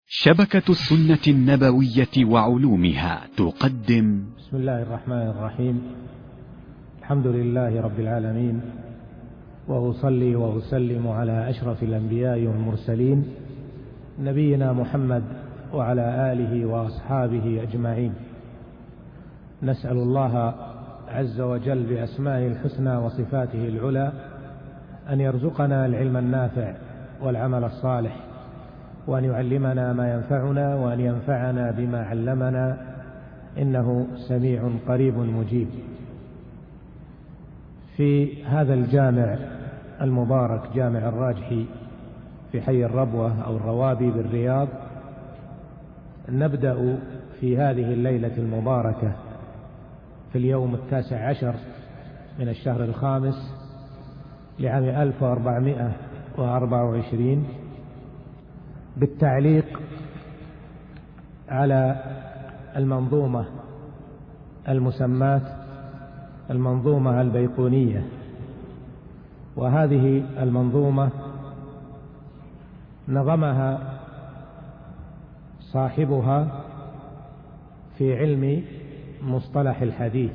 شبكة السنة النبوية وعلومها تقدم. بسم الله الرحمن الرحيم. الحمد لله رب العالمين، وأصلي وأسلم على أشرف الأنبياء والمرسلين نبينا محمد وعلى آله وأصحابه أجمعين. نسأل الله عز وجل بأسمائه الحسنى وصفاته العلى أن يرزقنا العلم النافع والعمل الصالح، وأن يعلمنا ما ينفعنا، وأن ينفعنا بما علمنا، إنه سميع قريب مجيب. في هذا الجامع المبارك، جامع الراجحي في حي الربوة أو الروابي بالرياض، نبدأ في هذه الليلة المباركة في اليوم 19 من الشهر الخامس لعام 1424 بالتعليق على المنظومة المسماة المنظومة البيقونية. وهذه المنظومة نظمها صاحبها في علم مصطلح الحديث،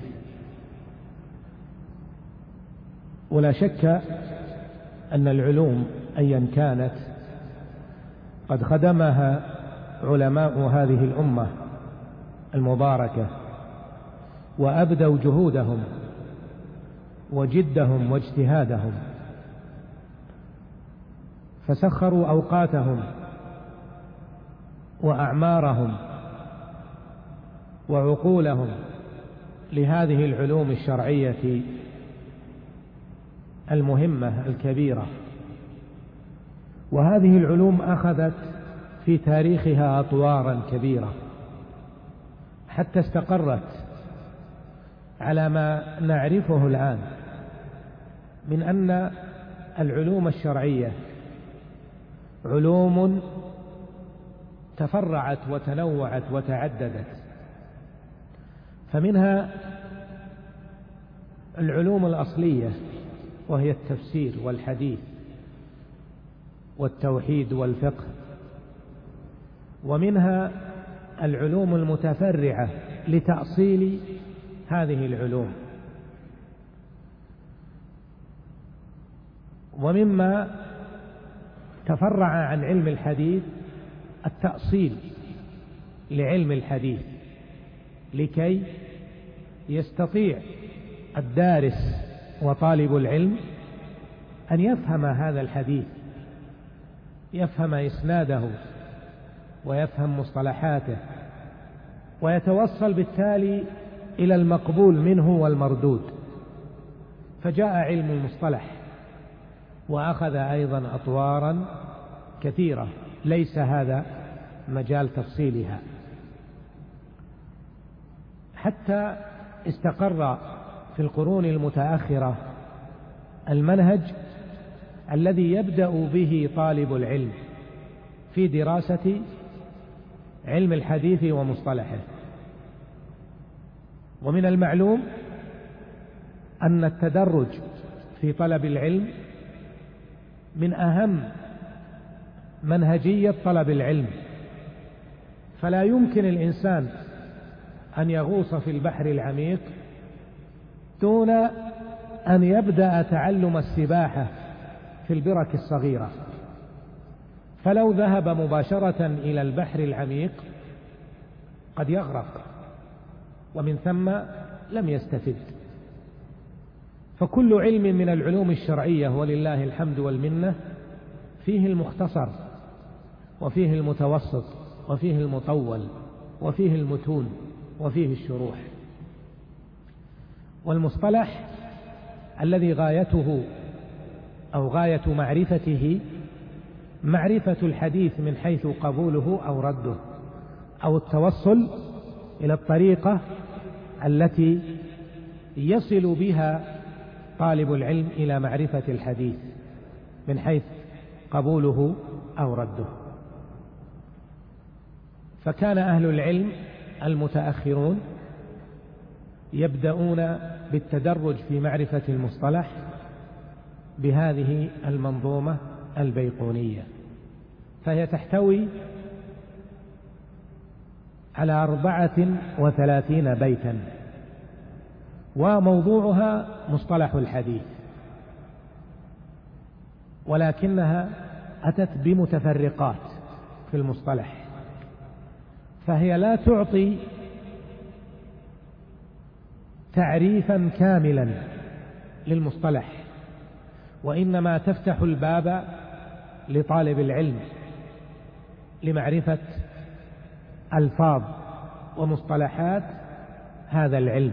ولا شك أن العلوم أيا كانت قد خدمها علماء هذه الأمة المباركة، وأبدوا جهودهم وجدهم واجتهادهم، فسخروا أوقاتهم وأعمارهم وعقولهم لهذه العلوم الشرعية المهمة الكبيرة. وهذه العلوم أخذت في تاريخها أطوارا كبيرة حتى استقرت على ما نعرفه الآن من أن العلوم الشرعية علوم تفرعت وتنوعت وتعددت. فمنها العلوم الأصلية، وهي التفسير والحديث والتوحيد والفقه، ومنها العلوم المتفرعة لتأصيل هذه العلوم، ومما تفرع عن علم الحديث التأصيل لعلم الحديث، لكي يستطيع الدارس وطالب العلم أن يفهم هذا الحديث، يفهم إسناده ويفهم مصطلحاته، ويتوصل بالتالي إلى المقبول منه والمردود. فجاء علم المصطلح وأخذ أيضا أطوارا كثيرة ليس هذا مجال تفصيلها، حتى استقر في القرون المتأخرة المنهج الذي يبدأ به طالب العلم في دراسة علم الحديث ومصطلحه. ومن المعلوم أن التدرج في طلب العلم من أهم منهجية طلب العلم، فلا يمكن الإنسان أن يغوص في البحر العميق دون أن يبدأ تعلم السباحة في البرك الصغيرة. فلو ذهب مباشرة إلى البحر العميق قد يغرق، ومن ثم لم يستفد. فكل علم من العلوم الشرعية ولله الحمد والمنة فيه المختصر، وفيه المتوسط، وفيه المطول، وفيه المتون، وفيه الشروح. والمصطلح الذي غايته أو غاية معرفته معرفة الحديث من حيث قبوله أو رده، أو التوصل إلى الطريقة التي يصل بها طالب العلم إلى معرفة الحديث من حيث قبوله أو رده. فكان أهل العلم المتأخرون يبدأون بالتدرج في معرفة المصطلح بهذه المنظومة البيقونية، فهي تحتوي على 34 بيتا، وموضوعها مصطلح الحديث، ولكنها أتت بمتفرقات في المصطلح، فهي لا تعطي تعريفا كاملا للمصطلح، وإنما تفتح الباب لطالب العلم لمعرفة ألفاظ ومصطلحات هذا العلم،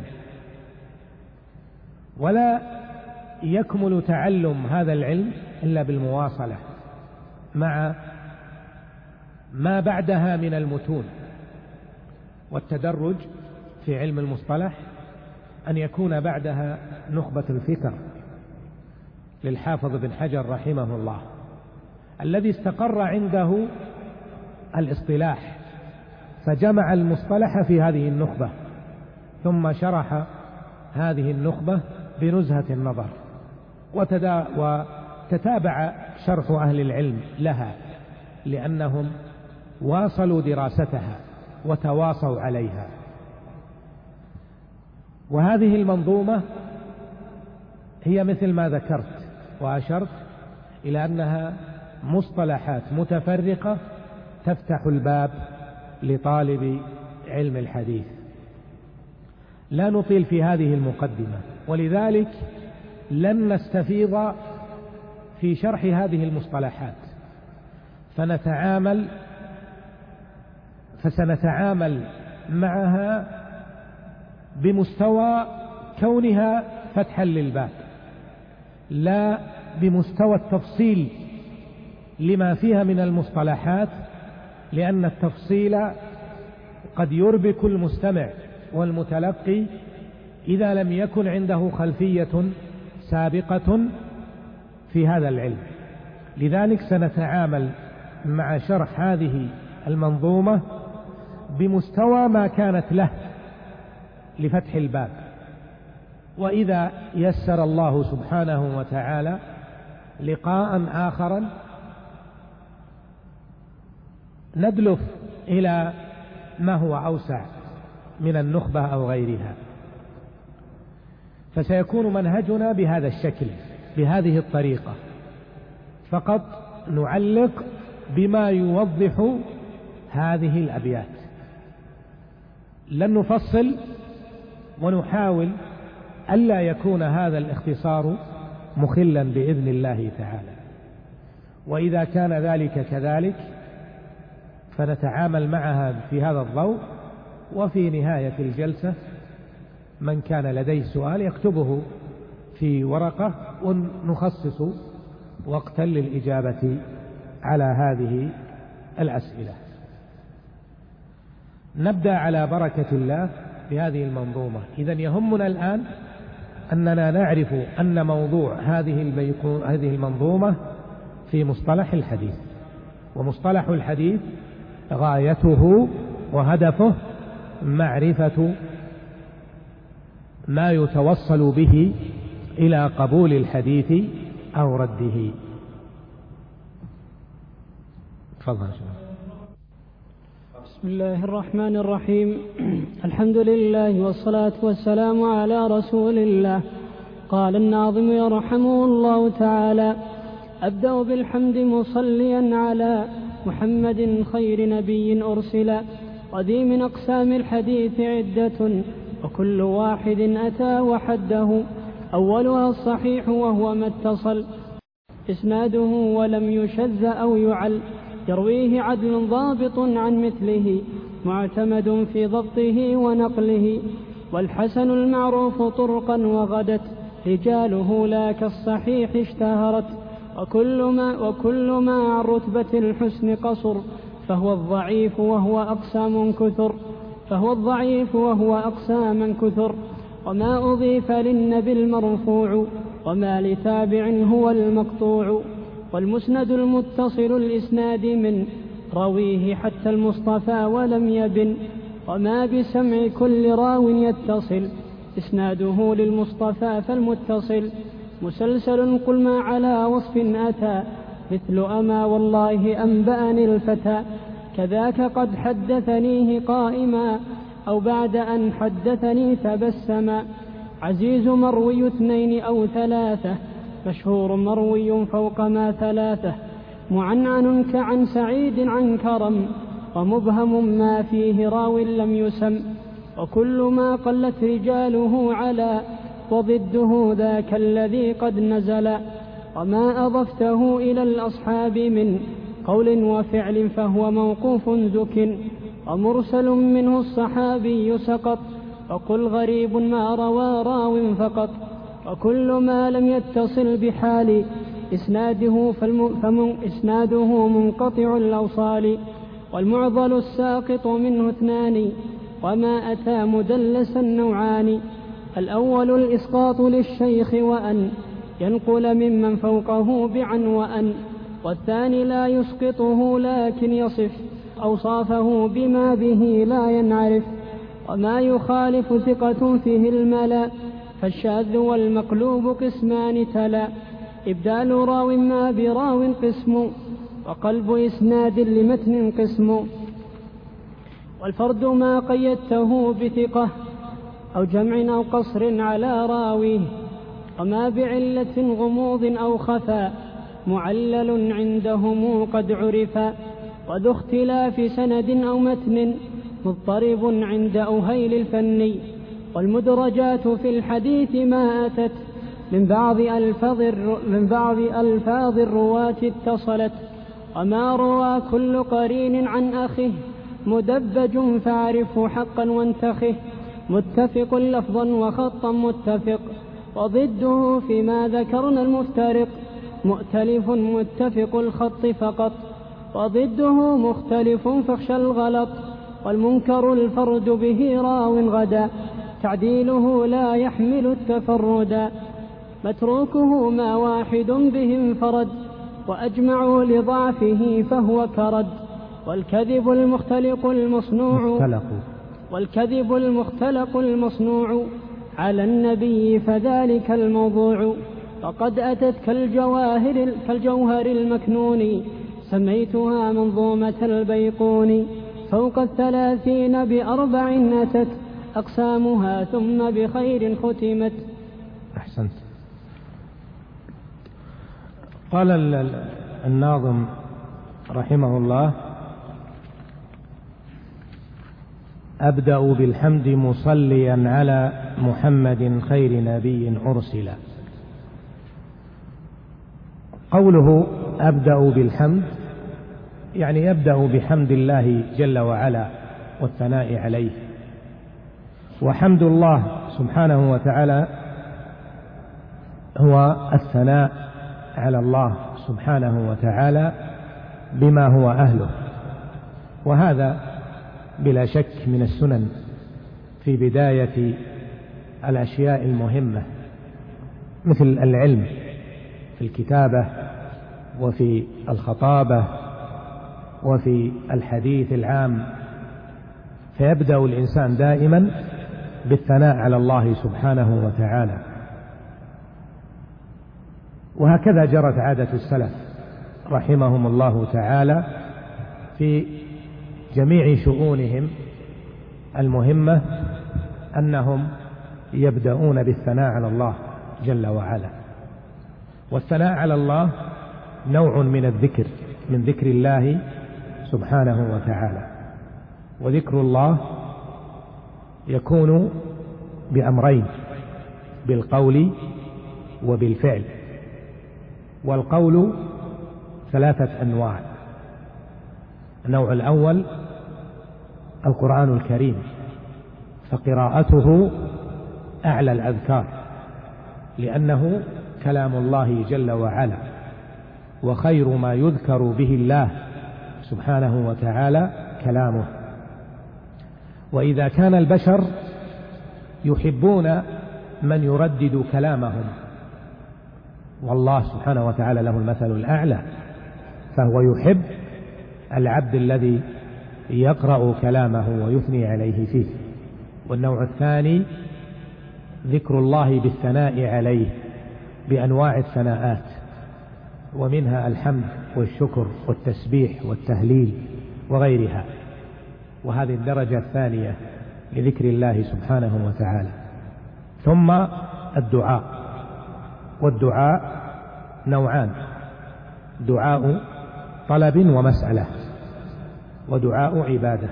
ولا يكمل تعلم هذا العلم إلا بالمواصلة مع ما بعدها من المتون والتدرج في علم المصطلح، أن يكون بعدها نخبة الفكر للحافظ بن حجر رحمه الله، الذي استقر عنده الاصطلاح فجمع المصطلح في هذه النخبة، ثم شرح هذه النخبة بنزهة النظر، وتتابع شرح أهل العلم لها، لأنهم واصلوا دراستها وتواصوا عليها. وهذه المنظومة هي مثل ما ذكرت وأشرت إلى أنها مصطلحات متفرقة تفتح الباب لطالب علم الحديث. لا نطيل في هذه المقدمة، ولذلك لن نستفيض في شرح هذه المصطلحات، فسنتعامل معها بمستوى كونها فتحا للباب، لا بمستوى التفصيل لما فيها من المصطلحات، لأن التفصيل قد يربك المستمع والمتلقي إذا لم يكن عنده خلفية سابقة في هذا العلم. لذلك سنتعامل مع شرح هذه المنظومة بمستوى ما كانت له لفتح الباب، وإذا يسر الله سبحانه وتعالى لقاء آخرا ندلف إلى ما هو أوسع من النخبة أو غيرها، فسيكون منهجنا بهذا الشكل بهذه الطريقة، فقط نعلق بما يوضح هذه الأبيات، لن نفصل، ونحاول ألا يكون هذا الاختصار مخلا بإذن الله تعالى. وإذا كان ذلك كذلك فنتعامل معها في هذا الضوء، وفي نهاية الجلسة من كان لديه سؤال يكتبه في ورقة، ونخصص وقتا للإجابة على هذه الأسئلة. نبدأ على بركة الله بهذه المنظومة. إذن يهمنا الآن أننا نعرف أن موضوع هذه المنظومة في مصطلح الحديث، ومصطلح الحديث غايته وهدفه معرفة ما يتوصل به إلى قبول الحديث أو رده. تفضل. بسم الله الرحمن الرحيم. الحمد لله والصلاة والسلام على رسول الله. قال الناظم يرحمه الله تعالى: أبدأ بالحمد مصليا على محمد خير نبي أرسل، وذي من أقسام الحديث عدة وكل واحد أتى وحده، أولها الصحيح وهو ما اتصل إسناده ولم يشذ أو يعل، يرويه عدل ضابط عن مثله معتمد في ضبطه ونقله، والحسن المعروف طرقا وغدت رجاله لا كالصحيح اشتهرت، وكل ما عن رتبة الحسن قصر فهو الضعيف وهو أقسام كثر، وما أضيف للنبي المرفوع وما لتابع هو المقطوع، والمسند المتصل الإسناد من رويه حتى المصطفى ولم يبن، وما بسمع كل راو يتصل إسناده للمصطفى فالمتصل مسلسل قل ما على وصف أتى مثل أما والله أنبأني الفتى، كذاك قد حدثنيه قائما أو بعد أن حدثني تبسما. عزيز مروي 2 أو 3، مشهور مروي فوق ما 3، معنعن كعن سعيد عن كرم، ومبهم ما فيه راو لم يسم. وكل ما قلت رجاله على، وضده ذاك الذي قد نزل. وما أضفته إلى الأصحاب من قول وفعل فهو موقوف زك، ومرسل منه الصحابي سقط. وقل غريب ما روى راو فقط. وكل ما لم يتصل بحال إسناده إسناده منقطع الأوصال. والمعضل الساقط منه 2، وما أتى مدلسا نوعان. الأول الإسقاط للشيخ وأن ينقل ممن فوقه بعن وأن، والثاني لا يسقطه لكن يصف أوصافه بما به لا ينعرف. وما يخالف ثقة فيه الملا، فالشاذ والمقلوب قسمان تلا. إبدال راو ما براو قسم، وقلب إسناد لمتن قسم. والفرد ما قيدته بثقة أو جمع أو قصر على راويه، وما بعلة غموض أو خفاء معلل عندهم قد عرفا. وذو اختلاف سند أو متن مضطرب عند أهيل الفني. والمدرجات في الحديث ما أتت من بعض ألفاظ الرواة اتصلت. وما روى كل قرين عن أخيه مدبج فاعرفه حقا وانتخه. متفق لفظا وخطا متفق، وضده فيما ذكرنا المفترق. مؤتلف متفق الخط فقط، وضده مختلف فاخشى الغلط. والمنكر الفرد به راو غدا، تعديله لا يحمل التفردا. متروكه ما واحد به انفرد، وأجمعوا لضعفه فهو كرد. والكذب المختلق المصنوع على النبي فذلك الموضوع. فقد أتت كالجوهر المكنون، سميتها منظومة البيقون. فوق 30 ب4 أتت أقسامها، ثم بخير ختمت. أحسنت. قال الناظم رحمه الله: أبدأ بالحمد مصليا على محمد خير نبي أرسل. قوله أبدأ بالحمد يعني يبدأ بحمد الله جل وعلا والثناء عليه. وحمد الله سبحانه وتعالى هو الثناء على الله سبحانه وتعالى بما هو أهله، وهذا بلا شك من السنن في بداية الأشياء المهمة، مثل العلم في الكتابة وفي الخطابة وفي الحديث العام. فيبدأ الإنسان دائما بالثناء على الله سبحانه وتعالى. وهكذا جرت عادة السلف رحمهم الله تعالى في جميع شؤونهم المهمة، أنهم يبدأون بالثناء على الله جل وعلا. والثناء على الله نوع من الذكر، من ذكر الله سبحانه وتعالى. وذكر الله يكون بأمرين: بالقول وبالفعل. والقول 3 أنواع. النوع الأول القرآن الكريم، فقراءته أعلى الأذكار، لأنه كلام الله جل وعلا، وخير ما يذكر به الله سبحانه وتعالى كلامه. وإذا كان البشر يحبون من يردد كلامهم، والله سبحانه وتعالى له المثل الأعلى، فهو يحب العبد الذي يقرأ كلامه ويثني عليه فيه. والنوع الثاني ذكر الله بالثناء عليه بأنواع الثناءات، ومنها الحمد والشكر والتسبيح والتهليل وغيرها، وهذه الدرجة الثانية لذكر الله سبحانه وتعالى. ثم الدعاء، والدعاء نوعان: دعاء طلب ومسألة، ودعاء عبادة.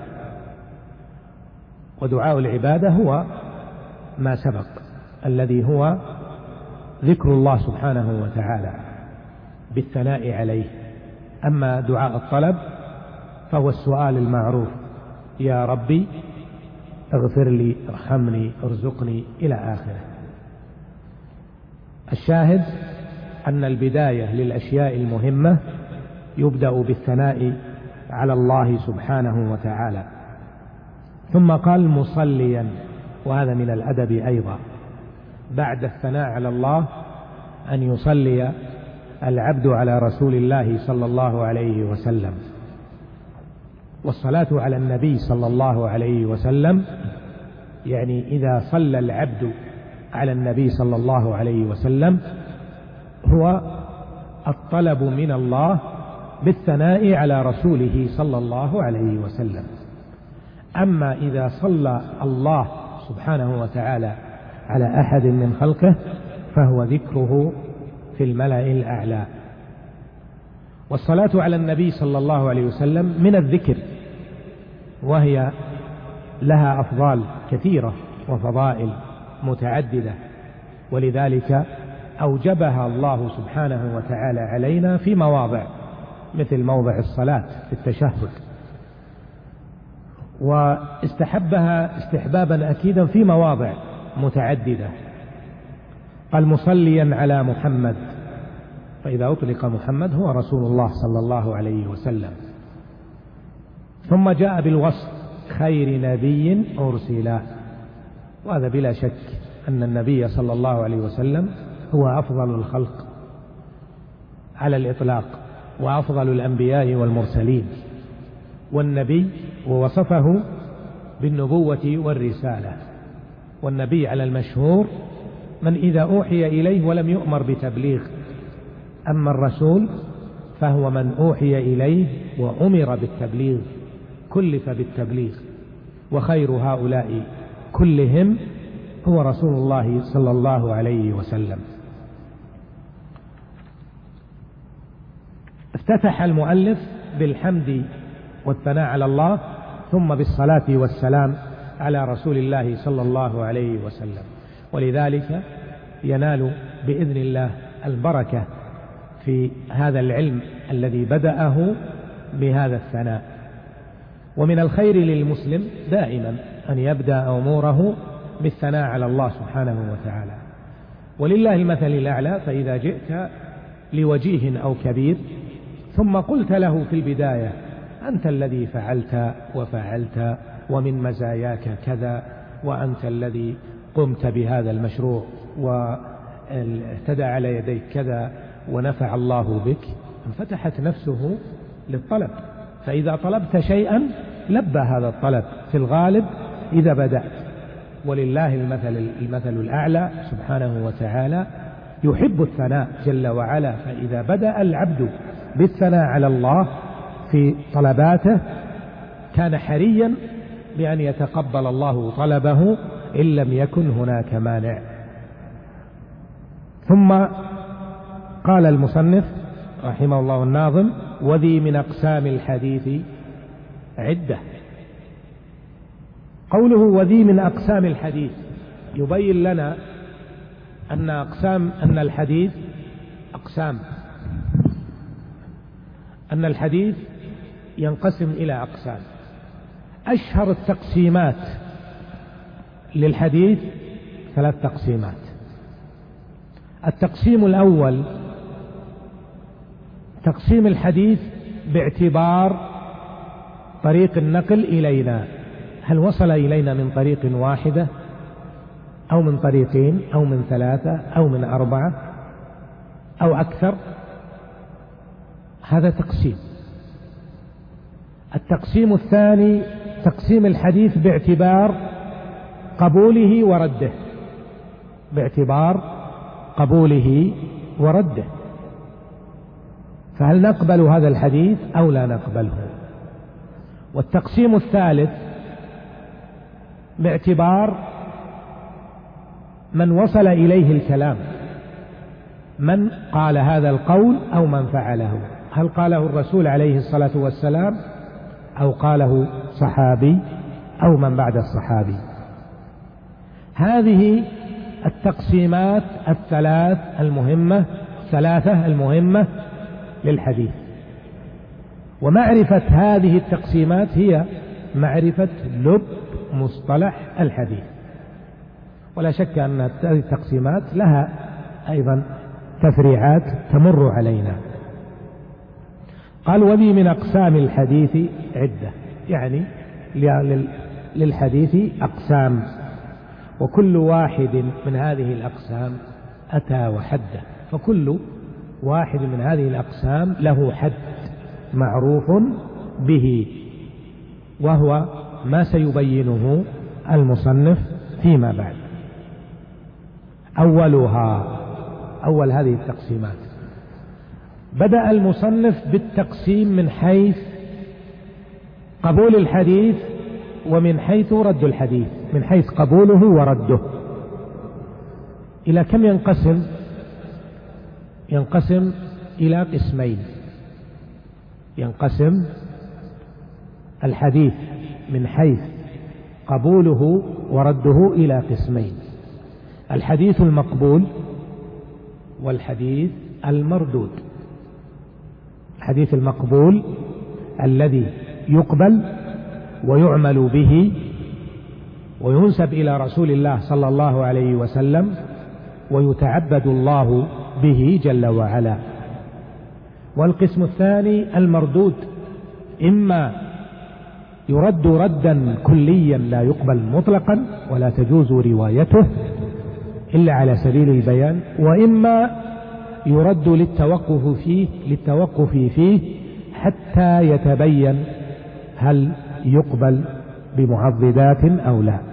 ودعاء العبادة هو ما سبق الذي هو ذكر الله سبحانه وتعالى بالثناء عليه. أما دعاء الطلب فهو السؤال المعروف: يا ربي اغفر لي، ارحمني، ارزقني، إلى آخره. الشاهد أن البداية للأشياء المهمة يبدأ بالثناء على الله سبحانه وتعالى. ثم قال مصليا، وهذا من الأدب أيضا، بعد الثناء على الله أن يصلي العبد على رسول الله صلى الله عليه وسلم. والصلاة على النبي صلى الله عليه وسلم يعني إذا صلى العبد على النبي صلى الله عليه وسلم هو الطلب من الله بالثناء على رسوله صلى الله عليه وسلم. أما إذا صلى الله سبحانه وتعالى على أحد من خلقه فهو ذكره في الملأ الأعلى. والصلاة على النبي صلى الله عليه وسلم من الذكر، وهي لها أفضال كثيرة وفضائل متعددة، ولذلك أوجبها الله سبحانه وتعالى علينا في مواضع، مثل موضع الصلاة في التشهد، واستحبها استحبابا أكيدا في مواضع متعددة. قال مصليا على محمد، فإذا أطلق محمد هو رسول الله صلى الله عليه وسلم. ثم جاء بالوصف: خير نبي أرسل، وهذا بلا شك أن النبي صلى الله عليه وسلم هو أفضل الخلق على الإطلاق، وأفضل الأنبياء والمرسلين. والنبي ووصفه بالنبوة والرسالة. والنبي على المشهور من إذا أوحي إليه ولم يؤمر بتبليغ، أما الرسول فهو من أوحي إليه وأمر بالتبليغ، كلف بالتبليغ. وخير هؤلاء كلهم هو رسول الله صلى الله عليه وسلم. افتتح المؤلف بالحمد والثناء على الله، ثم بالصلاة والسلام على رسول الله صلى الله عليه وسلم. ولذلك ينال بإذن الله البركة في هذا العلم الذي بدأه بهذا الثناء. ومن الخير للمسلم دائما أن يبدأ أموره بالثناء على الله سبحانه وتعالى. ولله المثل الأعلى، فإذا جئت لوجيه أو كبير ثم قلت له في البداية: أنت الذي فعلت وفعلت، ومن مزاياك كذا، وأنت الذي قمت بهذا المشروع واهتدى على يديك كذا، ونفع الله بك، انفتحت نفسه للطلب. فإذا طلبت شيئا لبى هذا الطلب في الغالب إذا بدأت. ولله المثل الأعلى سبحانه وتعالى يحب الثناء جل وعلا، فإذا بدأ العبد بالثناء على الله في طلباته كان حريا بأن يتقبل الله طلبه إن لم يكن هناك مانع. ثم قال المصنف رحمه الله الناظم: وذي من أقسام الحديث عدة. قوله وذي من أقسام الحديث يبين لنا أن الحديث أقسام، أن الحديث ينقسم إلى أقسام. أشهر التقسيمات للحديث 3 تقسيمات. التقسيم الأول تقسيم الحديث باعتبار طريق النقل إلينا، هل وصل إلينا من طريق واحدة أو من طريقين أو من 3 أو من 4 أو أكثر، هذا تقسيم. التقسيم الثاني تقسيم الحديث باعتبار قبوله ورده، باعتبار قبوله ورده، فهل نقبل هذا الحديث أو لا نقبله. والتقسيم الثالث باعتبار من وصل إليه الكلام، من قال هذا القول أو من فعله، هل قاله الرسول عليه الصلاة والسلام أو قاله صحابي أو من بعد الصحابي. هذه التقسيمات الثلاثة المهمة للحديث. ومعرفة هذه التقسيمات هي معرفة لب مصطلح الحديث. ولا شك أن هذه التقسيمات لها أيضا تفريعات تمر علينا. قال وذي من أقسام الحديث عدة، يعني للحديث أقسام، وكل واحد من هذه الأقسام أتى وحده، فكل واحد من هذه الأقسام له حد معروف به، وهو ما سيبينه المصنف فيما بعد. أول هذه التقسيمات بدأ المصنف بالتقسيم من حيث قبول الحديث ومن حيث رد الحديث، من حيث قبوله ورده. إلى كم ينقسم؟ ينقسم إلى قسمين. ينقسم الحديث من حيث قبوله ورده إلى قسمين: الحديث المقبول والحديث المردود. الحديث المقبول الذي يقبل ويعمل به وينسب إلى رسول الله صلى الله عليه وسلم ويتعبد الله به جل وعلا. والقسم الثاني المردود، إما يرد ردا كليا لا يقبل مطلقا ولا تجوز روايته إلا على سبيل البيان، وإما يرد للتوقف فيه حتى يتبين هل يقبل بمعضدات أو لا.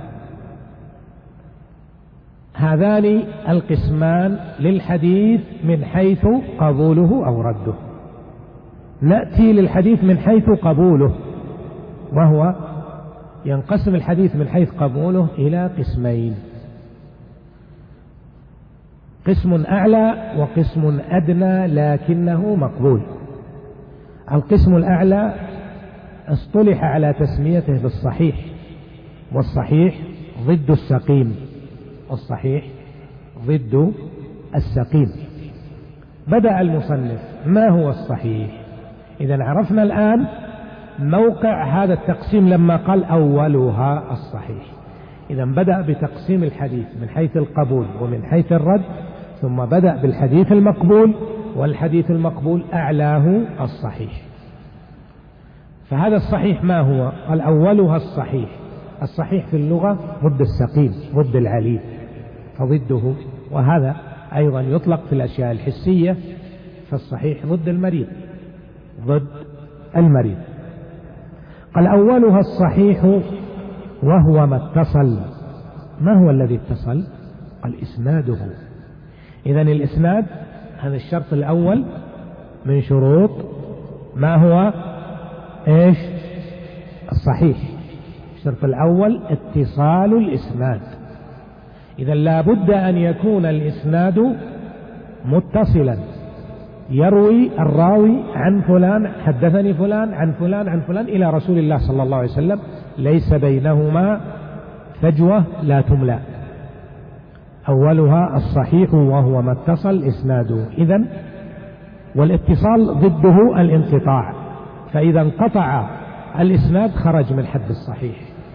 هذان القسمان للحديث من حيث قبوله أو رده. نأتي للحديث من حيث قبوله، وهو ينقسم الحديث من حيث قبوله إلى قسمين: قسم أعلى وقسم أدنى لكنه مقبول. القسم الأعلى اصطلح على تسميته بالصحيح، والصحيح ضد السقيم، والصحيح ضد السقيم. بدأ المصنف ما هو الصحيح. إذا عرفنا الآن موقع هذا التقسيم لما قال أولها الصحيح. إذا بدأ بتقسيم الحديث من حيث القبول ومن حيث الرد، ثم بدأ بالحديث المقبول، والحديث المقبول أعلاه الصحيح. فهذا الصحيح ما هو؟ قال أولها الصحيح. الصحيح في اللغة ضد السقيم، ضد العليل، فضده، وهذا أيضا يطلق في الأشياء الحسية، فالصحيح ضد المريض، ضد المريض. قال أولها الصحيح وهو ما اتصل. ما هو الذي اتصل؟ قال إسناده. إذن الإسناد هذا الشرط الأول من شروط ما هو إيش؟ الصحيح. الشرط الأول اتصال الإسناد. إذن لا بد أن يكون الإسناد متصلا، يروي الراوي عن فلان حدثني فلان عن فلان عن فلان إلى رسول الله صلى الله عليه وسلم، ليس بينهما فجوة لا تملأ. أولها الصحيح وهو ما اتصل إسناده. إذن والاتصال ضده الانقطاع، فإذا انقطع الإسناد خرج من حد الصحيح.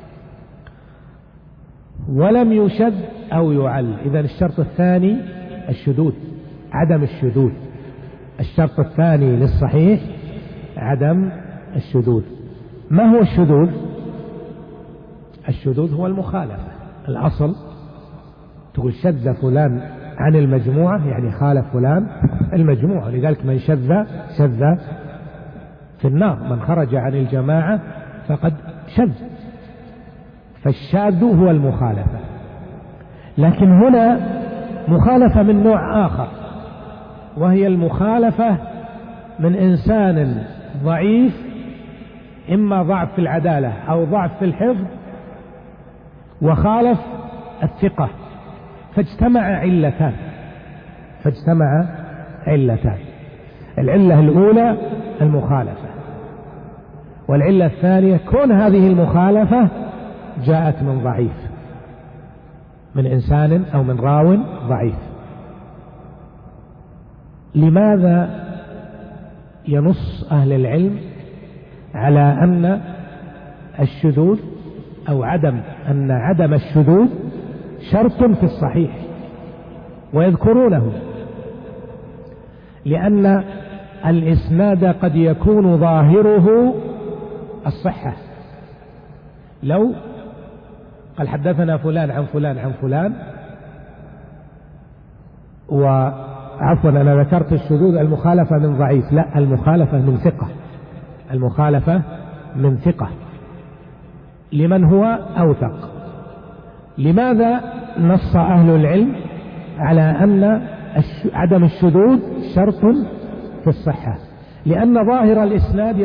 ولم يشذ أو يعل. إذن الشرط الثاني الشذوذ، عدم الشذوذ. الشرط الثاني للصحيح عدم الشذوذ. ما هو الشذوذ؟ الشذوذ هو المخالفة. الأصل تقول شذ فلان عن المجموعة، يعني خالف فلان المجموعة، لذلك من شذ في النار، من خرج عن الجماعة فقد شذ. فالشاذ هو المخالفة. لكن هنا مخالفة من نوع آخر، وهي المخالفة من إنسان ضعيف إما ضعف في العدالة أو ضعف في الحفظ، وخالف الثقة، فاجتمع علتان. العلة الأولى المخالفة، والعلة الثانية كون هذه المخالفة جاءت من ضعيف، من إنسان أو من راو ضعيف. لماذا ينص أهل العلم على أن الشذوذ أو عدم الشذوذ شرط في الصحيح ويذكرونه؟ لأن الإسناد قد يكون ظاهره الصحة. لو قال حدثنا فلان عن فلان عن فلان، وعفوا أنا ذكرت الشذوذ المخالفة من ضعيف، لا، المخالفة من ثقة لمن هو أوثق. لماذا نص أهل العلم على أن عدم الشذوذ شرط في الصحة؟ لأن ظاهر الإسناد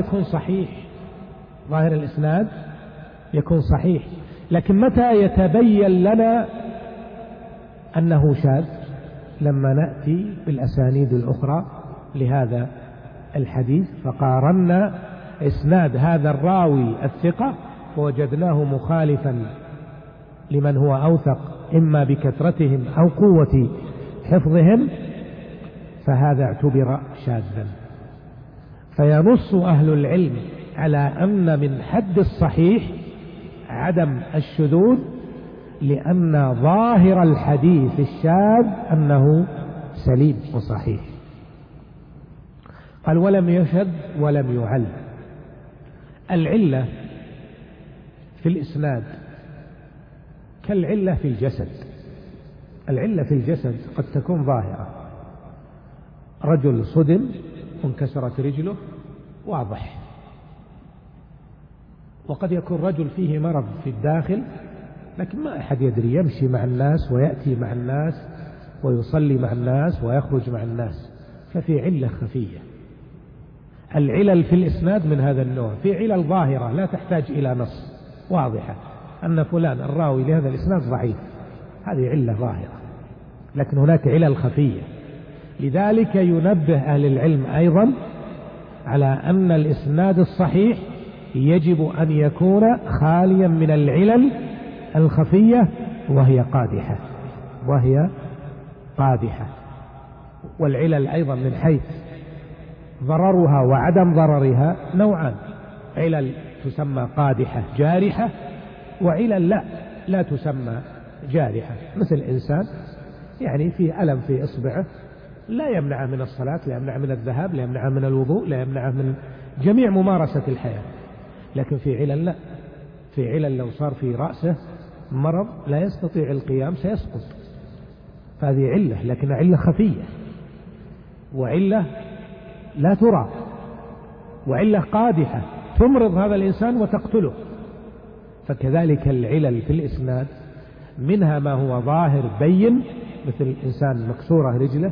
يكون صحيح، لكن متى يتبين لنا أنه شاذ؟ لما نأتي بالأسانيد الأخرى لهذا الحديث فقارنا إسناد هذا الراوي الثقة فوجدناه مخالفا لمن هو أوثق، إما بكثرتهم أو قوة حفظهم، فهذا اعتبر شاذا. فينص أهل العلم على أن من حد الصحيح عدم الشذوذ، لأن ظاهر الحديث الشاذ أنه سليم وصحيح. قال ولم يشذ ولم يعل. العلة في الإسناد كالعلة في الجسد. العلة في الجسد قد تكون ظاهرة، رجل صدم وانكسرت رجله واضح، وقد يكون رجل فيه مرض في الداخل لكن ما أحد يدري، يمشي مع الناس ويأتي مع الناس ويصلي مع الناس ويخرج مع الناس، ففي علة خفية. العلل في الإسناد من هذا النوع، في علل ظاهرة لا تحتاج إلى نص، واضحة أن فلان الراوي لهذا الإسناد ضعيف، هذه علة ظاهرة. لكن هناك علل خفية. لذلك ينبه أهل العلم أيضا على أن الإسناد الصحيح يجب أن يكون خاليا من العلل الخفية وهي قادحة. والعلل أيضا من حيث ضررها وعدم ضررها نوعان: علل تسمى قادحة جارحة، وعلل لا تسمى جارحة. مثل إنسان يعني في ألم في إصبعه لا يمنعه من الصلاة، لا يمنعه من الذهاب، لا يمنعه من الوضوء، لا يمنعه من جميع ممارسة الحياة. لكن في علل لا، في علل لو صار في رأسه مرض لا يستطيع القيام سيسقط، فهذه علة، لكن علة خفية، وعلة لا ترى، وعلة قادحة تمرض هذا الإنسان وتقتله. فكذلك العلل في الإسناد منها ما هو ظاهر بين، مثل إنسان مكسورة رجله،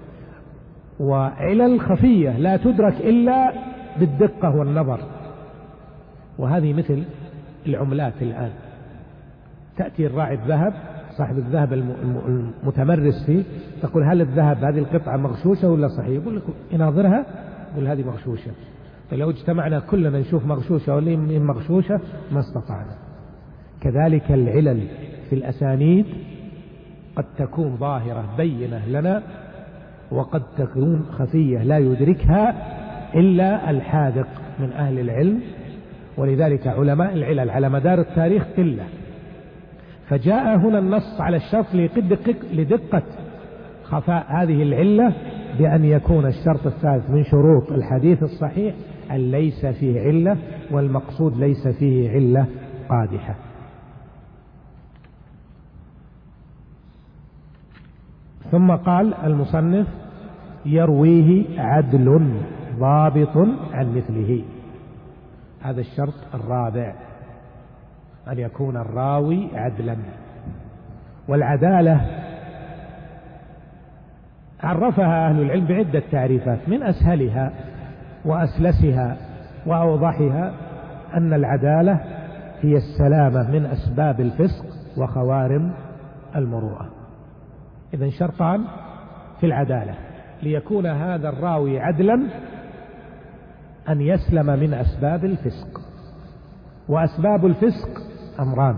وعلل خفية لا تدرك إلا بالدقة والنظر. وهذه مثل العملات الآن، تأتي الراعي الذهب صاحب الذهب المتمرس فيه، تقول هل الذهب هذه القطعة مغشوشة ولا صحيح؟ يقول لك يناظرها يقول هذه مغشوشة. فلو اجتمعنا كلنا نشوف مغشوشة ولا مغشوشة ما استطعنا. كذلك العلل في الأسانيد قد تكون ظاهرة بينة لنا، وقد تكون خفية لا يدركها إلا الحاذق من أهل العلم. ولذلك علماء العلل على مدار التاريخ قلة، فجاء هنا النص على الشرط لدقة خفاء هذه العلة بأن يكون الشرط الثالث من شروط الحديث الصحيح أن ليس فيه علة، والمقصود ليس فيه علة قادحة. ثم قال المصنف يرويه عدل ضابط عن مثله. هذا الشرط الرابع، أن يكون الراوي عدلا. والعدالة عرفها أهل العلم بعدة تعريفات، من أسهلها وأسلسها وأوضحها أن العدالة هي السلامة من أسباب الفسق وخوارم المروءة. إذن شرطان في العدالة ليكون هذا الراوي عدلا: أن يسلم من أسباب الفسق. وأسباب الفسق أمران،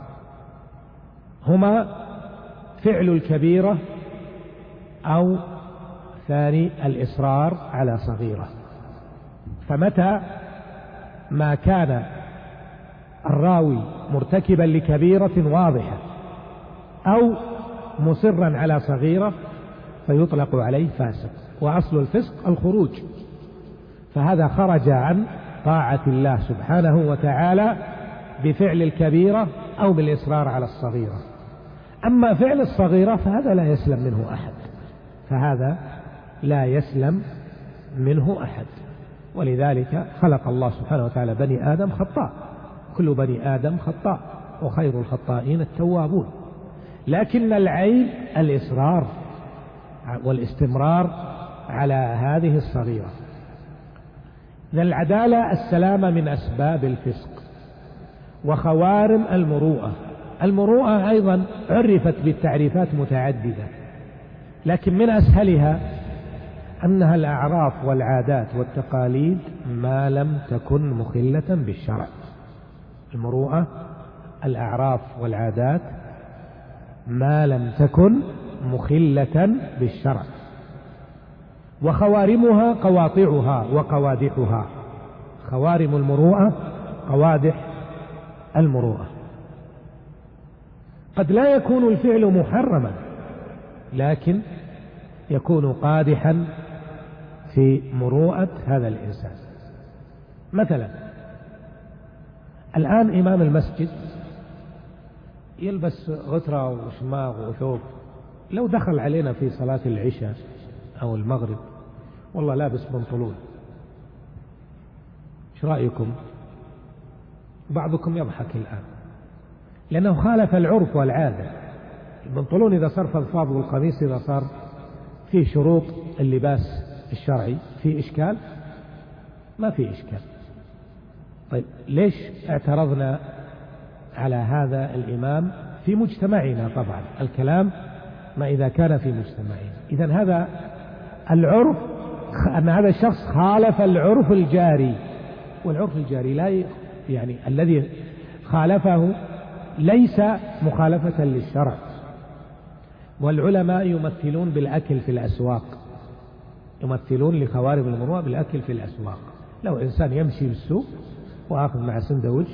هما فعل الكبيرة أو ثاني الإصرار على صغيرة. فمتى ما كان الراوي مرتكبا لكبيرة واضحة أو مصرا على صغيرة فيطلق عليه فاسق، وأصل الفسق الخروج، فهذا خرج عن طاعة الله سبحانه وتعالى بفعل الكبيرة أو بالإصرار على الصغيرة. أما فعل الصغيرة فهذا لا يسلم منه أحد، فهذا لا يسلم منه أحد. ولذلك خلق الله سبحانه وتعالى بني آدم خطاء، كل بني آدم خطاء وخير الخطائين التوابون، لكن العيب الإصرار والاستمرار على هذه الصغيرة. العدالة السلامة من أسباب الفسق وخوارم المروءة. المروءة أيضا عرفت بالتعريفات متعددة، لكن من أسهلها أنها الأعراف والعادات والتقاليد ما لم تكن مخلة بالشرع. المروءة الأعراف والعادات ما لم تكن مخلة بالشرع. وخوارمها قواطعها وقوادحها. خوارم المروءة قوادح المروءة. قد لا يكون الفعل محرما، لكن يكون قادحا في مروءة هذا الإنسان. مثلا الآن إمام المسجد يلبس غترة وشماغ وثوب، لو دخل علينا في صلاة العشاء أو المغرب والله لابس بنطلون، ايش رأيكم؟ بعضكم يضحك الآن لأنه خالف العرف والعادة. البنطلون إذا صار فضفاض والقميص إذا صار فيه شروط اللباس الشرعي في إشكال؟ ما في إشكال. طيب ليش اعترضنا على هذا الإمام في مجتمعنا؟ طبعا الكلام ما إذا كان في مجتمعنا. إذن هذا العرف، أن هذا الشخص خالف العرف الجاري، والعرف الجاري لا يعني الذي خالفه ليس مخالفة للشرع. والعلماء يمثلون بالأكل في الأسواق، يمثلون لخوارم المروءة بالأكل في الأسواق. لو إنسان يمشي بالسوق وآخذ مع سندويش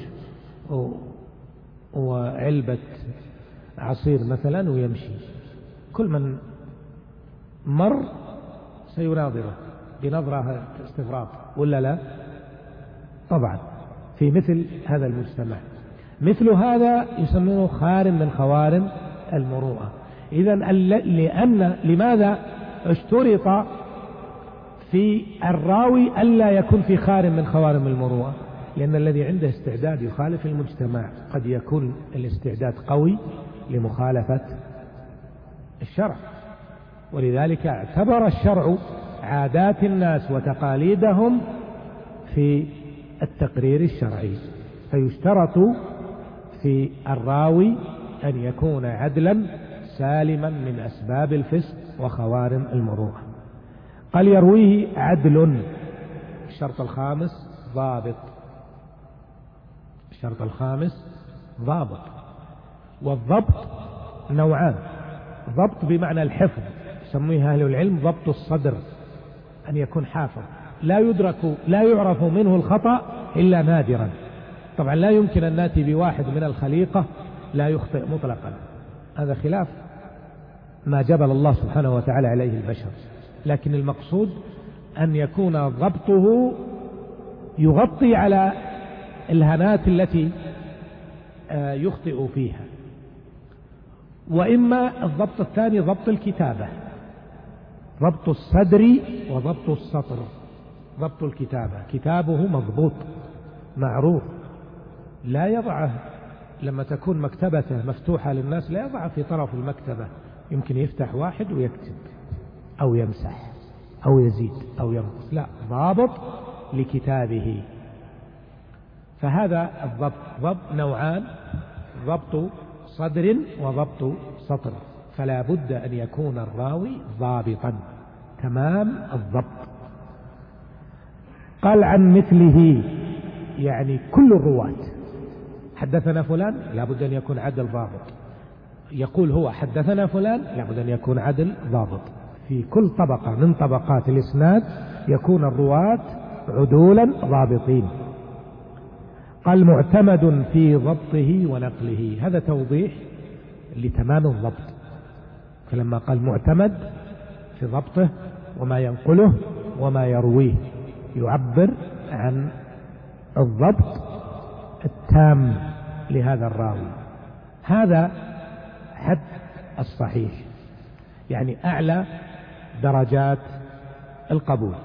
وعلبة عصير مثلا ويمشي، كل من مر سيناظره بنظرة استغراب ولا لا؟ طبعا في مثل هذا المجتمع مثل هذا يسمونه خارم من خوارم المروءة. إذن لماذا اشترط في الراوي ألا يكون في خارم من خوارم المروءة؟ لأن الذي عنده استعداد يخالف المجتمع قد يكون الاستعداد قوي لمخالفة الشرع، ولذلك اعتبر الشرع عادات الناس وتقاليدهم في التقرير الشرعي. فيشترط في الراوي أن يكون عدلا سالما من أسباب الفسق وخوارم المروءة. قال يرويه عدل. الشرط الخامس ضابط. الشرط الخامس ضابط. والضبط نوعان: ضبط بمعنى الحفظ، يسميه أهل العلم ضبط الصدر، أن يكون حافظ لا يعرف منه الخطأ إلا نادرا. طبعا لا يمكن أن نأتي بواحد من الخليقة لا يخطئ مطلقا، هذا خلاف ما جبل الله سبحانه وتعالى عليه البشر، لكن المقصود أن يكون ضبطه يغطي على الهنات التي يخطئ فيها. وإما الضبط الثاني ضبط الكتابة، ضبط الصدر وضبط السطر. ضبط الكتابة كتابه مضبوط معروف، لا يضعه لما تكون مكتبته مفتوحة للناس لا يضع في طرف المكتبة، يمكن يفتح واحد ويكتب أو يمسح أو يزيد أو ينقص، لا، ضابط لكتابه. فهذا الضبط ضبط نوعان: ضبط صدر وضبط سطر، فلا بد أن يكون الراوي ضابطا تمام الضبط. قال عن مثله يعني كل الرواة. حدثنا فلان لا بد أن يكون عدل ضابط، يقول هو حدثنا فلان لا بد أن يكون عدل ضابط. في كل طبقة من طبقات الإسناد يكون الرواة عدولا ضابطين. قال معتمد في ضبطه ونقله، هذا توضيح لتمام الضبط. فلما قال معتمد في ضبطه وما ينقله وما يرويه يعبر عن الضبط التام لهذا الراوي. هذا حد الصحيح، يعني أعلى درجات القبول.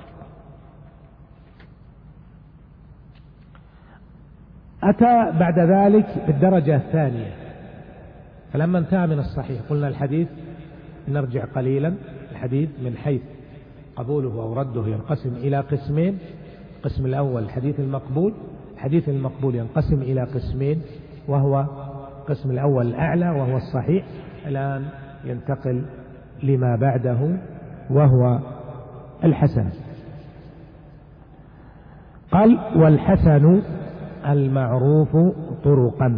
أتى بعد ذلك بالدرجة الثانية، فلما انتهى من الصحيح قلنا الحديث نرجع قليلا. الحديث من حيث قبوله أو رده ينقسم إلى قسمين: القسم الأول الحديث المقبول. الحديث المقبول ينقسم إلى قسمين، وهو القسم الأول الأعلى وهو الصحيح. الآن ينتقل لما بعده وهو الحسن. قال والحسن المعروف طرقا،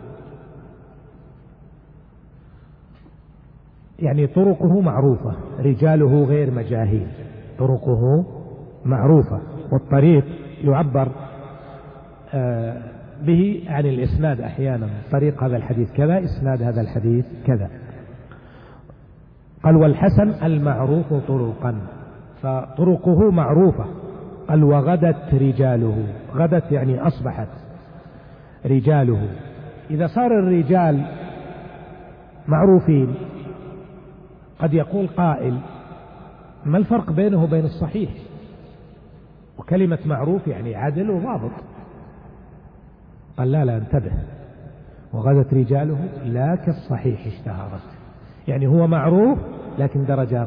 يعني طرقه معروفة، رجاله غير مجاهيل، طرقه معروفة. والطريق يعبر به عن الإسناد أحيانا، طريق هذا الحديث كذا، إسناد هذا الحديث كذا. قال والحسن المعروف طرقا، فطرقه معروفة. قال وغدت رجاله، غدت يعني أصبحت رجاله. إذا صار الرجال معروفين قد يقول قائل ما الفرق بينه وبين الصحيح؟ وكلمة معروف يعني عدل وضابط. قال لا انتبه، وغدت رجاله لا كالصحيح اشتهرت، يعني هو معروف لكن درجة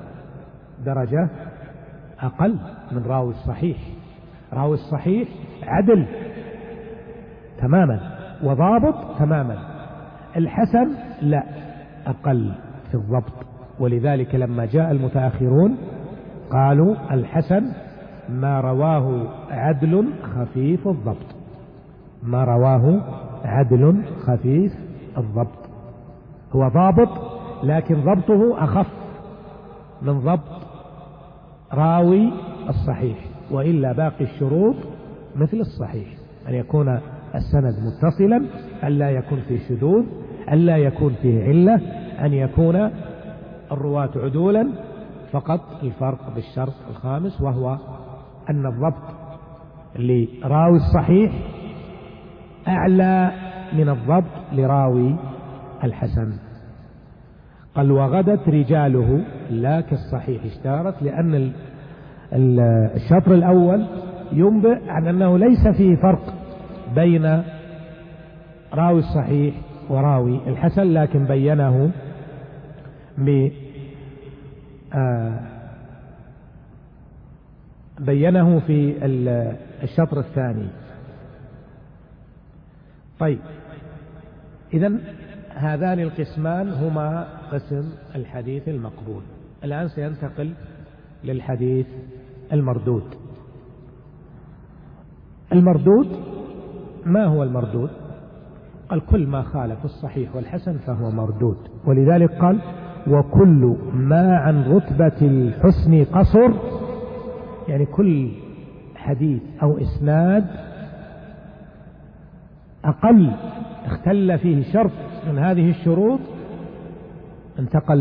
أقل من راوي الصحيح. راوي الصحيح عدل تماما وضابط تماما، الحسن لا، أقل في الضبط. ولذلك لما جاء المتأخرون قالوا الحسن ما رواه عدل خفيف الضبط، ما رواه عدل خفيف الضبط. هو ضابط لكن ضبطه أخف من ضبط راوي الصحيح، وإلا باقي الشروط مثل الصحيح: أن يكون السند متصلا، أن لا يكون فيه شذوذ، أن لا يكون فيه علة، أن يكون الرواة عدولا. فقط الفرق بالشرط الخامس، وهو أن الضبط لراوي الصحيح أعلى من الضبط لراوي الحسن. قال وغدت رجاله لا كالصحيح اشتهرت، لأن الشطر الأول ينبئ عن أنه ليس فيه فرق بين راوي الصحيح وراوي الحسن، لكن بينه في الشطر الثاني. طيب، إذن هذان القسمان هما قسم الحديث المقبول. الآن سينتقل للحديث المردود. المردود ما هو المردود؟ قال كل ما خالف الصحيح والحسن فهو مردود. ولذلك قال وكل ما عن رتبة الحسن قصر، يعني كل حديث أو إسناد أقل اختل فيه شرط من هذه الشروط انتقل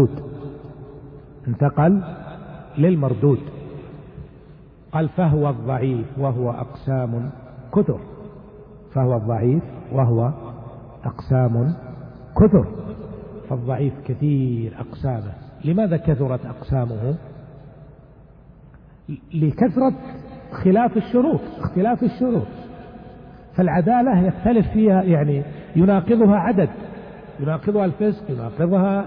للمردود. قال فهو الضعيف وهو أقسام كثر، فهو الضعيف وهو أقسام كثر. فالضعيف كثير أقسامه. لماذا كثرت أقسامه؟ لكثرة اختلاف الشروط. فالعدالة يختلف فيها، يعني يناقضها عدد، يناقضها الفسق، يناقضها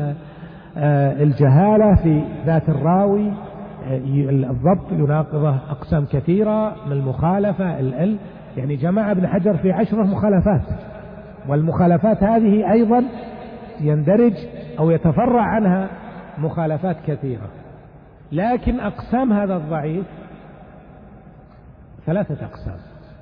الجهالة في ذات الراوي، الضبط يناقضه أقسام كثيرة من المخالفة، يعني جمع ابن حجر في 10 مخالفات، والمخالفات هذه أيضا يندرج أو يتفرع عنها مخالفات كثيرة. لكن أقسام هذا الضعيف 3 أقسام.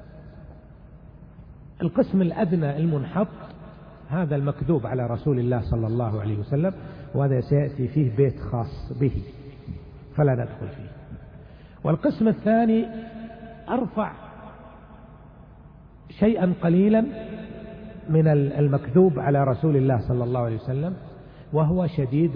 القسم الأدنى المنحط، هذا المكذوب على رسول الله صلى الله عليه وسلم، وهذا سيأتي فيه بيت خاص به فلا ندخل فيه. والقسم الثاني أرفع شيئا قليلا من المكذوب على رسول الله صلى الله عليه وسلم، وهو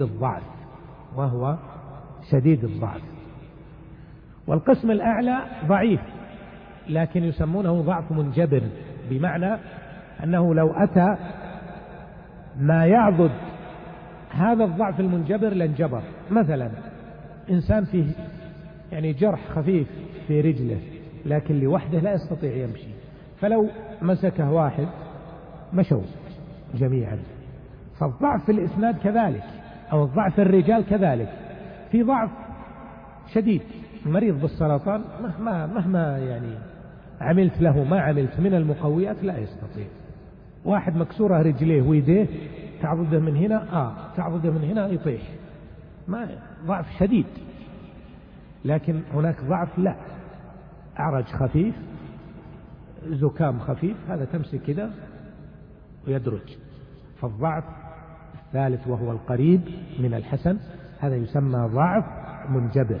شديد الضعف. والقسم الأعلى ضعيف لكن يسمونه ضعف منجبر، بمعنى أنه لو أتى ما يعضد هذا الضعف المنجبر لانجبر. مثلا إنسان فيه يعني جرح خفيف في رجله لكن لوحده لا يستطيع يمشي، فلو مسكه واحد مشوا جميعا. فالضعف في الإسناد كذلك، أو الضعف في الرجال كذلك. في ضعف شديد، مريض بالسرطان مهما يعني عملت له ما عملت من المقويات لا يستطيع. واحد مكسورة رجليه ويديه، تعضده من هنا تعضده من هنا يطيح، ما ضعف شديد. لكن هناك ضعف لا، أعرج خفيف، زكام خفيف، هذا تمسك كده ويدرج. فالضعف الثالث وهو القريب من الحسن، هذا يسمى ضعف منجبر.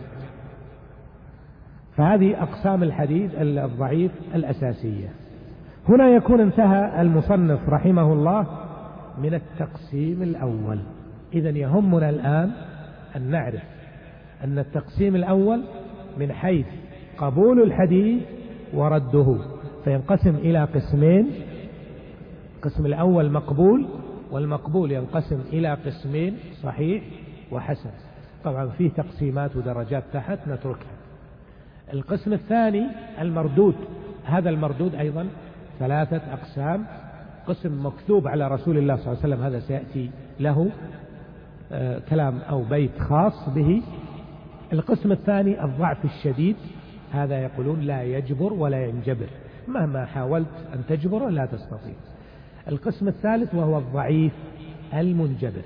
فهذه أقسام الحديث الضعيف الأساسية. هنا يكون انتهى المصنف رحمه الله من التقسيم الأول. إذن يهمنا الآن أن نعرف أن التقسيم الأول من حيث قبول الحديث ورده، فينقسم إلى قسمين. القسم الأول مقبول، والمقبول ينقسم إلى قسمين، صحيح وحسن. طبعا فيه تقسيمات ودرجات تحت نتركها. القسم الثاني المردود، هذا المردود أيضا 3 أقسام. قسم مكذوب على رسول الله صلى الله عليه وسلم، هذا سيأتي له كلام أو بيت خاص به. القسم الثاني الضعف الشديد، هذا يقولون لا يجبر ولا ينجبر، مهما حاولت أن تجبره لا تستطيع. القسم الثالث وهو الضعيف المنجبر.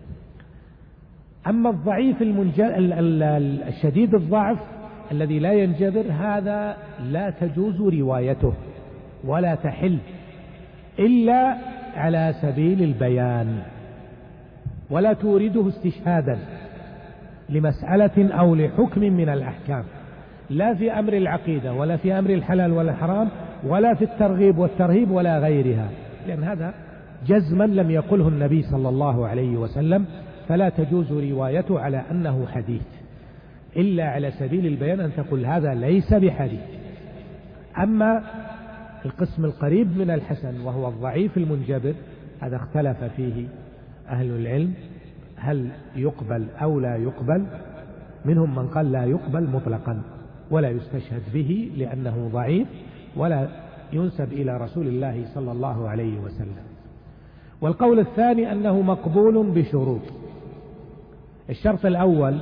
أما الضعيف الشديد الضعف الذي لا ينجبر، هذا لا تجوز روايته ولا تحل إلا على سبيل البيان، ولا تورده استشهادا لمسألة أو لحكم من الأحكام، لا في أمر العقيدة ولا في أمر الحلال والحرام ولا في الترغيب والترهيب ولا غيرها، لأن هذا جزما لم يقله النبي صلى الله عليه وسلم، فلا تجوز روايته على أنه حديث إلا على سبيل البيان، أن تقول هذا ليس بحديث. أما القسم القريب من الحسن وهو الضعيف المنجبر، هذا اختلف فيه أهل العلم هل يقبل أو لا يقبل. منهم من قال لا يقبل مطلقا ولا يستشهد به لأنه ضعيف ولا ينسب إلى رسول الله صلى الله عليه وسلم. والقول الثاني أنه مقبول بشروط. الشرط الأول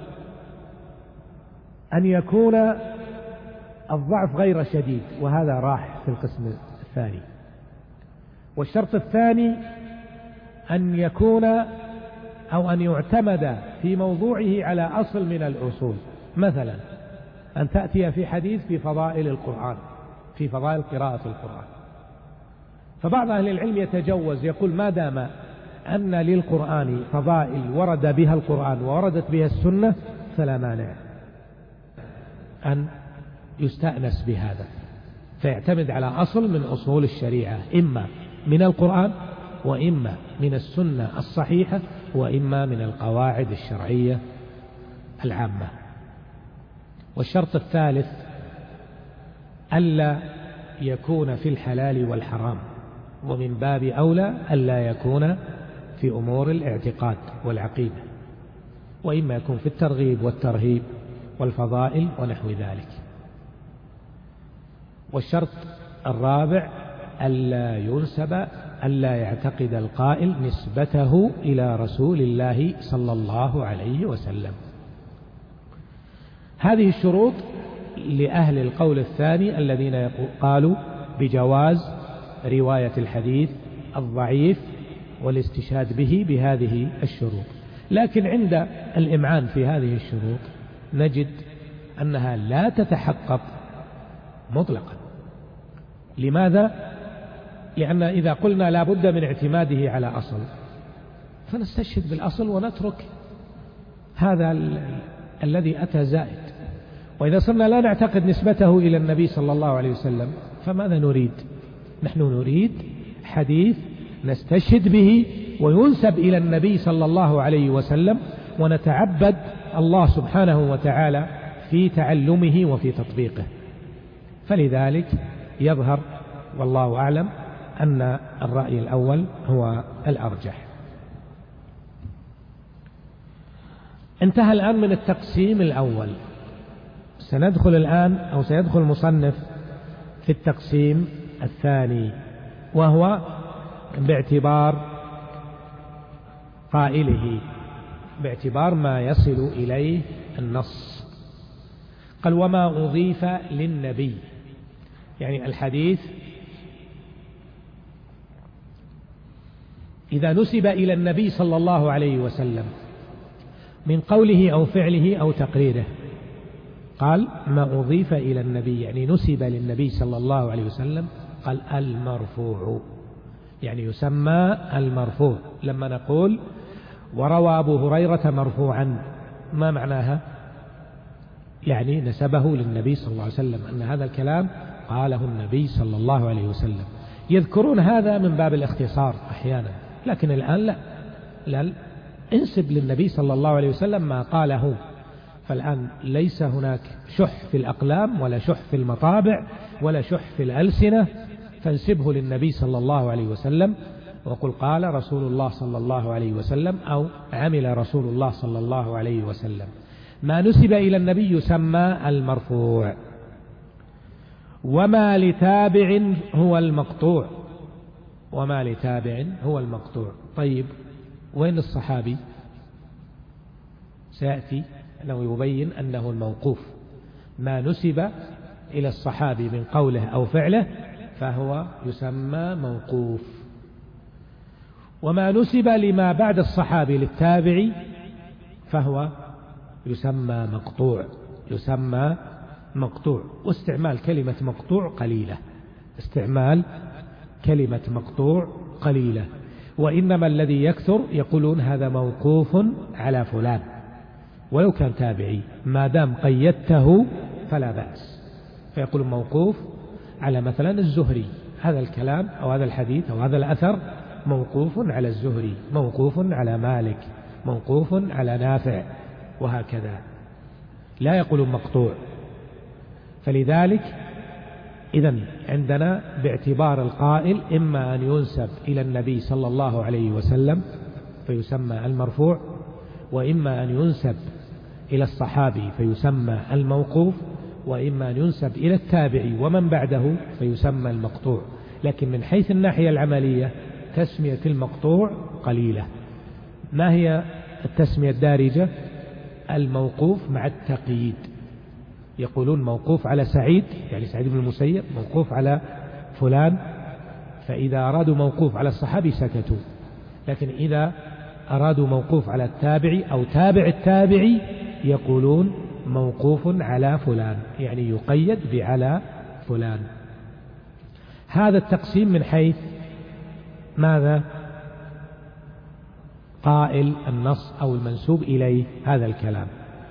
أن يكون الضعف غير شديد، وهذا راح في القسم الثاني. والشرط الثاني أن يكون أو أن يعتمد في موضوعه على أصل من الأصول. مثلا أن تأتي في حديث في فضائل القرآن، في فضائل قراءة القرآن، فبعض أهل العلم يتجوز، يقول ما دام أن للقرآن فضائل ورد بها القرآن ووردت بها السنة فلا مانع أن يستأنس بهذا، فيعتمد على أصل من أصول الشريعة، إما من القرآن وإما من السنة الصحيحة وإما من القواعد الشرعية العامة. والشرط الثالث ألا يكون في الحلال والحرام، ومن باب أولى ألا يكون في أمور الاعتقاد والعقيدة، وإما يكون في الترغيب والترهيب والفضائل ونحو ذلك. والشرط الرابع ألا يعتقد القائل نسبته إلى رسول الله صلى الله عليه وسلم. هذه الشروط لأهل القول الثاني الذين قالوا بجواز رواية الحديث الضعيف والاستشهاد به بهذه الشروط. لكن عند الإمعان في هذه الشروط نجد أنها لا تتحقق مطلقا. لماذا؟ لأن إذا قلنا لا بد من اعتماده على أصل فنستشهد بالأصل ونترك هذا الذي أتى زائد. وإذا صرنا لا نعتقد نسبته إلى النبي صلى الله عليه وسلم فماذا نريد؟ نحن نريد حديث نستشهد به وينسب إلى النبي صلى الله عليه وسلم، ونتعبد الله سبحانه وتعالى في تعلمه وفي تطبيقه. فلذلك يظهر والله أعلم أن الرأي الأول هو الأرجح. انتهى الآن من التقسيم الأول. سندخل الآن أو سيدخل المصنف في التقسيم الثاني، وهو باعتبار قائله، باعتبار ما يصل إليه النص. قال وما أضيف للنبي، يعني الحديث إذا نسب إلى النبي صلى الله عليه وسلم من قوله أو فعله أو تقريره. قال ما أضيف إلى النبي يعني نسب للنبي صلى الله عليه وسلم، قال المرفوع، يعني يسمى المرفوع. لما نقول وروى أبو هريرة مرفوعا ما معناها؟ يعني نسبه للنبي صلى الله عليه وسلم، أن هذا الكلام قاله النبي صلى الله عليه وسلم. يذكرون هذا من باب الاختصار أحيانا، لكن الآن لا انسب للنبي صلى الله عليه وسلم ما قاله. فالآن ليس هناك شح في الأقلام ولا شح في المطابع ولا شح في الألسنة، فانسبه للنبي صلى الله عليه وسلم وقل قال رسول الله صلى الله عليه وسلم أو عمل رسول الله صلى الله عليه وسلم. ما نسب إلى النبي يسمى المرفوع. وما لتابع هو المقطوع، وما لتابع هو المقطوع. طيب وين الصحابي؟ سيأتي أنه يبين أنه الموقوف. ما نسب إلى الصحابي من قوله أو فعله فهو يسمى موقوف. وما نسب لما بعد الصحابي للتابع فهو يسمى مقطوع، يسمى مقطوع. واستعمال كلمة مقطوع قليلة، استعمال كلمة مقطوع قليلة. وإنما الذي يكثر يقولون هذا موقوف على فلان ولو كان تابعي، ما دام قيدته فلا بأس، فيقول موقوف على مثلا الزهري، هذا الكلام أو هذا الحديث أو هذا الأثر موقوف على الزهري، موقوف على مالك، موقوف على نافع، وهكذا. لا يقول مقطوع. فلذلك إذن عندنا باعتبار القائل إما أن ينسب إلى النبي صلى الله عليه وسلم فيسمى المرفوع، وإما أن ينسب إلى الصحابي فيسمى الموقوف، وإما أن ينسب إلى التابعي ومن بعده فيسمى المقطوع. لكن من حيث الناحية العملية تسمية المقطوع قليلة. ما هي التسمية الدارجة؟ الموقوف مع التقييد. يقولون موقوف على سعيد، يعني سعيد بن المسيب، موقوف على فلان، فإذا أرادوا موقوف على الصحابي سكتوا. لكن إذا أرادوا موقوف على التابعي أو تابع التابعي يقولون موقوف على فلان، يعني يقيد بعلى فلان. هذا التقسيم من حيث ماذا؟ قائل النص أو المنسوب إليه هذا الكلام.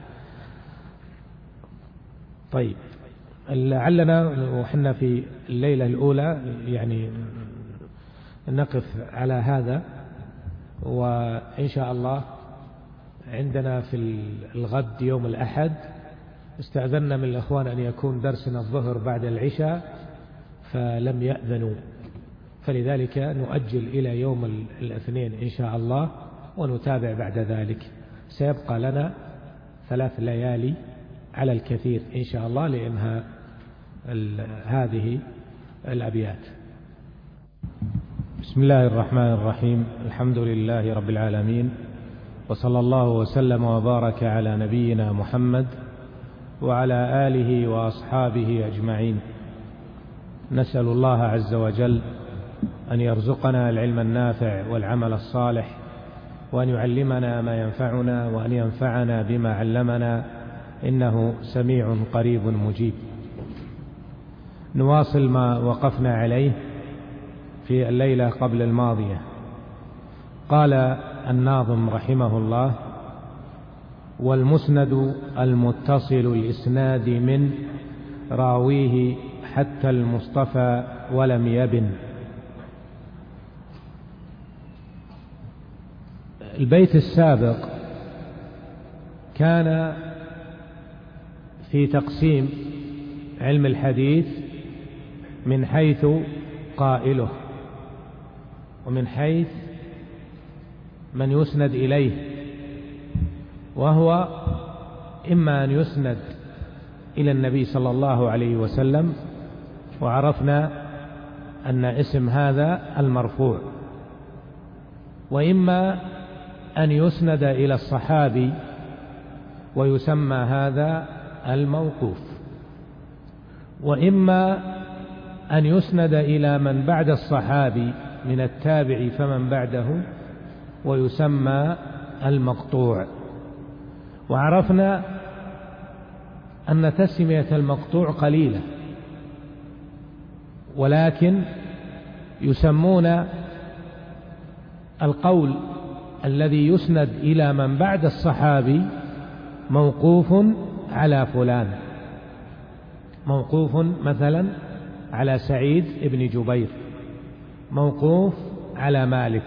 طيب لعلنا وحنا في الليلة الأولى يعني نقف على هذا، وإن شاء الله عندنا في الغد يوم الأحد استأذنا من الأخوان أن يكون درسنا الظهر بعد العشاء فلم يأذنوا، فلذلك نؤجل إلى يوم الاثنين إن شاء الله ونتابع بعد ذلك. سيبقى لنا 3 ليالي على الكثير إن شاء الله لإنهاء هذه الأبيات. بسم الله الرحمن الرحيم. الحمد لله رب العالمين، وصلى الله وسلم وبارك على نبينا محمد وعلى آله وأصحابه أجمعين. نسأل الله عز وجل أن يرزقنا العلم النافع والعمل الصالح، وأن يعلمنا ما ينفعنا، وأن ينفعنا بما علمنا، إنه سميع قريب مجيب. نواصل ما وقفنا عليه في الليلة قبل الماضية. قال الناظم رحمه الله: والمسند المتصل الإسناد من راويه حتى المصطفى ولم يبن. البيت السابق كان في تقسيم علم الحديث من حيث قائله، ومن حيث من يسند إليه، وهو إما أن يسند إلى النبي صلى الله عليه وسلم، وعرفنا أن اسم هذا المرفوع، وإما أن يسند إلى الصحابي ويسمى هذا الموقوف، وإما أن يسند إلى من بعد الصحابي من التابع فمن بعده ويسمى المقطوع. وعرفنا أن تسمية المقطوع قليلة، ولكن يسمون القول الذي يسند إلى من بعد الصحابي موقوف على فلان، موقوف مثلا على سعيد بن جبير، موقوف على مالك،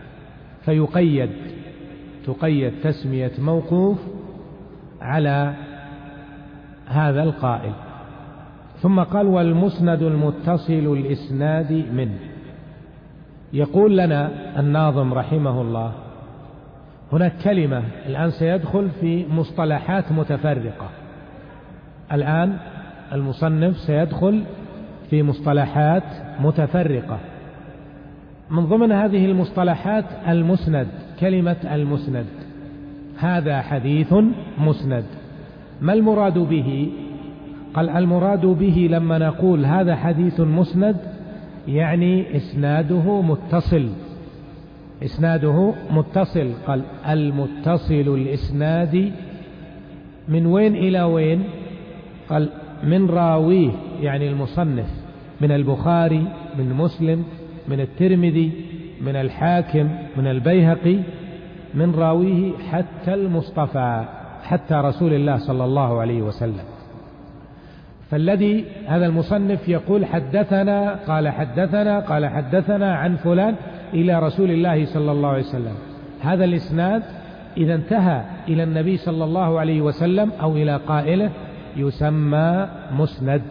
تقيد تسمية موقوف على هذا القائل. ثم قال: والمسند المتصل الإسناد من. يقول لنا الناظم رحمه الله هناك كلمة الآن سيدخل في مصطلحات متفرقة. الآن المصنف سيدخل في مصطلحات متفرقة، من ضمن هذه المصطلحات المسند. كلمة المسند، هذا حديث مسند، ما المراد به؟ قال: المراد به لما نقول هذا حديث مسند يعني إسناده متصل، إسناده متصل. قال: المتصل الإسناد من وين إلى وين؟ قال: من راويه، يعني المصنف، من البخاري، من مسلم، من الترمذي، من الحاكم، من البيهقي، من راويه حتى المصطفى، حتى رسول الله صلى الله عليه وسلم. فالذي هذا المصنف يقول حدثنا، قال حدثنا، قال حدثنا عن فلان إلى رسول الله صلى الله عليه وسلم، هذا الإسناد إذا انتهى إلى النبي صلى الله عليه وسلم أو إلى قائله يسمى مسند.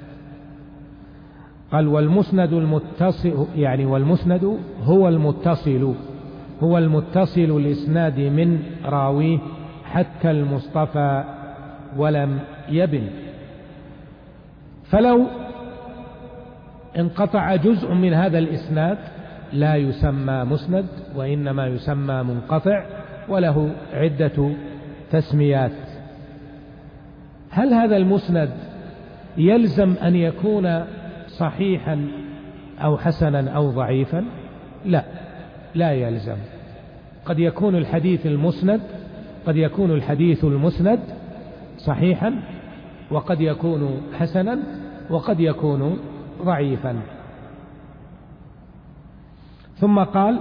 قال: والمسند المتصل، يعني والمسند هو المتصل، هو المتصل الإسناد من راويه حتى المصطفى ولم يبن. فلو انقطع جزء من هذا الإسناد لا يسمى مسند، وإنما يسمى منقطع، وله عدة تسميات. هل هذا المسند يلزم أن يكون صحيحا أو حسنا أو ضعيفا؟ لا، لا يلزم. قد يكون الحديث المسند، قد يكون الحديث المسند صحيحا، وقد يكون حسنا، وقد يكون ضعيفا. ثم قال: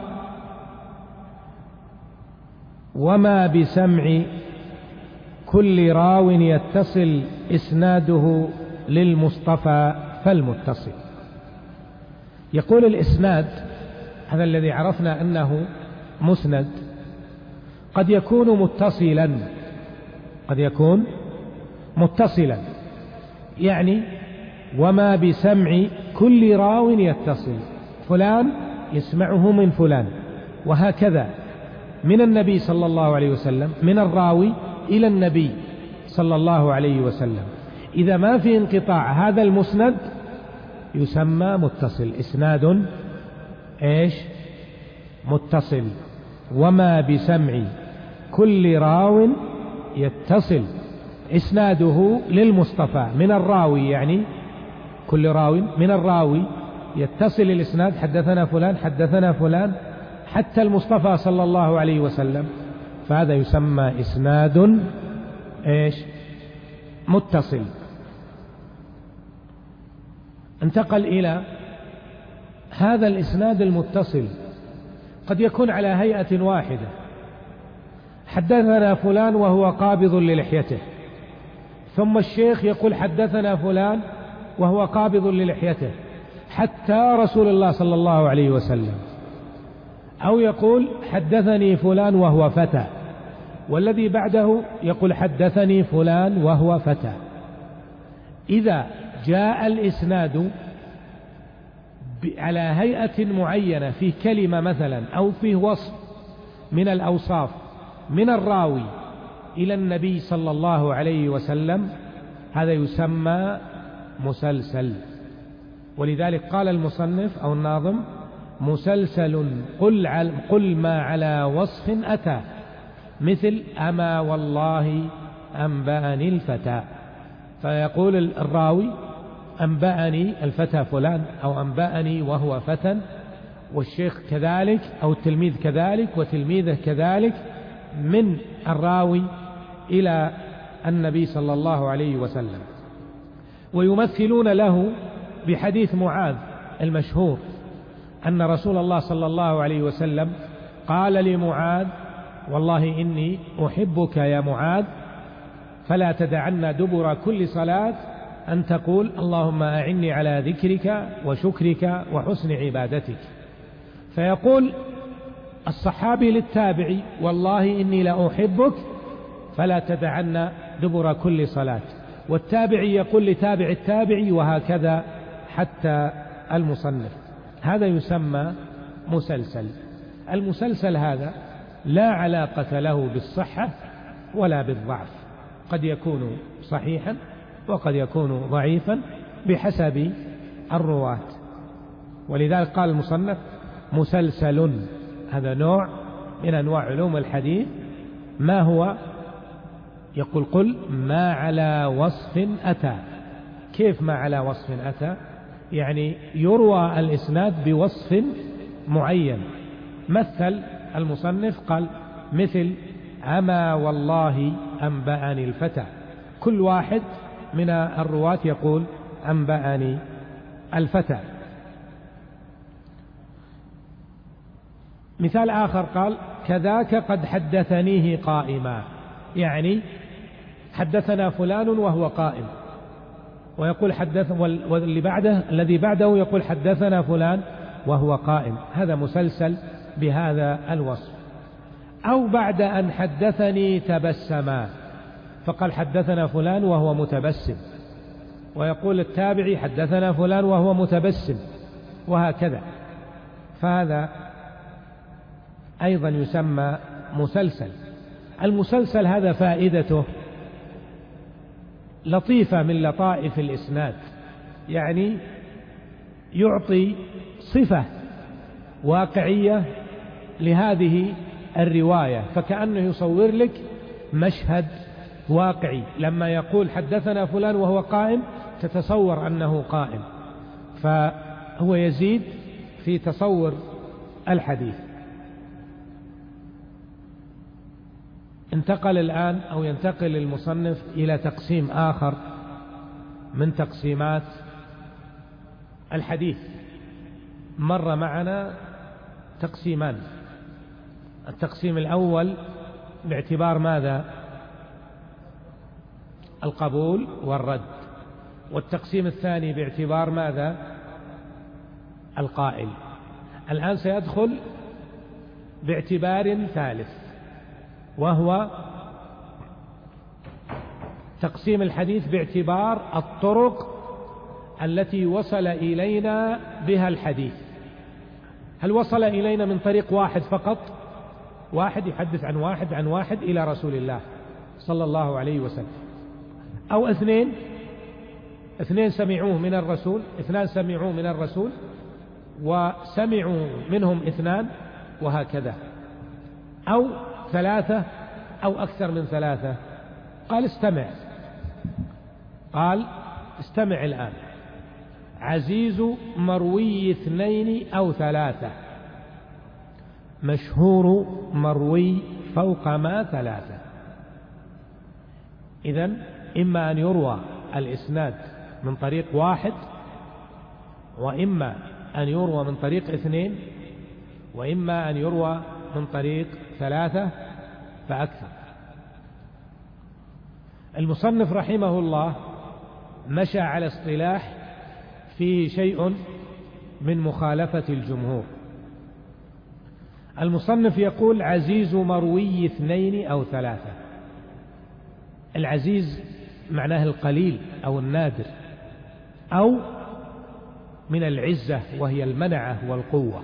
وما بسمع كل راو يتصل إسناده للمصطفى فالمتصل. يقول الإسناد هذا الذي عرفنا أنه مسند قد يكون متصلا، قد يكون متصلا، يعني وما بسمع كل راو يتصل، فلان يسمعه من فلان، وهكذا من النبي صلى الله عليه وسلم، من الراوي إلى النبي صلى الله عليه وسلم. إذا ما في انقطاع هذا المسند يسمى متصل، إسناد إيش؟ متصل. وما بسمع كل راو يتصل إسناده للمصطفى، من الراوي يعني كل راو من الراوي يتصل الإسناد حدثنا فلان حدثنا فلان حتى المصطفى صلى الله عليه وسلم، فهذا يسمى إسناد متصل. انتقل إلى هذا الإسناد المتصل قد يكون على هيئة واحدة، حدثنا فلان وهو قابض للحيته، ثم الشيخ يقول حدثنا فلان وهو قابض للحيته حتى رسول الله صلى الله عليه وسلم، أو يقول حدثني فلان وهو فتى، والذي بعده يقول حدثني فلان وهو فتى. إذا جاء الإسناد على هيئة معينة في كلمة مثلا أو في وصف من الأوصاف من الراوي إلى النبي صلى الله عليه وسلم، هذا يسمى مسلسل. ولذلك قال المصنف أو الناظم مسلسل قل ما على وصف أتى، مثل أما والله أنبأني الفتى، فيقول الراوي أنبأني الفتى فلان أو أنبأني وهو فتى، والشيخ كذلك أو التلميذ كذلك وتلميذه كذلك، من الراوي إلى النبي صلى الله عليه وسلم. ويمثلون له بحديث معاذ المشهور أن رسول الله صلى الله عليه وسلم قال لمعاذ والله إني أحبك يا معاذ فلا تدعنا دبر كل صلاة أن تقول اللهم أعني على ذكرك وشكرك وحسن عبادتك. فيقول الصحابي للتابعي والله إني لأحبك فلا تدعنا دبر كل صلاة، والتابعي يقول لتابع التابعي، وهكذا حتى المصنف. هذا يسمى مسلسل. المسلسل هذا لا علاقة له بالصحة ولا بالضعف، قد يكون صحيحا وقد يكون ضعيفا بحسب الرواة. ولذلك قال المصنف مسلسل، هذا نوع من أنواع علوم الحديث. ما هو؟ يقول قل ما على وصف أتى. كيف ما على وصف أتى؟ يعني يروى الإسناد بوصف معين. مثل المصنف قال مثل أما والله أنبأني الفتى، كل واحد من الرواة يقول أنبأني الفتى. مثال آخر قال كذاك قد حدثنيه قائما، يعني حدثنا فلان وهو قائم، ويقول واللي بعده الذي بعده يقول حدثنا فلان وهو قائم، هذا مسلسل بهذا الوصف. أو بعد أن حدثني تبسما، فقال حدثنا فلان وهو متبسم، ويقول التابعي حدثنا فلان وهو متبسم، وهكذا. فهذا أيضا يسمى مسلسل. المسلسل هذا فائدته لطيفة من لطائف الإسناد، يعني يعطي صفة واقعية لهذه الرواية، فكأنه يصور لك مشهد واقعي. لما يقول حدثنا فلان وهو قائم تتصور أنه قائم، فهو يزيد في تصور الحديث. انتقل الآن أو ينتقل المصنف إلى تقسيم آخر من تقسيمات الحديث. مر معنا تقسيمان، التقسيم الأول باعتبار ماذا؟ القبول والرد، والتقسيم الثاني باعتبار ماذا؟ القائل. الآن سيدخل باعتبار ثالث، وهو تقسيم الحديث باعتبار الطرق التي وصل إلينا بها الحديث. هل وصل إلينا من طريق واحد فقط، واحد يحدث عن واحد عن واحد إلى رسول الله صلى الله عليه وسلم، أو اثنين سمعوه من الرسول، اثنان سمعوه من الرسول وسمعوا منهم اثنان، وهكذا، أو ثلاثة أو أكثر من ثلاثة. قال استمع الآن. عزيز مروي 2 أو 3. مشهور مروي فوق ما 3. إذن إما أن يروى الإسناد من طريق واحد، وإما أن يروى من طريق 2، وإما أن يروى من طريق 3 فأكثر. المصنف رحمه الله مشى على اصطلاح فيه شيء من مخالفة الجمهور. المصنف يقول عزيز مروي 2 أو 3. العزيز معناه القليل أو النادر، أو من العزة وهي المنعة والقوة.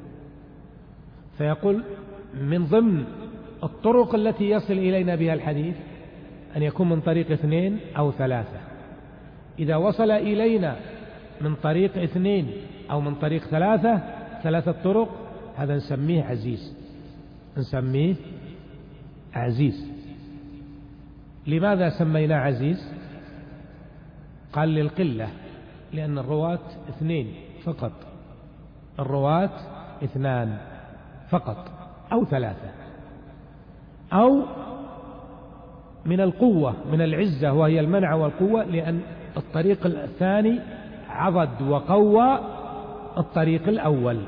فيقول من ضمن الطرق التي يصل إلينا بها الحديث أن يكون من طريق 2 أو 3. إذا وصل إلينا من طريق 2 أو من طريق 3 طرق، هذا نسميه عزيز، نسميه عزيز. لماذا سميناه عزيز؟ قال للقلة، لأن الرواة 2 فقط، الرواة 2 فقط أو 3، أو من القوة من العزة وهي المنع والقوة، لأن الطريق الثاني عضد وقوى الطريق الأول.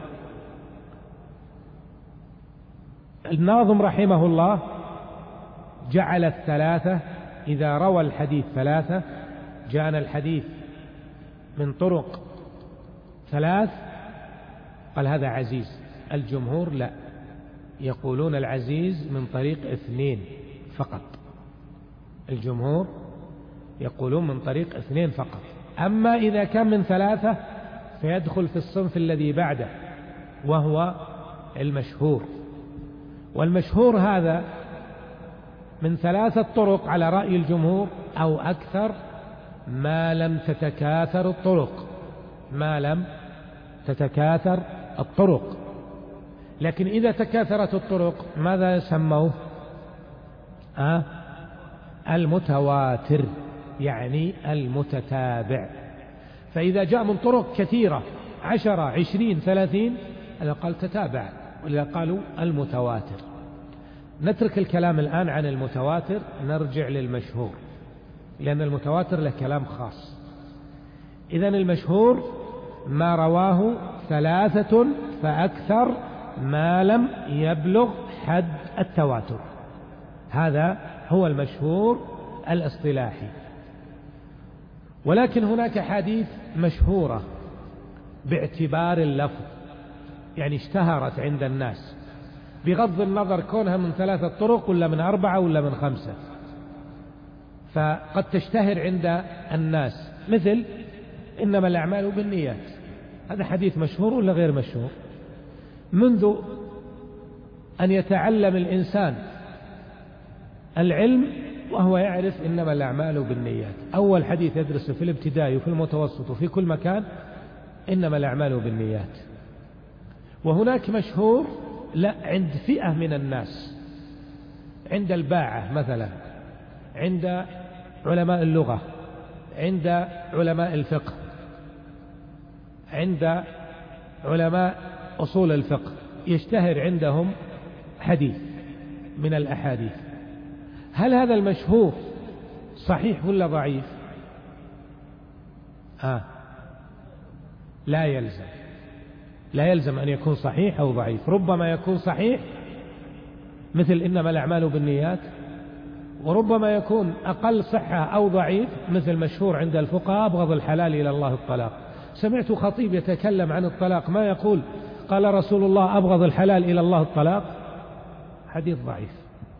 الناظم رحمه الله جعل 3 إذا روى الحديث 3، جاءنا الحديث من طرق 3، قال هذا عزيز. الجمهور لا، يقولون العزيز من طريق 2 فقط. الجمهور يقولون من طريق 2 فقط. أما إذا كان من 3 فيدخل في الصنف الذي بعده، وهو المشهور. والمشهور هذا من 3 طرق على رأي الجمهور أو أكثر، ما لم تتكاثر الطرق، ما لم تتكاثر الطرق. لكن إذا تكاثرت الطرق ماذا سموه؟ المتواتر، يعني المتتابع. فإذا جاء من طرق كثيرة 10 20 30 هذا قال تتابع، وإذا قالوا المتواتر. نترك الكلام الآن عن المتواتر، نرجع للمشهور، لأن المتواتر له كلام خاص. إذن المشهور ما رواه 3 فأكثر ما لم يبلغ حد التواتر، هذا هو المشهور الاصطلاحي. ولكن هناك حديث مشهورة باعتبار اللفظ، يعني اشتهرت عند الناس بغض النظر كونها من 3 طرق ولا من 4 ولا من 5، فقد تشتهر عند الناس، مثل إنما الأعمال بالنيات. هذا حديث مشهور ولا غير مشهور؟ منذ أن يتعلم الإنسان العلم وهو يعرف إنما الأعمال بالنيات. أول حديث يدرسه في الابتدائي وفي المتوسط وفي كل مكان إنما الأعمال بالنيات. وهناك مشهور لا عند فئة من الناس، عند الباعة مثلا، عند علماء اللغة، عند علماء الفقه، عند علماء أصول الفقه، يشتهر عندهم حديث من الأحاديث. هل هذا المشهور صحيح ولا ضعيف؟ لا يلزم أن يكون صحيح أو ضعيف. ربما يكون صحيح مثل إنما الأعمال بالنيات، وربما يكون أقل صحة أو ضعيف مثل مشهور عند الفقهاء أبغض الحلال إلى الله الطلاق. سمعت خطيب يتكلم عن الطلاق ما يقول قال رسول الله أبغض الحلال إلى الله الطلاق، حديث ضعيف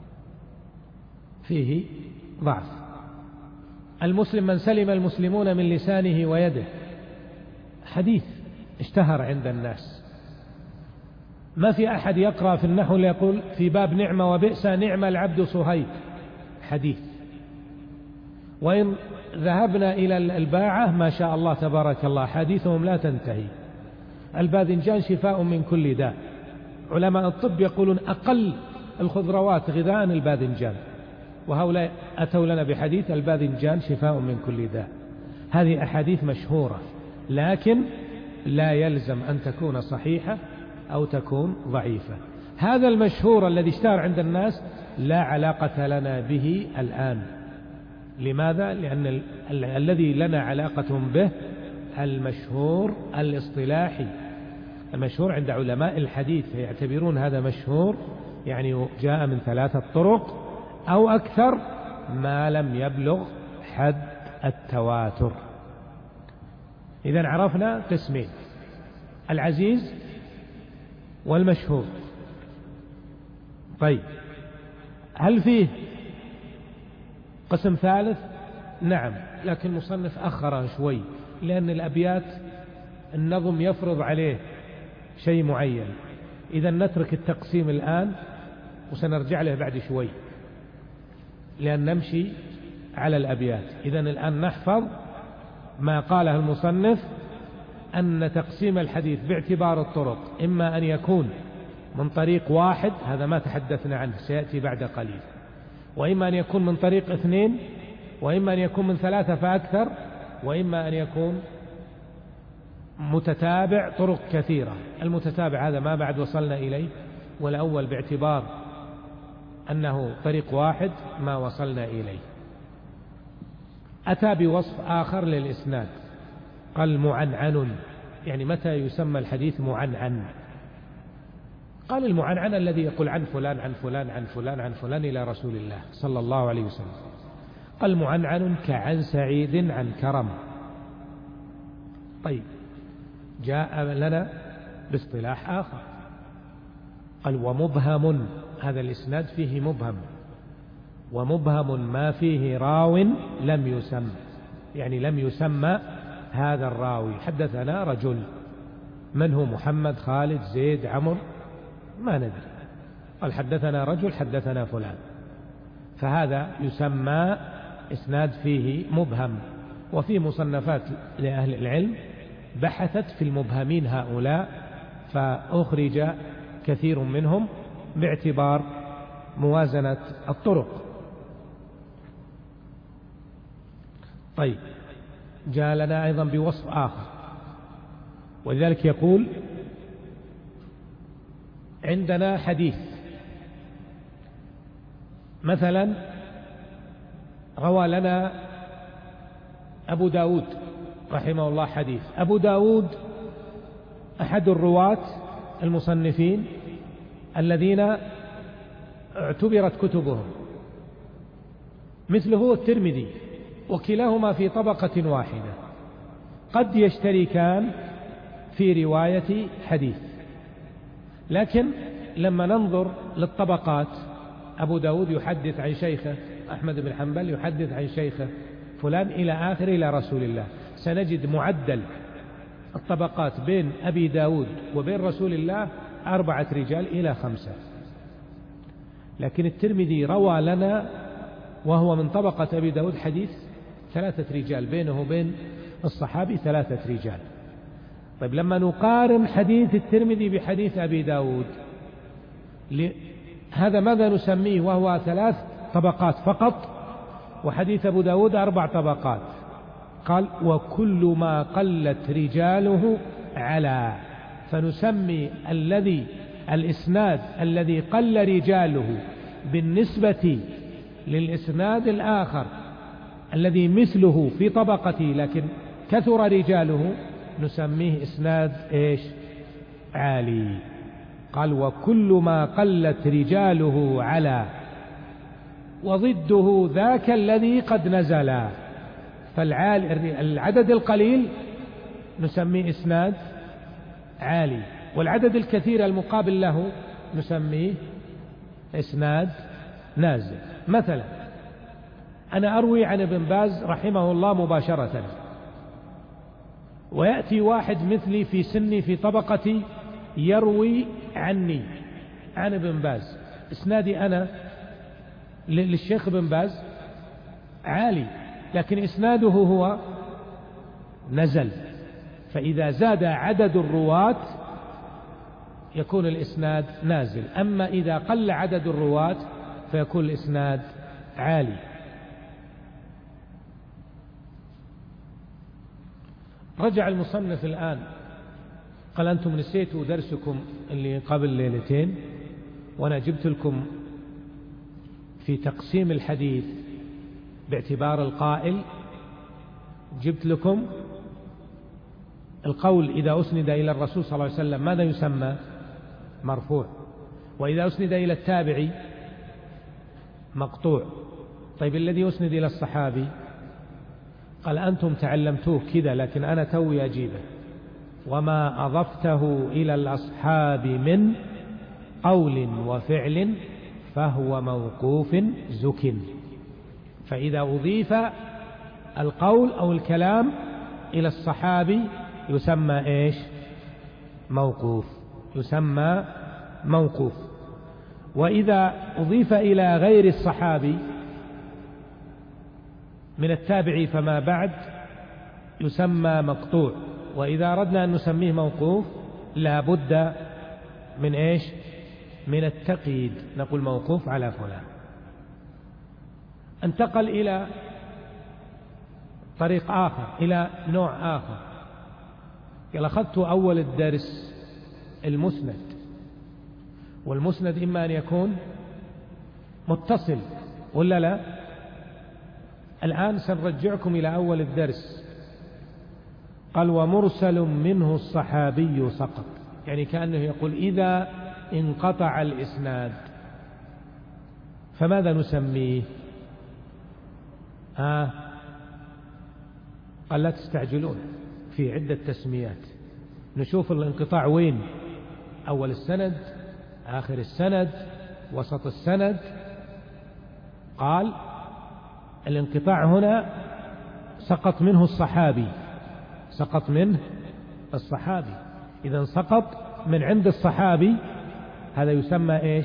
فيه ضعف. المسلم من سلم المسلمون من لسانه ويده، حديث اشتهر عند الناس. ما في أحد يقرأ في النحو ليقول في باب نعمة وبئس نعم العبد صهيب، حديث. وإن ذهبنا إلى الباعة ما شاء الله تبارك الله حديثهم لا تنتهي. الباذنجان شفاء من كل داء. علماء الطب يقولون أقل الخضروات غذاء الباذنجان، وهؤلاء أتوا لنا بحديث الباذنجان شفاء من كل داء. هذه أحاديث مشهورة، لكن لا يلزم أن تكون صحيحة أو تكون ضعيفة. هذا المشهور الذي اشتهر عند الناس لا علاقة لنا به الآن. لماذا؟ لأن الذي لنا علاقة به المشهور الاصطلاحي، المشهور عند علماء الحديث، يعتبرون هذا مشهور يعني جاء من 3 طرق أو أكثر ما لم يبلغ حد التواتر. إذن عرفنا قسمين: العزيز والمشهور. طيب، هل فيه قسم ثالث؟ نعم، لكن المصنف أخر شوي، لأن الأبيات النظم يفرض عليه شيء معين. إذا نترك التقسيم الآن وسنرجع له بعد شوي، لأن نمشي على الأبيات. إذا الآن نحفظ ما قاله المصنف، أن تقسيم الحديث باعتبار الطرق إما أن يكون من طريق واحد، هذا ما تحدثنا عنه سيأتي بعد قليل، وإما أن يكون من طريق 2، وإما أن يكون من 3 فأكثر، وإما أن يكون متتابع طرق كثيرة. المتتابع هذا ما بعد وصلنا إليه، والأول باعتبار أنه طريق واحد ما وصلنا إليه. أتى بوصف آخر للإسناد، قال معنعن. يعني متى يسمى الحديث معنعن؟ قال المعنعن الذي يقول عن فلان عن فلان عن فلان عن فلان إلى رسول الله صلى الله عليه وسلم. قال معنعن كعن سعيد عن كرم. طيب، جاء لنا باصطلاح آخر، قال ومبهم. هذا الإسناد فيه مبهم، ومبهم ما فيه راو لم يسم، يعني لم يسمى هذا الراوي. حدثنا رجل، من هو؟ محمد، خالد، زيد، عمر، ما ندري. قال حدثنا رجل، حدثنا فلان، فهذا يسمى إسناد فيه مبهم. وفي مصنفات لأهل العلم بحثت في المبهمين هؤلاء، فأخرج كثير منهم باعتبار موازنة الطرق. طيب، جاء لنا أيضا بوصف آخر، ولذلك يقول عندنا حديث مثلا روى لنا أبو داود رحمه الله حديث. أبو داود أحد الرواة المصنفين الذين اعتبرت كتبهم، مثله الترمذي، وكلاهما في طبقة واحدة، قد يشتركان في رواية حديث، لكن لما ننظر للطبقات، أبو داود يحدث عن شيخه أحمد بن حنبل، يحدث عن شيخه فلان إلى آخر إلى رسول الله، سنجد معدل الطبقات بين أبي داود وبين رسول الله 4 رجال إلى 5. لكن الترمذي روى لنا وهو من طبقة أبي داود حديث 3 رجال، بينه وبين الصحابي 3 رجال. طيب، لما نقارن حديث الترمذي بحديث أبي داود، هذا ماذا نسميه؟ وهو 3 طبقات فقط، وحديث أبو داود 4 طبقات. قال وكل ما قلت رجاله على، فنسمي الإسناد الذي قل رجاله بالنسبة للإسناد الآخر الذي مثله في طبقته لكن كثر رجاله، نسميه إسناد إيش؟ عالي. قال وكل ما قلت رجاله على، وضده ذاك الذي قد نزل. فالعدد القليل نسميه إسناد عالي، والعدد الكثير المقابل له نسميه إسناد نازل. مثلا أنا أروي عن ابن باز رحمه الله مباشرة، ويأتي واحد مثلي في سني في طبقتي يروي عني عن ابن باز، إسنادي أنا للشيخ ابن باز عالي، لكن إسناده هو نزل. فإذا زاد عدد الرواة يكون الإسناد نازل، أما إذا قل عدد الرواة فيكون الإسناد عالي. رجع المصنف الآن قال أنتم نسيتوا درسكم اللي قبل ليلتين، وأنا جبت لكم في تقسيم الحديث باعتبار القائل، جبت لكم القول إذا أسند إلى الرسول صلى الله عليه وسلم ماذا يسمى؟ مرفوع. وإذا أسند إلى التابعي مقطوع. طيب الذي أسند إلى الصحابي؟ قال أنتم تعلمتوه كذا، لكن أنا توي أجيبه. وما أضفته إلى الأصحاب من قول وفعل فهو موقوف زك. فإذا أضيف القول أو الكلام إلى الصحابي يسمى إيش؟ موقوف، يسمى موقوف. وإذا أضيف إلى غير الصحابي من التابعي فما بعد يسمى مقطوع. وإذا أردنا أن نسميه موقوف لا بد من إيش؟ من التقييد، نقول موقوف على فلان. انتقل إلى طريق آخر، إلى نوع آخر. قال أخذت أول الدرس المسند، والمسند إما أن يكون متصل ولا لا. الآن سنرجعكم إلى أول الدرس. قال ومرسل منه الصحابي سقط، يعني كأنه يقول إذا انقطع الإسناد فماذا نسميه؟ قال لا تستعجلون، في عدة تسميات. نشوف الانقطاع وين، أول السند، آخر السند، وسط السند. قال الانقطاع هنا سقط منه الصحابي، سقط منه الصحابي. إذا سقط من عند الصحابي هذا يسمى إيش؟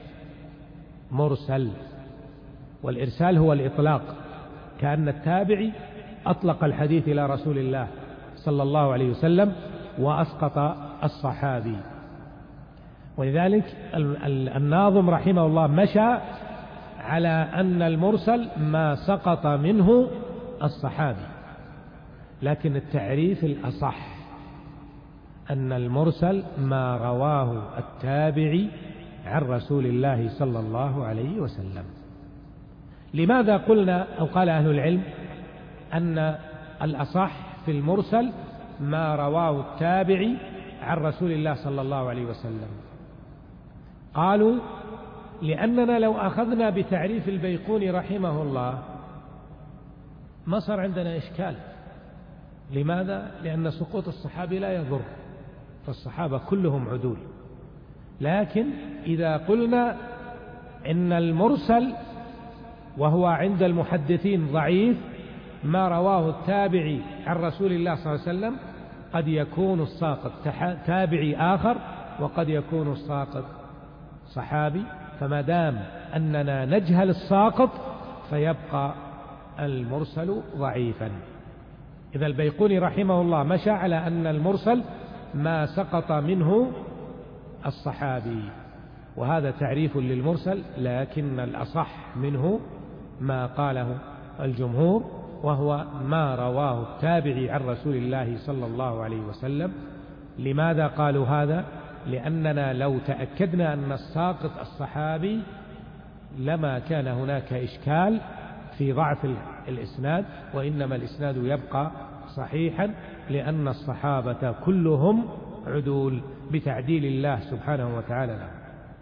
مرسل. والإرسال هو الإطلاق، كأن التابعي أطلق الحديث إلى رسول الله صلى الله عليه وسلم وأسقط الصحابي. ولذلك الناظم رحمه الله مشى على أن المرسل ما سقط منه الصحابي، لكن التعريف الأصح أن المرسل ما رواه التابعي عن رسول الله صلى الله عليه وسلم. لماذا قلنا أو قال أهل العلم أن الأصح في المرسل ما رواه التابعي عن رسول الله صلى الله عليه وسلم؟ قالوا لأننا لو أخذنا بتعريف البيقوني رحمه الله ما صار عندنا إشكال. لماذا؟ لأن سقوط الصحابي لا يضر، فالصحابة كلهم عدول. لكن إذا قلنا إن المرسل وهو عند المحدثين ضعيف ما رواه التابعي عن رسول الله صلى الله عليه وسلم، قد يكون الساقط تابعي آخر وقد يكون الساقط صحابي. فما دام أننا نجهل الساقط فيبقى المرسل ضعيفا. إذا البيقوني رحمه الله مشى على أن المرسل ما سقط منه الصحابي، وهذا تعريف للمرسل، لكن الأصح منه ما قاله الجمهور، وهو ما رواه التابعي عن رسول الله صلى الله عليه وسلم. لماذا قالوا هذا؟ لأننا لو تأكدنا أن الساقط الصحابي لما كان هناك إشكال في ضعف الإسناد، وإنما الإسناد يبقى صحيحا لأن الصحابة كلهم عدول بتعديل الله سبحانه وتعالى له.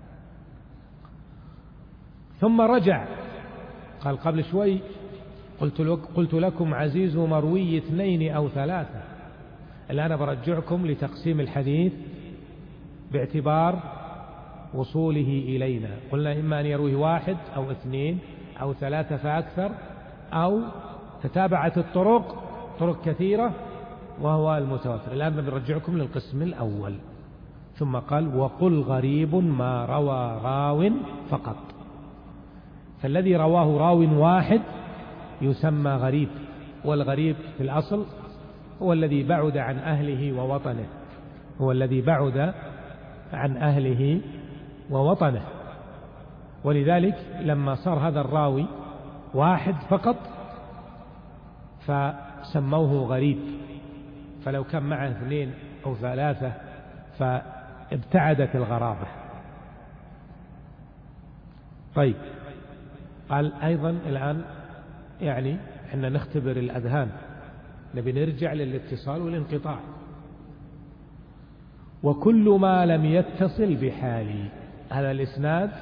ثم رجع قال قبل شوي قلت لكم عزيز مروي 2 أو 3. الآن برجعكم لتقسيم الحديث باعتبار وصوله إلينا. قلنا إما أن يرويه 1 أو 2 أو 3 فأكثر، أو تتابعت الطرق طرق كثيرة وهو المتواتر. الآن بنرجعكم للقسم الأول. ثم قال وقل غريب ما روى راو فقط. فالذي رواه راو واحد يسمى غريب، والغريب في الأصل هو الذي بعد عن أهله ووطنه، هو الذي بعد عن أهله ووطنه. ولذلك لما صار هذا الراوي واحد فقط فسموه غريب، فلو كان معه 2 أو 3 فابتعدت الغرابة. طيب، قال أيضا الآن يعني إحنا نختبر الأذهان، نبي نرجع للاتصال والانقطاع. وكل ما لم يتصل بحالي، هذا الإسناد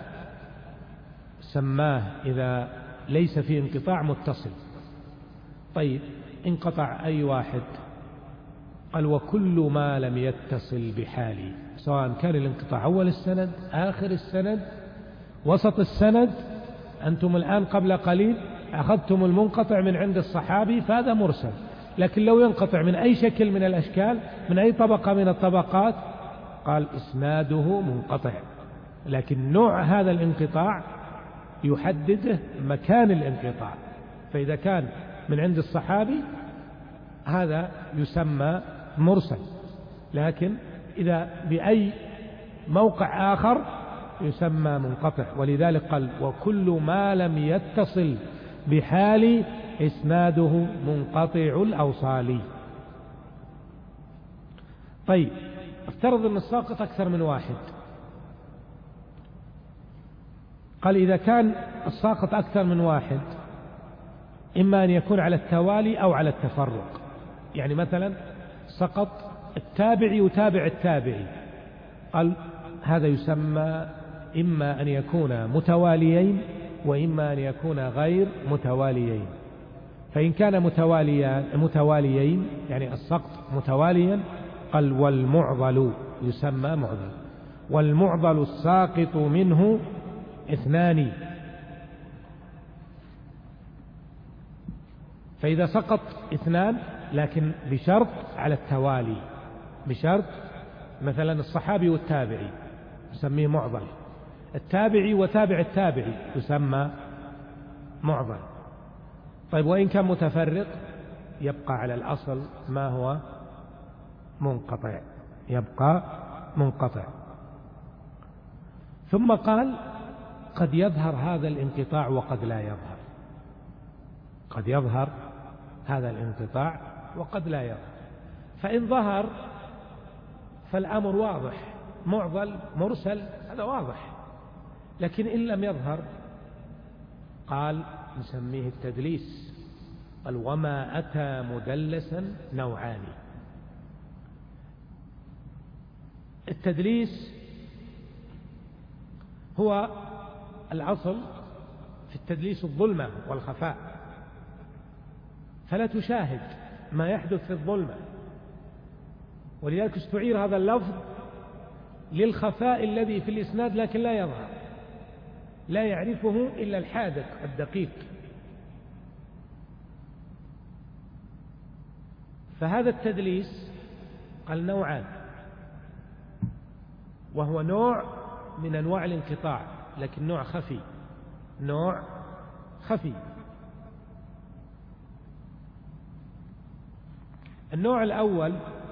سماه إذا ليس في انقطاع متصل. طيب، انقطع أي واحد؟ قال وكل ما لم يتصل بحالي، سواء كان الانقطاع أول السند، آخر السند، وسط السند. أنتم الآن قبل قليل أخذتم المنقطع من عند الصحابي فهذا مرسل، لكن لو ينقطع من أي شكل من الأشكال، من أي طبقة من الطبقات، قال إسناده منقطع. لكن نوع هذا الانقطاع يحدده مكان الانقطاع، فإذا كان من عند الصحابي هذا يسمى مرسل، لكن إذا بأي موقع آخر يسمى منقطع. ولذلك قال وكل ما لم يتصل بحال إسناده منقطع الأوصال. طيب، افترض أن الساقط أكثر من واحد. قال إذا كان الساقط أكثر من واحد إما أن يكون على التوالي أو على التفرق. يعني مثلا سقط التابعي وتابع التابعي، قال هذا يسمى إما أن يكون متواليين وإما أن يكون غير متواليين. فإن كان متواليين يعني السقط متواليا، قال والمعضل يسمى معضل، والمعضل الساقط منه 2. فإذا سقط 2 لكن بشرط على التوالي، بشرط مثلا الصحابي والتابعي يسميه معضل، التابعي وتابع التابعي يسمى معضل. طيب، وإن كان متفرق يبقى على الأصل ما هو منقطع، يبقى منقطع. ثم قال قد يظهر هذا الانقطاع وقد لا يظهر، قد يظهر هذا الانقطاع وقد لا يظهر. فإن ظهر فالأمر واضح، معضل مرسل هذا واضح. لكن إن لم يظهر قال نسميه التدليس. قال وما أتى مدلسا نوعان. التدليس هو الأصل في التدليس الظلمة والخفاء، فلا تشاهد ما يحدث في الظلمة، ولذلك استعير هذا اللفظ للخفاء الذي في الإسناد لكن لا يظهر، لا يعرفه إلا الحاذق الدقيق. فهذا التدليس قال نوعان، وهو نوع من أنواع الانقطاع لكن نوع خفي، نوع خفي. النوع الأول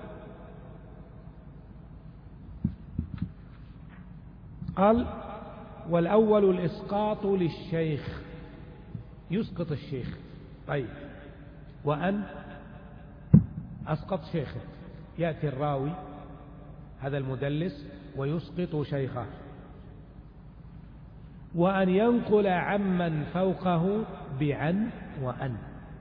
قال والأول الإسقاط للشيخ، يسقط الشيخ. طيب، وأن أسقط شيخه، يأتي الراوي هذا المدلس ويسقط شيخه. وأن ينقل عمن فوقه بعن وأن،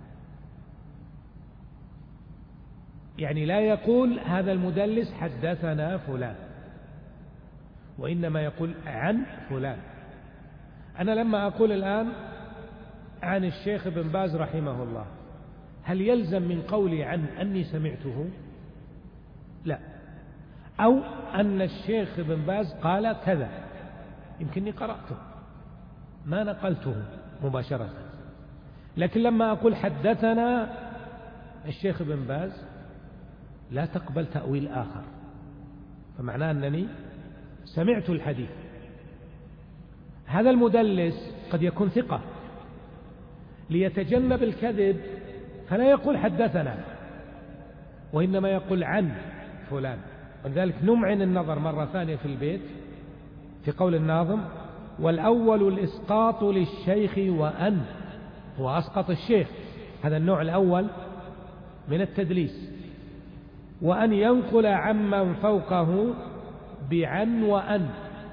يعني لا يقول هذا المدلس حدثنا فلان، وإنما يقول عن فلان. أنا لما أقول الآن عن الشيخ ابن باز رحمه الله، هل يلزم من قولي عن أني سمعته؟ لا. أو أن الشيخ ابن باز قال كذا، يمكنني قرأته ما نقلته مباشرة. لكن لما أقول حدثنا الشيخ ابن باز لا تقبل تأويل آخر، فمعناه أنني سمعت الحديث. هذا المدلس قد يكون ثقة، ليتجنب الكذب فلا يقول حدثنا وإنما يقول عن فلان. ولذلك نمعن النظر مرة ثانية في البيت في قول الناظم والأول الإسقاط للشيخ وأن، هو أسقط الشيخ، هذا النوع الأول من التدليس. وأن ينقل عمن فوقه بعن وأن.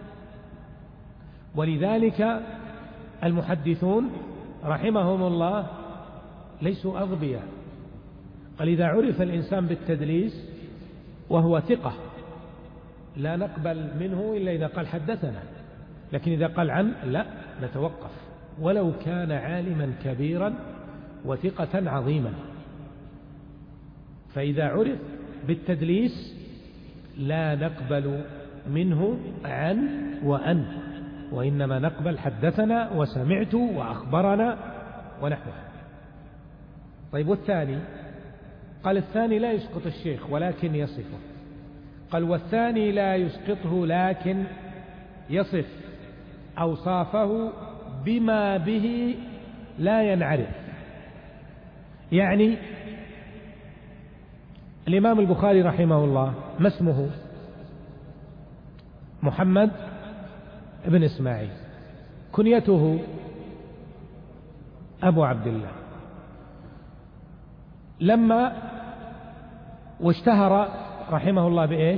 ولذلك المحدثون رحمهم الله ليسوا أغبياء، قال إذا عرف الإنسان بالتدليس وهو ثقة لا نقبل منه إلا إذا قال حدثنا، لكن إذا قال عن لا نتوقف ولو كان عالما كبيرا وثقة عظيما. فإذا عرف بالتدليس لا نقبل منه عن وأن، وإنما نقبل حدثنا وسمعت وأخبرنا ونحوه. طيب والثاني؟ قال الثاني لا يسقط الشيخ ولكن يصفه. قال والثاني لا يسقطه لكن يصف أوصافه بما به لا ينعرف. يعني الإمام البخاري رحمه الله ما اسمه؟ محمد بن إسماعيل، كنيته أبو عبد الله. لما واشتهر رحمه الله بإيش؟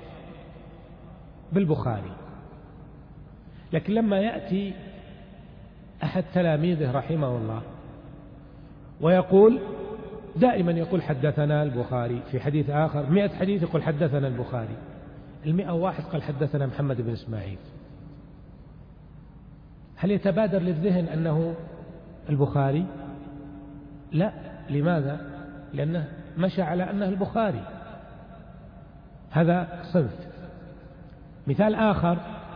بالبخاري. لكن لما يأتي أحد تلاميذه رحمه الله ويقول دائما يقول حدثنا البخاري، في حديث آخر 100 حديث يقول حدثنا البخاري، 101 قال حدثنا محمد بن إسماعيل، هل يتبادر للذهن أنه البخاري؟ لا. لماذا؟ لأنه مشى على أنه البخاري. هذا صنف. مثال آخر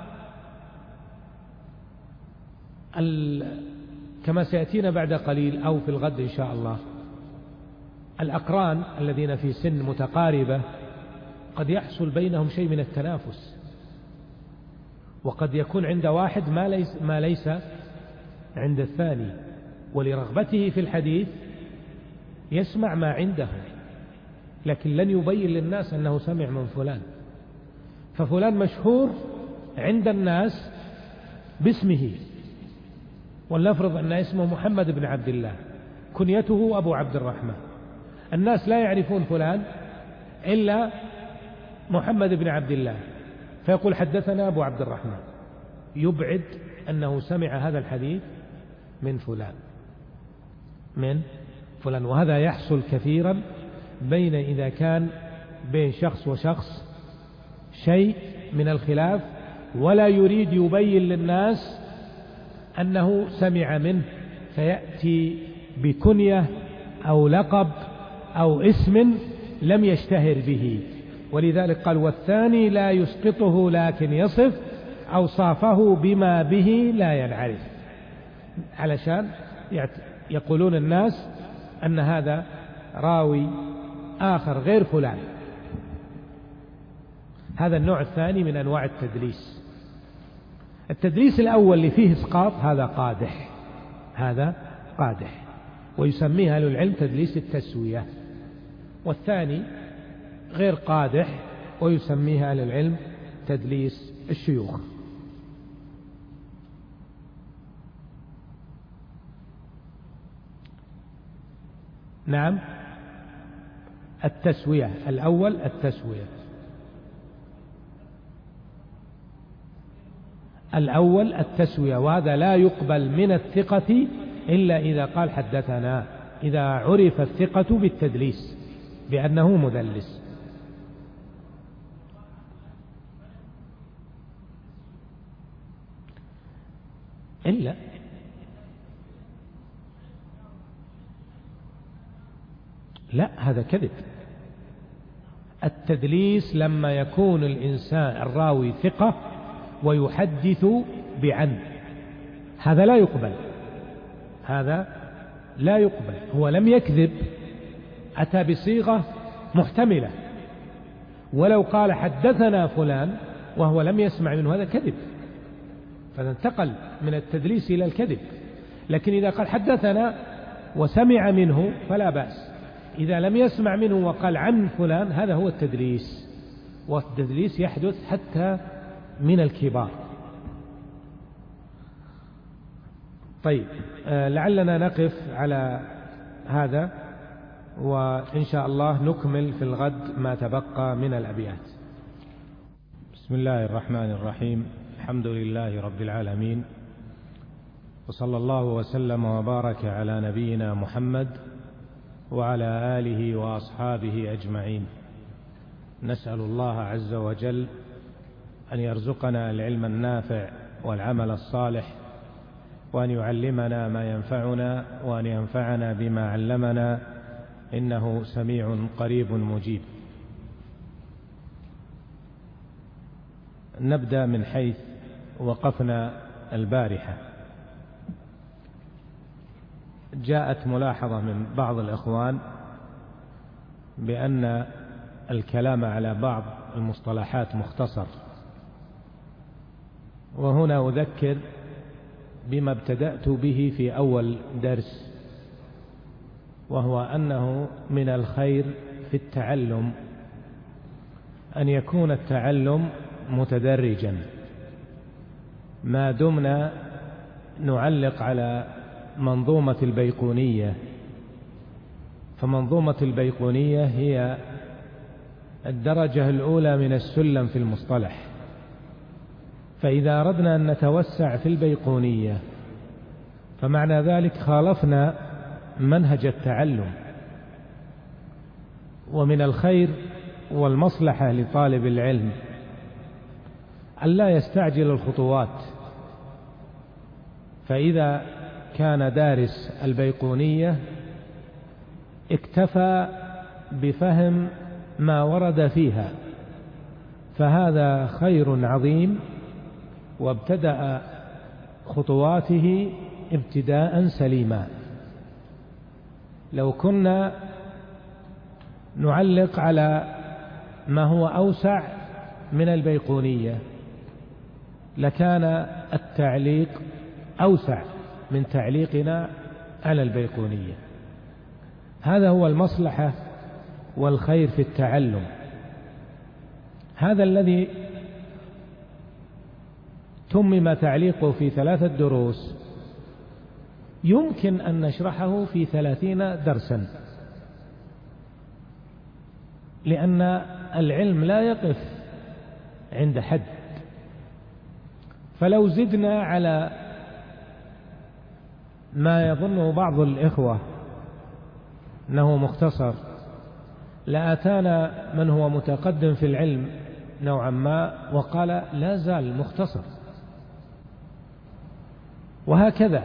كما سيأتينا بعد قليل أو في الغد إن شاء الله، الأقران الذين في سن متقاربة قد يحصل بينهم شيء من التنافس، وقد يكون عند واحد ما ليس عند الثاني، ولرغبته في الحديث يسمع ما عنده، لكن لن يبين للناس أنه سمع من فلان. ففلان مشهور عند الناس باسمه، ولنفرض أن اسمه محمد بن عبد الله، كنيته أبو عبد الرحمن، الناس لا يعرفون فلان إلا محمد بن عبد الله، فيقول حدثنا أبو عبد الرحمن، يبعد أنه سمع هذا الحديث من فلان وهذا يحصل كثيرا إذا كان بين شخص وشخص شيء من الخلاف ولا يريد يبين للناس أنه سمع منه، فيأتي بكنية أو لقب أو اسم لم يشتهر به. ولذلك قال والثاني لا يسقطه لكن يصف أوصافه بما به لا ينعرف، علشان يقولون الناس أن هذا راوي آخر غير فلان. هذا النوع الثاني من أنواع التدليس. التدليس الأول اللي فيه إسقاط هذا قادح ويسميه أهل العلم تدليس التسوية، والثاني غير قادح ويسميه أهل العلم تدليس الشيوخ. نعم، التسوية الأول التسوية، وهذا لا يقبل من الثقة إلا إذا قال حدثنا، إذا عرف الثقة بالتدليس بأنه مدلس. لا، هذا كذب. التدليس لما يكون الإنسان الراوي ثقة ويحدث بعن، هذا لا يقبل. هو لم يكذب، أتى بصيغة محتملة، ولو قال حدثنا فلان وهو لم يسمع منه هذا كذب، فانتقل من التدليس إلى الكذب. لكن إذا قال حدثنا وسمع منه فلا بأس. إذا لم يسمع منه وقال عن فلان هذا هو التدليس، والتدليس يحدث حتى من الكبار. طيب، لعلنا نقف على هذا وإن شاء الله نكمل في الغد ما تبقى من الأبيات. بسم الله الرحمن الرحيم. الحمد لله رب العالمين، وصلى الله وسلم وبارك على نبينا محمد وعلى آله وأصحابه أجمعين. نسأل الله عز وجل أن يرزقنا العلم النافع والعمل الصالح، وأن يعلمنا ما ينفعنا، وأن ينفعنا بما علمنا، إنه سميع قريب مجيب. نبدأ من حيث وقفنا البارحة. جاءت ملاحظة من بعض الإخوان بأن الكلام على بعض المصطلحات مختصر، وهنا أذكر بما ابتدأت به في أول درس، وهو أنه من الخير في التعلم أن يكون التعلم متدرجا، ما دمنا نعلق على منظومة البيقونية. فمنظومة البيقونية هي الدرجة الأولى من السلم في المصطلح، فإذا أردنا أن نتوسع في البيقونية فمعنى ذلك خالفنا منهج التعلم. ومن الخير والمصلحة لطالب العلم ألا يستعجل الخطوات، فإذا كان دارس البيقونية اكتفى بفهم ما ورد فيها، فهذا خير عظيم، وابتدأ خطواته ابتداء سليما. لو كنا نعلق على ما هو أوسع من البيقونية لكان التعليق أوسع من تعليقنا على البيقونية. هذا هو المصلحة والخير في التعلم. هذا الذي تمم تعليقه في 3 دروس يمكن أن نشرحه في 30 درسا، لأن العلم لا يقف عند حد. فلو زدنا على ما يظنه بعض الإخوة أنه مختصر لأتانا من هو متقدم في العلم نوعا ما وقال لا زال مختصر، وهكذا.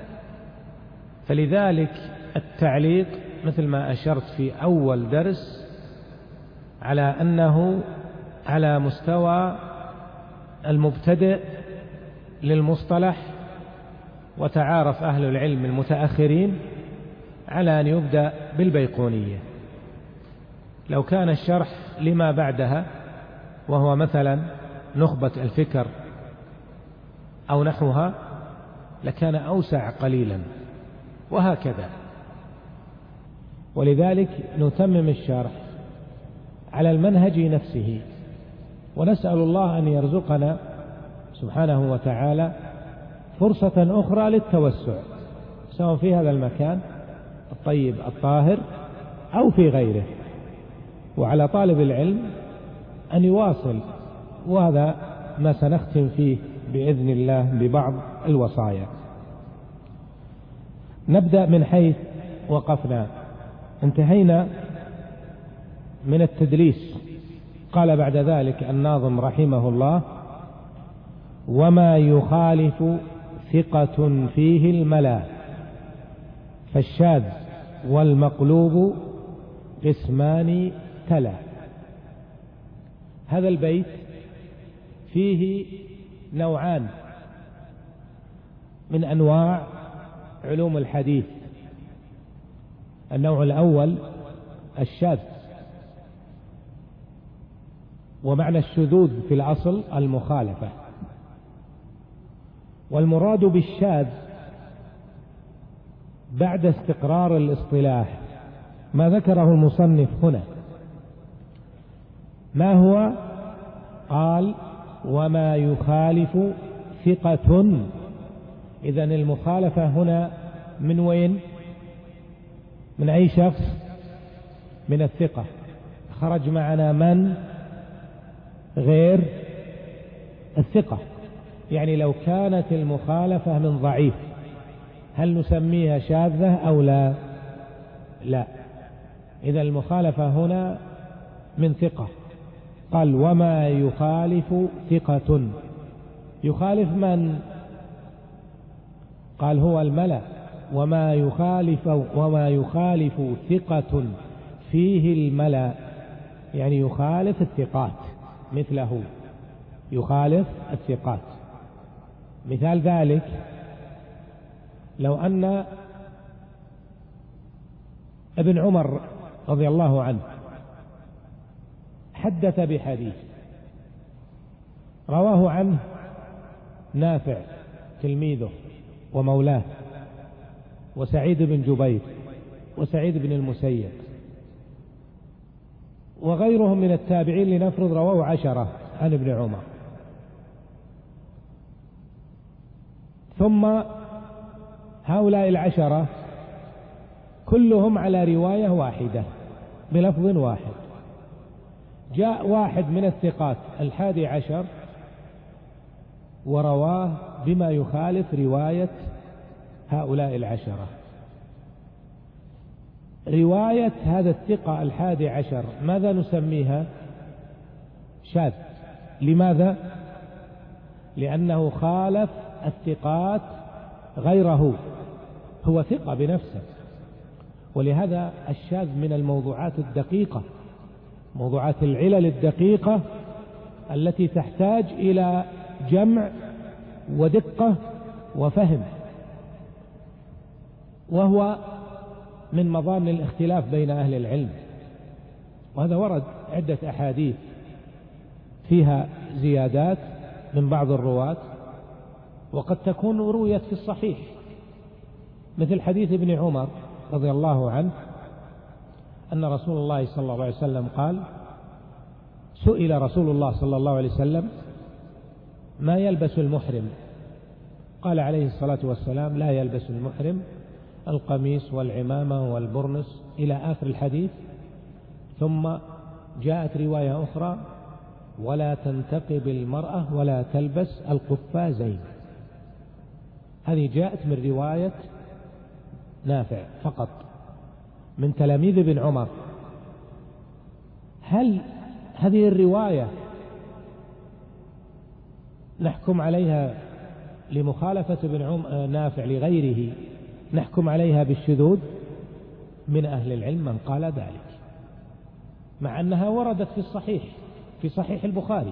فلذلك التعليق مثل ما أشرت في أول درس على أنه على مستوى المبتدئ للمصطلح، وتعارف أهل العلم المتأخرين على أن يبدأ بالبيقونية. لو كان الشرح لما بعدها وهو مثلا نخبة الفكر أو نحوها لكان أوسع قليلا، وهكذا. ولذلك نتمم الشرح على المنهج نفسه، ونسأل الله أن يرزقنا سبحانه وتعالى فرصة أخرى للتوسع، سواء في هذا المكان الطيب الطاهر أو في غيره. وعلى طالب العلم أن يواصل، وهذا ما سنختم فيه بإذن الله ببعض الوصايا. نبدأ من حيث وقفنا. انتهينا من التدليس. قال بعد ذلك الناظم رحمه الله: وما يخالف ثقة فيه الملا، فالشاذ والمقلوب قسمان تلا. هذا البيت فيه نوعان من أنواع علوم الحديث. النوع الأول الشاذ، ومعنى الشذوذ في الأصل المخالفة. والمراد بالشاذ بعد استقرار الاصطلاح ما ذكره المصنف هنا. ما هو؟ قال: وما يخالف ثقة. إذن المخالفة هنا من وين؟ من أي شخص؟ من الثقة، خرج معنا من غير الثقة. يعني لو كانت المخالفة من ضعيف هل نسميها شاذة أو لا؟ لا. إذا المخالفة هنا من ثقة. قال وما يخالف ثقة، يخالف من؟ قال هو الملأ. وما يخالف ثقة فيه الملأ، يعني يخالف الثقات مثله، يخالف الثقات. مثال ذلك لو أن ابن عمر رضي الله عنه حدث بحديث رواه عنه نافع تلميذه ومولاه وسعيد بن جبير وسعيد بن المسيب وغيرهم من التابعين، لنفرض رواه 10 عن ابن عمر، ثم هؤلاء 10 كلهم على رواية واحدة بلفظ واحد. جاء واحد من الثقات 11 ورواه بما يخالف رواية هؤلاء 10. رواية هذا الثقة 11 ماذا نسميها؟ شاذ. لماذا؟ لأنه خالف الثقات غيره، هو ثقة بنفسه. ولهذا الشاذ من الموضوعات الدقيقة، موضوعات العلل الدقيقة التي تحتاج إلى جمع ودقة وفهم، وهو من مظان الاختلاف بين أهل العلم. وهذا ورد عدة أحاديث فيها زيادات من بعض الرواة، وقد تكون رويت في الصحيح، مثل حديث ابن عمر رضي الله عنه أن رسول الله صلى الله عليه وسلم قال: سئل رسول الله صلى الله عليه وسلم ما يلبس المحرم؟ قال عليه الصلاة والسلام: لا يلبس المحرم القميص والعمامة والبرنس، إلى آخر الحديث. ثم جاءت رواية أخرى: ولا تنتقب المرأة ولا تلبس القفازين. هذه جاءت من رواية نافع فقط من تلاميذ ابن عمر. هل هذه الرواية نحكم عليها لمخالفة ابن نافع لغيره، نحكم عليها بالشذوذ؟ من أهل العلم من قال ذلك، مع أنها وردت في الصحيح، في صحيح البخاري.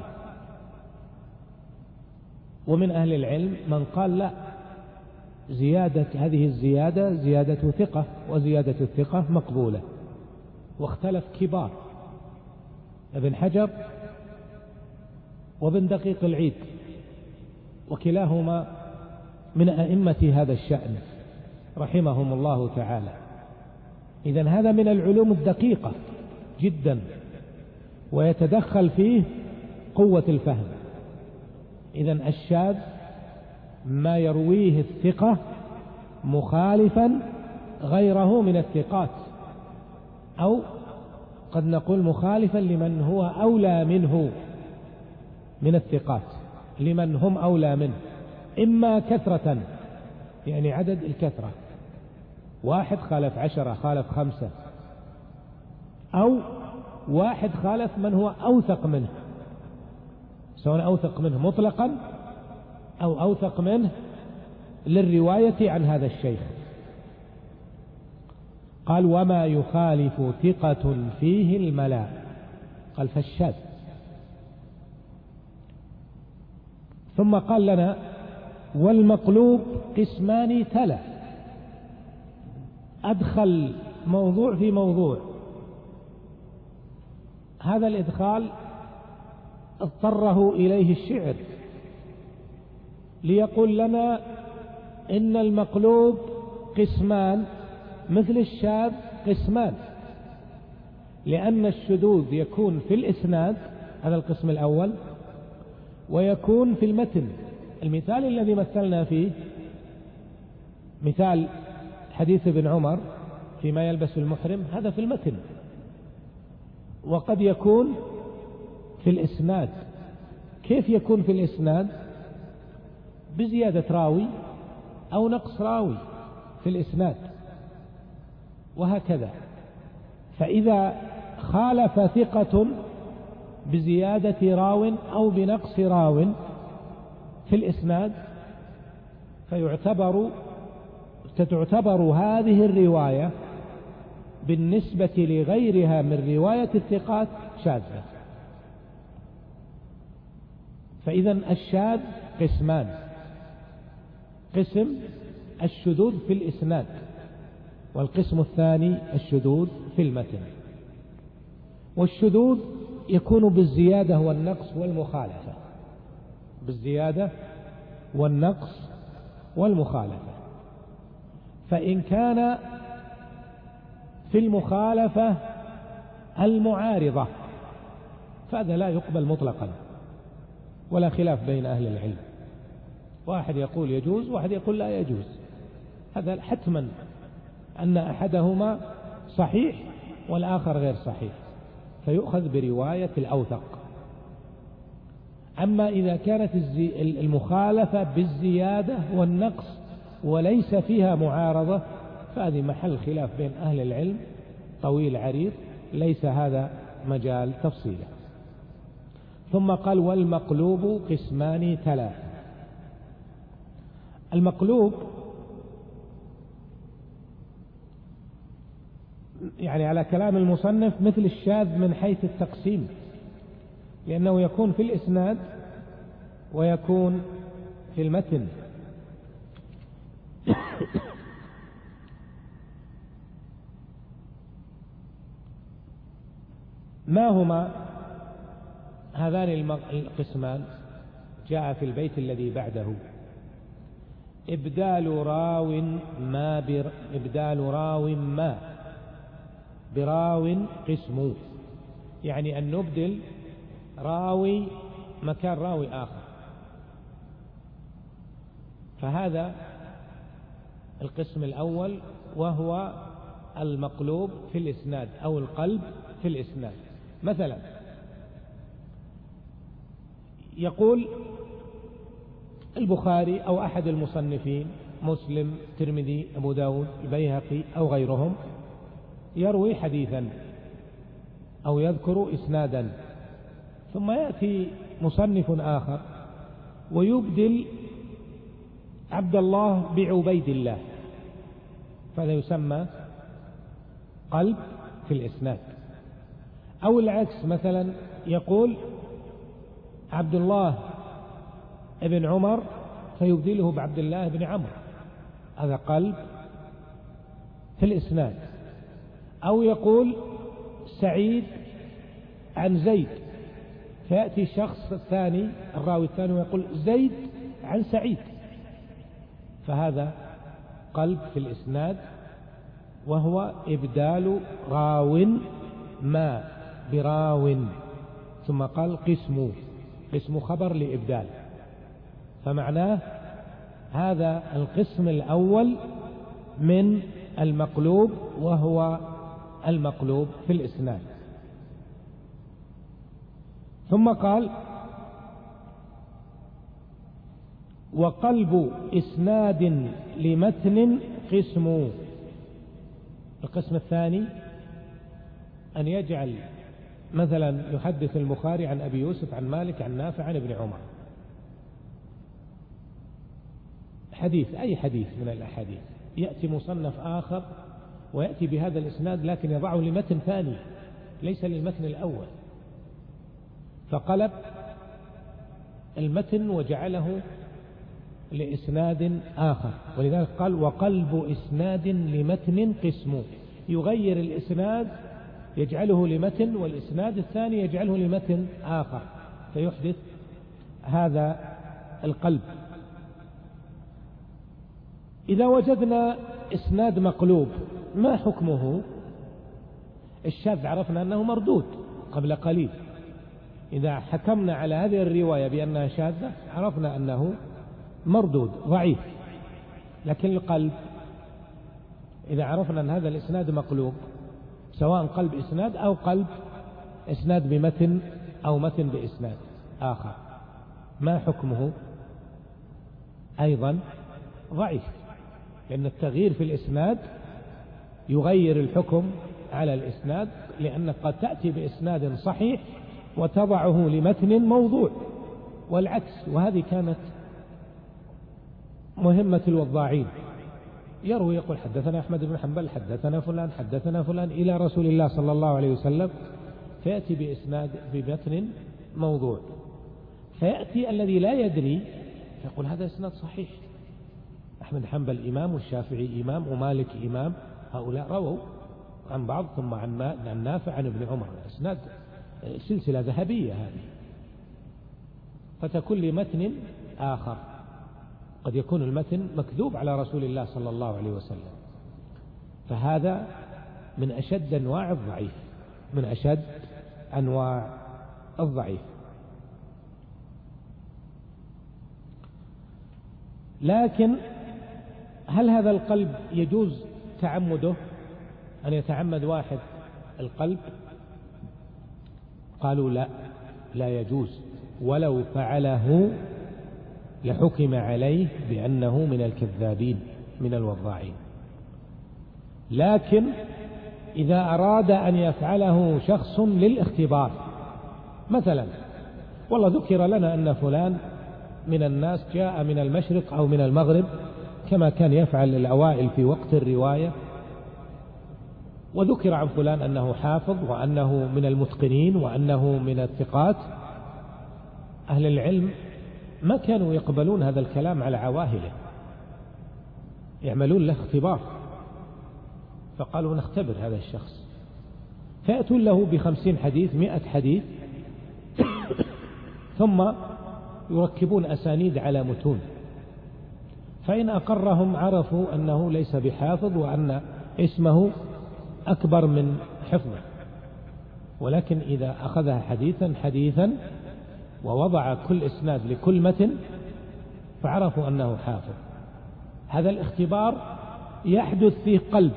ومن أهل العلم من قال لا، زيادة هذه الزيادة زيادة ثقة، وزيادة الثقة مقبولة. واختلف كبار، ابن حجر وابن دقيق العيد، وكلاهما من أئمة هذا الشأن رحمهم الله تعالى. إذن هذا من العلوم الدقيقة جدا، ويتدخل فيه قوة الفهم. إذن الشاذ ما يرويه الثقة مخالفا غيره من الثقات، أو قد نقول مخالفا لمن هو أولى منه من الثقات، لمن هم أولى منه، إما كثرة يعني عدد الكثرة، واحد خالف 10 خالف 5، أو واحد خالف من هو أوثق منه، سواء أوثق منه مطلقا أو أوثق منه للرواية عن هذا الشيخ. قال: وما يخالف ثقة فيه الملا، قال فالشاذ. ثم قال لنا: والمقلوب قسمان تلا. أدخل موضوع في موضوع. هذا الإدخال اضطره إليه الشعر ليقول لنا إن المقلوب قسمان مثل الشاذ قسمان، لأن الشذوذ يكون في الإسناد، هذا القسم الأول، ويكون في المتن. المثال الذي مثلنا فيه مثال حديث ابن عمر فيما يلبس المحرم، هذا في المتن، وقد يكون في الإسناد. كيف يكون في الإسناد؟ بزيادة راوي أو نقص راوي في الإسناد، وهكذا. فإذا خالف ثقة بزيادة راو أو بنقص راو في الإسناد فتعتبر هذه الرواية بالنسبة لغيرها من رواية الثقات شاذة. فإذا الشاذ قسمان: قسم الشذوذ في الإسناد، والقسم الثاني الشذوذ في المتن. والشذوذ يكون بالزيادة والنقص والمخالفة، بالزيادة والنقص والمخالفة. فإن كان في المخالفة المعارضة فهذا لا يقبل مطلقا، ولا خلاف بين أهل العلم، واحد يقول يجوز واحد يقول لا يجوز، هذا حتما أن أحدهما صحيح والآخر غير صحيح، فيؤخذ برواية الأوثق. أما إذا كانت المخالفة بالزيادة والنقص وليس فيها معارضة فهذه محل خلاف بين أهل العلم طويل عريض، ليس هذا مجال تفصيله. ثم قال: والمقلوب قسمان ثلاث. المقلوب يعني على كلام المصنف مثل الشاذ من حيث التقسيم، لأنه يكون في الإسناد ويكون في المتن. ما هما هذان القسمان؟ جاء في البيت الذي بعده: إبدال راو ما براو قسم، يعني أن نبدل راوي مكان راوي آخر. فهذا القسم الأول، وهو المقلوب في الإسناد أو القلب في الإسناد. مثلا يقول البخاري أو أحد المصنفين، مسلم، الترمذي، أبو داود، البيهقي أو غيرهم، يروي حديثا أو يذكر إسنادا، ثم يأتي مصنف آخر ويبدل عبد الله بعبيد الله، فهذا يسمى قلب في الإسناد. أو العكس، مثلا يقول عبد الله ابن عمر فيبدله بعبد الله بن عمرو، هذا قلب في الإسناد. أو يقول سعيد عن زيد، فيأتي الشخص الثاني الراوي الثاني ويقول زيد عن سعيد، فهذا قلب في الإسناد، وهو إبدال راو ما براو. ثم قال قسم خبر لإبدال، فمعناه هذا القسم الأول من المقلوب، وهو المقلوب في الإسناد. ثم قال: وقلب إسناد لمتن قسم. القسم الثاني أن يجعل مثلا يحدث البخاري عن أبي يوسف عن مالك عن نافع عن ابن عمر، حديث، أي حديث من الأحاديث، يأتي مصنف آخر ويأتي بهذا الإسناد لكن يضعه لمتن ثاني ليس للمتن الأول، فقلب المتن وجعله لإسناد آخر. ولذلك قال: وقلب إسناد لمتن قسم، يغير الإسناد يجعله لمتن، والإسناد الثاني يجعله لمتن آخر، فيحدث هذا القلب. إذا وجدنا إسناد مقلوب ما حكمه؟ الشاذ عرفنا أنه مردود قبل قليل، إذا حكمنا على هذه الرواية بأنها شاذة عرفنا أنه مردود ضعيف. لكن القلب إذا عرفنا أن هذا الإسناد مقلوب، سواء قلب إسناد أو قلب إسناد بمتن أو متن بإسناد آخر، ما حكمه؟ أيضا ضعيف، لأن التغيير في الإسناد يغير الحكم على الإسناد، لأنك قد تأتي بإسناد صحيح وتضعه لمتن موضوع والعكس. وهذه كانت مهمة الوضاعين، يروي يقول حدثنا أحمد بن حنبل حدثنا فلان حدثنا فلان إلى رسول الله صلى الله عليه وسلم، فيأتي بإسناد بمتن موضوع، فيأتي الذي لا يدري يقول هذا إسناد صحيح، أحمد بن حنبل إمام والشافعي إمام ومالك إمام، هؤلاء رووا عن بعض ثم عن نافع عن ابن عمر، إسناد سلسلة ذهبية هذه. فتكون لمتن آخر، قد يكون المتن مكذوب على رسول الله صلى الله عليه وسلم، فهذا من أشد أنواع الضعيف، من أشد أنواع الضعيف. لكن هل هذا القلب يجوز تعمده، أن يتعمد واحد القلب؟ قالوا لا، لا يجوز، ولو فعله لحكم عليه بأنه من الكذابين من الوضاعين. لكن إذا أراد أن يفعله شخص للاختبار، مثلا والله ذكر لنا أن فلان من الناس جاء من المشرق أو من المغرب كما كان يفعل الأوائل في وقت الرواية، وذكر عن فلان أنه حافظ وأنه من المتقنين وأنه من الثقات، أهل العلم ما كانوا يقبلون هذا الكلام على عواهله، يعملون له اختبار، فقالوا نختبر هذا الشخص، فيأتون له ب50 حديث 100 حديث ثم يركبون أسانيد على متون، فإن أقرهم عرفوا أنه ليس بحافظ وأن اسمه أكبر من حفظه. ولكن إذا أخذها حديثا حديثا ووضع كل إسناد لكل متن فعرفوا أنه حافظ. هذا الاختبار يحدث فيه قلب.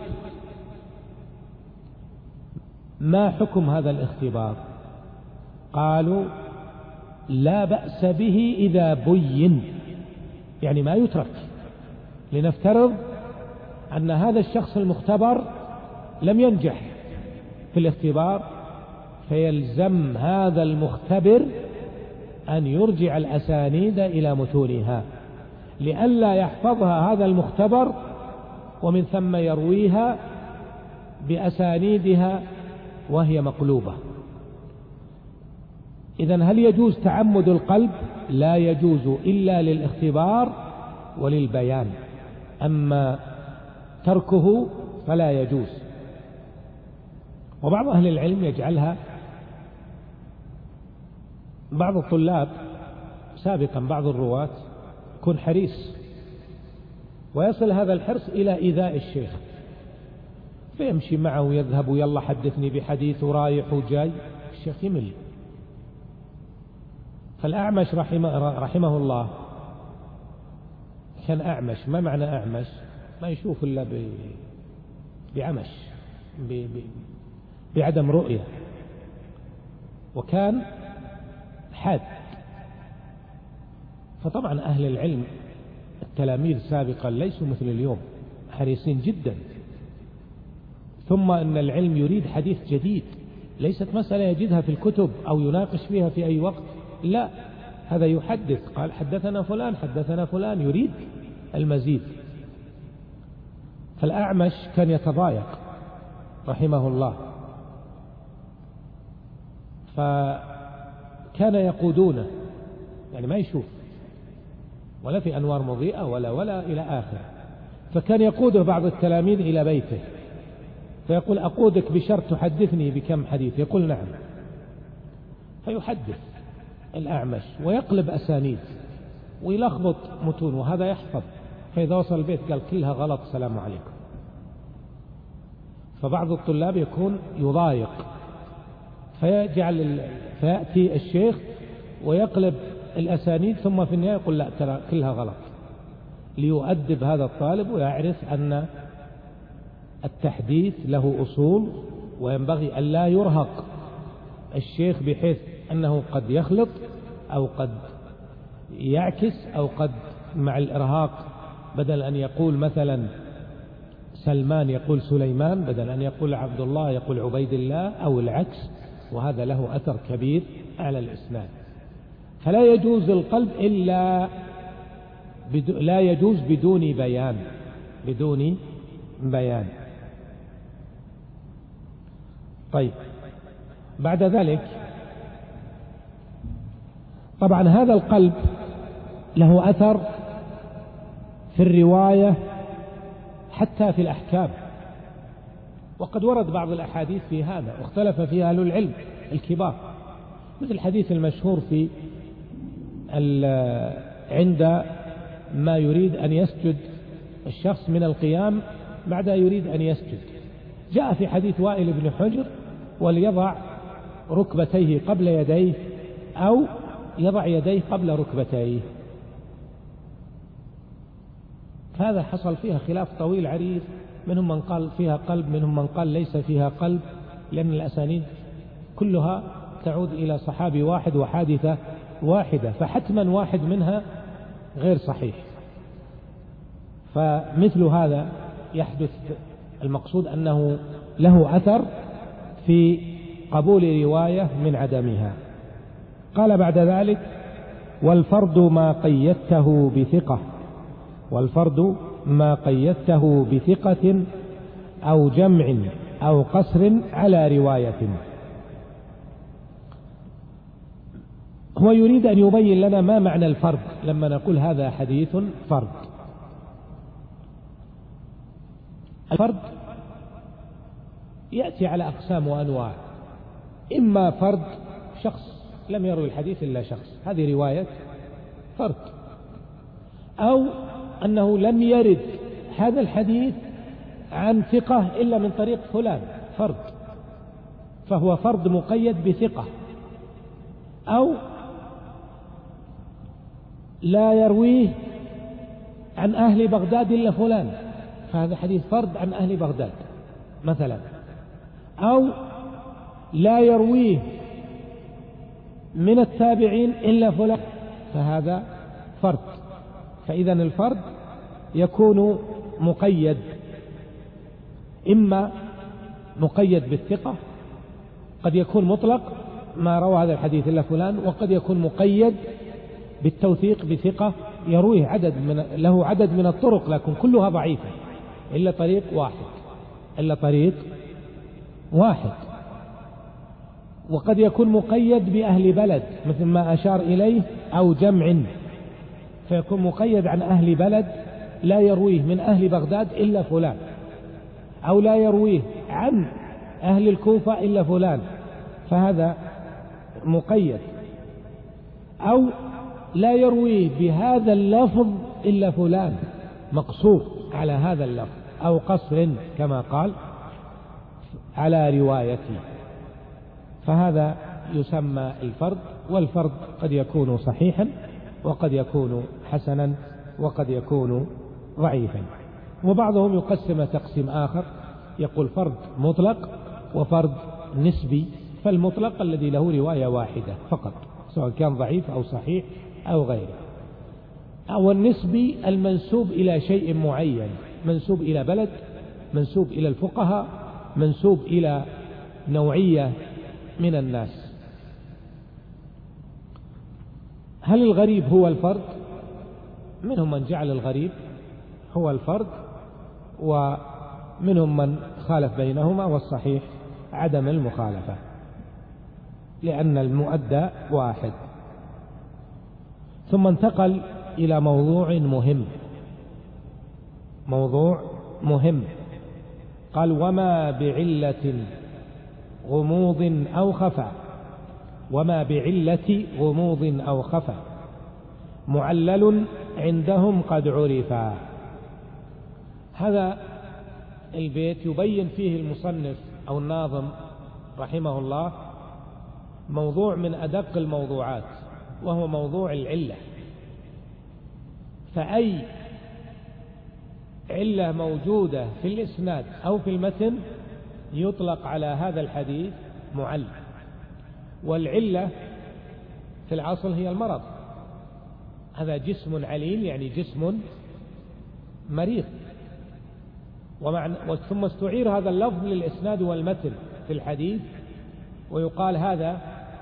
ما حكم هذا الاختبار؟ قالوا لا بأس به إذا بين، يعني ما يترك. لنفترض أن هذا الشخص المختبر لم ينجح في الاختبار، فيلزم هذا المختبر أن يرجع الأسانيد إلى متونها لئلا يحفظها هذا المختبر ومن ثم يرويها بأسانيدها وهي مقلوبة. إذن هل يجوز تعمد القلب؟ لا يجوز إلا للاختبار وللبيان، أما تركه فلا يجوز. وبعض أهل العلم يجعلها، بعض الطلاب سابقا بعض الرواة يكون حريص ويصل هذا الحرص إلى إيذاء الشيخ، فيمشي معه ويذهب ويلا حدثني بحديث ورايح وجاي، الشيخ يمل. فالأعمش رحمه الله كان أعمش. ما معنى أعمش؟ ما يشوف إلا بعمش، بعدم رؤية، وكان حاد. فطبعا أهل العلم التلاميذ سابقا ليسوا مثل اليوم، حريصين جدا. ثم أن العلم يريد حديث جديد، ليست مسألة يجدها في الكتب أو يناقش فيها في أي وقت، لا، هذا يحدث، قال حدثنا فلان حدثنا فلان، يريد المزيد. فالأعمش كان يتضايق رحمه الله، فكان يقودونه، يعني ما يشوف ولا في أنوار مضيئة ولا إلى آخر، فكان يقوده بعض التلاميذ إلى بيته فيقول أقودك بشرط تحدثني بكم حديث، يقول نعم، فيحدث الأعمش ويقلب أسانيد ويلخبط متون، وهذا يحفظ، فإذا وصل البيت قال كلها غلط السلام عليكم. فبعض الطلاب يكون يضايق فيأتي الشيخ ويقلب الأسانيد، ثم في النهاية يقول لا ترى كلها غلط، ليؤدب هذا الطالب ويعرف أن التحديث له أصول، وينبغي أن لا يرهق الشيخ بحيث أنه قد يخلط أو قد يعكس أو قد مع الإرهاق بدل أن يقول مثلا سلمان يقول سليمان، بدل أن يقول عبد الله يقول عبيد الله أو العكس، وهذا له أثر كبير على الإسناد. فلا يجوز القلب إلا لا يجوز بدون بيان. طيب، بعد ذلك طبعا هذا القلب له أثر في الرواية حتى في الأحكام، وقد ورد بعض الأحاديث في هذا واختلف فيها أهل العلم الكبار، مثل الحديث المشهور في عند ما يريد أن يسجد الشخص من القيام بعد يريد أن يسجد، جاء في حديث وائل بن حجر وليضع ركبتيه قبل يديه أو يضع يديه قبل ركبتيه. هذا حصل فيها خلاف طويل عريض، منهم من قال فيها قلب، منهم من قال ليس فيها قلب، لأن الأسانيد كلها تعود إلى صحابي واحد وحادثة واحدة، فحتما واحد منها غير صحيح. فمثل هذا يحدث، المقصود أنه له أثر في قبول رواية من عدمها. قال بعد ذلك: والفرد ما قيدته بثقة أو جمع أو قصر على رواية. هو يريد أن يبين لنا ما معنى الفرد لما نقول هذا حديث فرد. الفرد يأتي على أقسام وأنواع، إما فرد شخص لم يروي الحديث إلا شخص، هذه رواية فرد، أو أنه لم يرد هذا الحديث عن ثقة إلا من طريق فلان، فرد، فهو فرد مقيد بثقة، أو لا يرويه عن أهل بغداد إلا فلان، فهذا حديث فرد عن أهل بغداد مثلا، أو لا يرويه من التابعين إلا فلان، فهذا فرد. فإذا الفرد يكون مقيد، إما مقيد بالثقة، قد يكون مطلق ما روى هذا الحديث إلا فلان، وقد يكون مقيد بالتوثيق بثقة يرويه له عدد من الطرق لكن كلها ضعيفة إلا طريق واحد. وقد يكون مقيد بأهل بلد مثل ما أشار إليه، أو جمع، فيكون مقيد عن أهل بلد لا يرويه من أهل بغداد إلا فلان، أو لا يرويه عن أهل الكوفة إلا فلان، فهذا مقيد، أو لا يرويه بهذا اللفظ إلا فلان، مقصور على هذا اللفظ، أو قصر كما قال على روايته، فهذا يسمى الفرد. والفرد قد يكون صحيحا وقد يكون حسنا وقد يكون ضعيفا. وبعضهم يقسم تقسيم آخر، يقول فرد مطلق وفرد نسبي، فالمطلق الذي له رواية واحدة فقط سواء كان ضعيف أو صحيح أو غيره، أو النسبي المنسوب إلى شيء معين، منسوب إلى بلد، منسوب إلى الفقهاء، منسوب إلى نوعية من الناس. هل الغريب هو الفرد؟ منهم من جعل الغريب هو الفرد، ومنهم من خالف بينهما، والصحيح عدم المخالفة لأن المؤدى واحد. ثم انتقل إلى موضوع مهم، قال: وما بعلة غموض أو خفى معلل عندهم قد عرفا. هذا البيت يبين فيه المصنف أو الناظم رحمه الله موضوع من أدق الموضوعات، وهو موضوع العلة. فأي علة موجودة في الإسناد أو في المتن يطلق على هذا الحديث معل. والعلة في الأصل هي المرض. هذا جسم عليل يعني جسم مريض. ثم استعير هذا اللفظ للإسناد والمتن في الحديث، ويقال هذا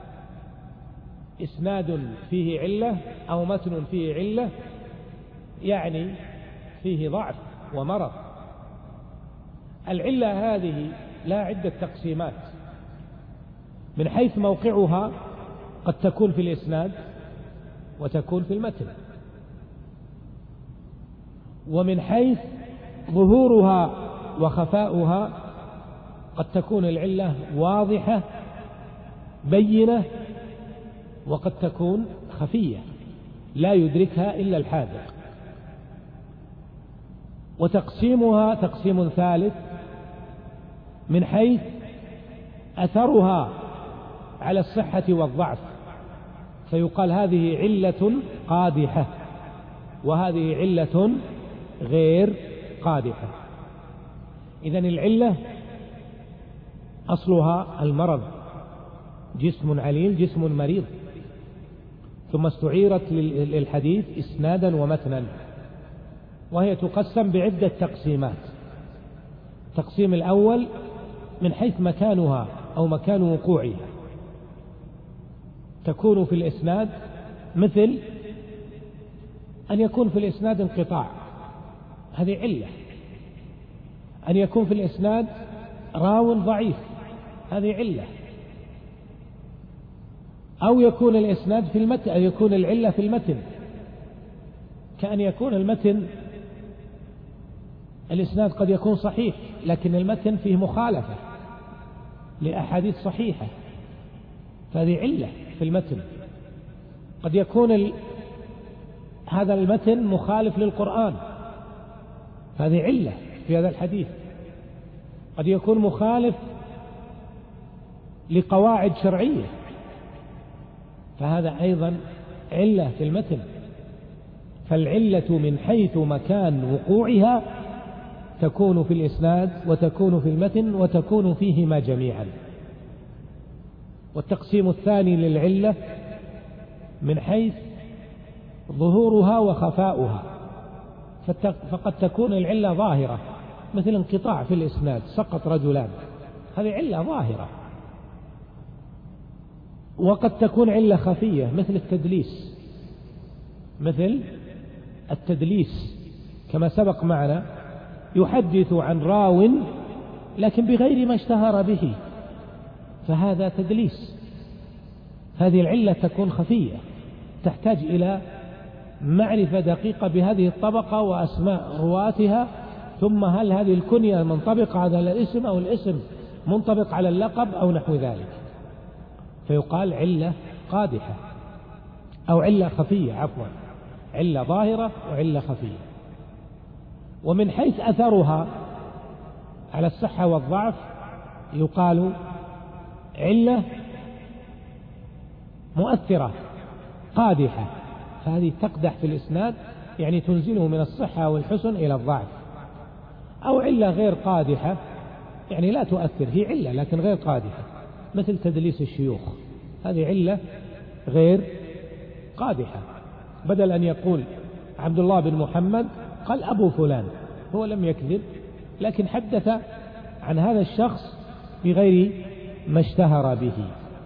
إسناد فيه علة أو متن فيه علة، يعني فيه ضعف ومرض. العلة هذه لا عدة تقسيمات. من حيث موقعها قد تكون في الإسناد وتكون في المتن، ومن حيث ظهورها وخفاؤها قد تكون العلة واضحة بينة، وقد تكون خفية لا يدركها إلا الحاذق. وتقسيمها تقسيم ثالث من حيث أثرها على الصحة والضعف، فيقال هذه علة قادحة وهذه علة غير قادحة. إذن العلة أصلها المرض، جسم عليل جسم مريض، ثم استعيرت للحديث إسنادا ومتنا، وهي تقسم بعدة تقسيمات. التقسيم الأول من حيث مكانها أو مكان وقوعها، تكون في الإسناد مثل أن يكون في الإسناد انقطاع، هذه علة. أن يكون في الإسناد راو ضعيف، هذه علة. أو يكون الإسناد في المتن، أو يكون العلة في المتن، كأن يكون المتن الإسناد قد يكون صحيح لكن المتن فيه مخالفة لأحاديث صحيحة، فهذه علة في المتن. قد يكون هذا المتن مخالف للقرآن، فهذه علة في هذا الحديث. قد يكون مخالف لقواعد شرعية، فهذا أيضا علة في المتن. فالعلة من حيث مكان وقوعها تكون في الإسناد وتكون في المتن وتكون فيهما جميعا. والتقسيم الثاني للعلة من حيث ظهورها وخفاؤها، فقد تكون العلة ظاهرة مثل انقطاع في الإسناد، سقط رجلان، هذه علة ظاهرة. وقد تكون علة خفية مثل التدليس، مثل التدليس كما سبق معنا، يحدث عن راو لكن بغير ما اشتهر به، فهذا تدليس. هذه العلة تكون خفية، تحتاج إلى معرفة دقيقة بهذه الطبقة وأسماء رواتها، ثم هل هذه الكنية منطبقة على الاسم أو الاسم منطبق على اللقب أو نحو ذلك، فيقال علة قادحة أو علة خفية، عفوا، علة ظاهرة وعلة خفية. ومن حيث أثرها على الصحة والضعف يقال علة مؤثرة قادحة، فهذه تقدح في الإسناد يعني تنزله من الصحة والحسن إلى الضعف. أو علة غير قادحة يعني لا تؤثر، هي علة لكن غير قادحة، مثل تدليس الشيوخ، هذه علة غير قادحة. بدل أن يقول عبد الله بن محمد قال أبو فلان، هو لم يكذب لكن حدث عن هذا الشخص بغير ما اشتهر به.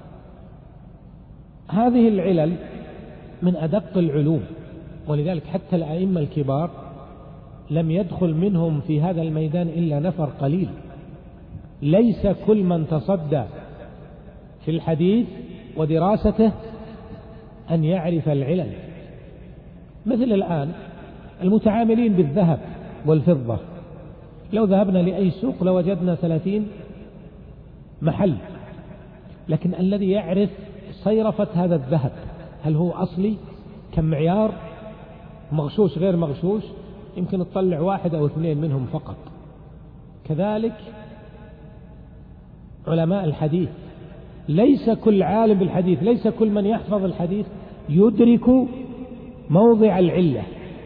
هذه العلل من أدق العلوم، ولذلك حتى الأئمة الكبار لم يدخل منهم في هذا الميدان إلا نفر قليل. ليس كل من تصدى في الحديث ودراسته أن يعرف العلل. مثل الآن المتعاملين بالذهب والفضة، لو ذهبنا لأي سوق لوجدنا 30 محل، لكن الذي يعرف صيرفة هذا الذهب، هل هو أصلي كم معيار، مغشوش غير مغشوش، يمكن تطلع 1 أو 2 منهم فقط. كذلك علماء الحديث، ليس كل عالم بالحديث، ليس كل من يحفظ الحديث يدرك موضع العلة،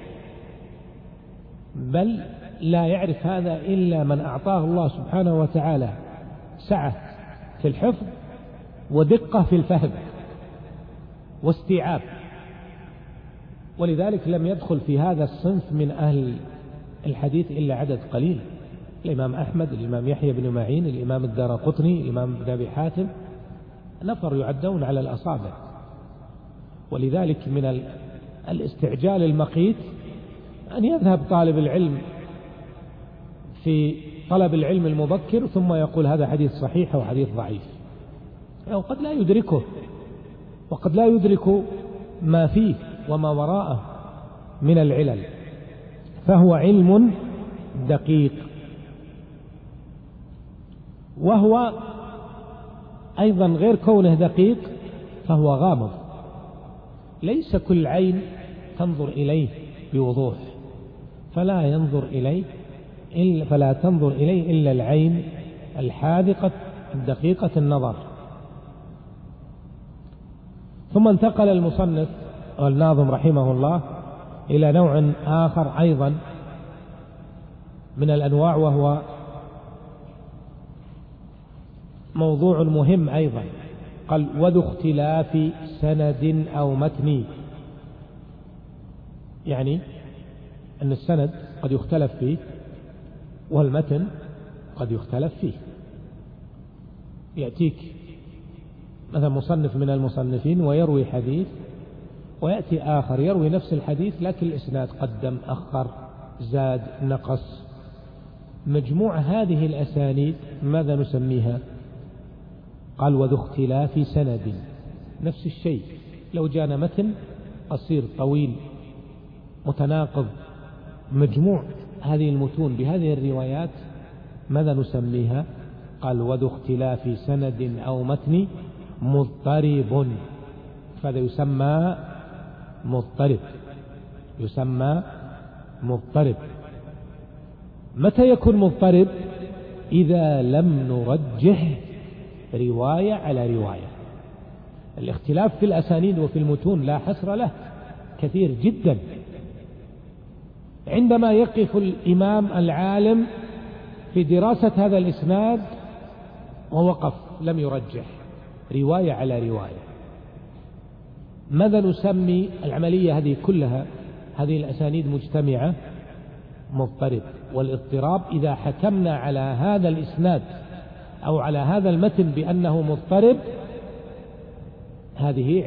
بل لا يعرف هذا إلا من أعطاه الله سبحانه وتعالى سعة في الحفظ ودقة في الفهم واستيعاب، ولذلك لم يدخل في هذا الصنف من أهل الحديث إلا عدد قليل: الإمام أحمد، الإمام يحيى بن معين، الإمام الدارقطني، الإمام ابن أبي حاتم، نفر يعدون على الأصابع. ولذلك من الاستعجال المقيت أن يذهب طالب العلم في طلب العلم المبكر ثم يقول هذا حديث صحيح أو حديث ضعيف، أو قد لا يدركه، وقد لا يدرك ما فيه وما وراءه من العلل، فهو علم دقيق. وهو أيضا غير كونه دقيق فهو غامض، ليس كل عين تنظر إليه بوضوح، فلا تنظر إليه إلا العين الحاذقة الدقيقة النظر. ثم انتقل المصنف والناظم رحمه الله إلى نوع آخر أيضا من الأنواع، وهو موضوع مهم أيضا. قال: وذو اختلاف سند أو متن، يعني أن السند قد يختلف فيه والمتن قد يختلف فيه. يأتيك مثلا مصنف من المصنفين ويروي حديث، ويأتي آخر يروي نفس الحديث لكن الإسناد قدم أخر زاد نقص. مجموع هذه الأسانيد ماذا نسميها؟ قال: وذو اختلاف سند. نفس الشيء، لو جانا متن قصير طويل متناقض، مجموع هذه المتون بهذه الروايات ماذا نسميها؟ قال: وذو اختلاف سند أو متن مضطرب. فهذا يسمى مضطرب. متى يكون مضطرب؟ إذا لم نرجح رواية على رواية. الاختلاف في الأسانيد وفي المتون لا حصر له، كثير جدا. عندما يقف الإمام العالم في دراسة هذا الإسناد ووقف لم يرجح رواية على رواية، ماذا نسمي العملية هذه كلها؟ هذه الأسانيد مجتمعة مضطرب. والاضطراب إذا حكمنا على هذا الإسناد أو على هذا المتن بأنه مضطرب، هذه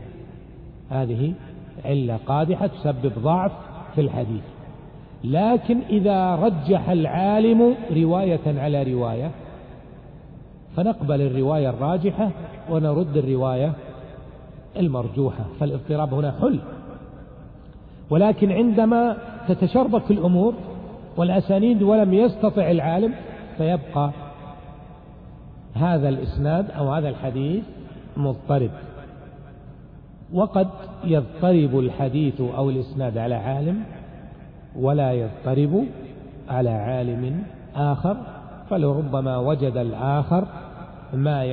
علة قادحة تسبب ضعف في الحديث. لكن إذا رجح العالم رواية على رواية فنقبل الرواية الراجحة ونرد الرواية المرجوحة، فالاضطراب هنا حل. ولكن عندما تتشربك الأمور والأسانيد ولم يستطع العالم، فيبقى هذا الإسناد أو هذا الحديث مضطرب. وقد يضطرب الحديث أو الإسناد على عالم ولا يضطرب على عالم آخر، فلربما وجد الآخر ما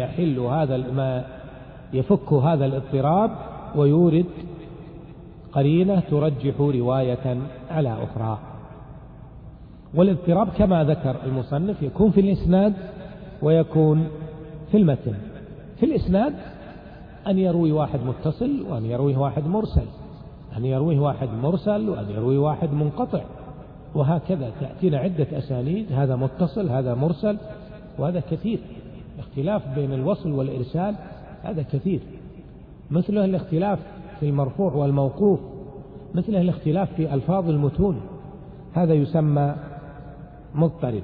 يفك هذا الاضطراب ويورد قرينة ترجح رواية على أخرى. والاضطراب كما ذكر المصنف يكون في الإسناد ويكون في المتن. في الإسناد أن يروي واحد متصل وأن يرويه واحد مرسل، أن يرويه واحد مرسل وأن يرويه واحد منقطع، وهكذا تأتينا عدة أسانيد، هذا متصل هذا مرسل، وهذا كثير. اختلاف بين الوصل والإرسال هذا كثير، مثله الاختلاف في المرفوع والموقوف، مثله الاختلاف في ألفاظ المتون، هذا يسمى مضطرب.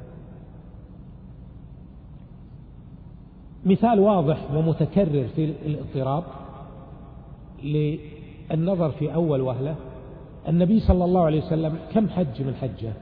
مثال واضح ومتكرر في الاضطراب للنظر في أول وهلة: النبي صلى الله عليه وسلم كم حج من حجة؟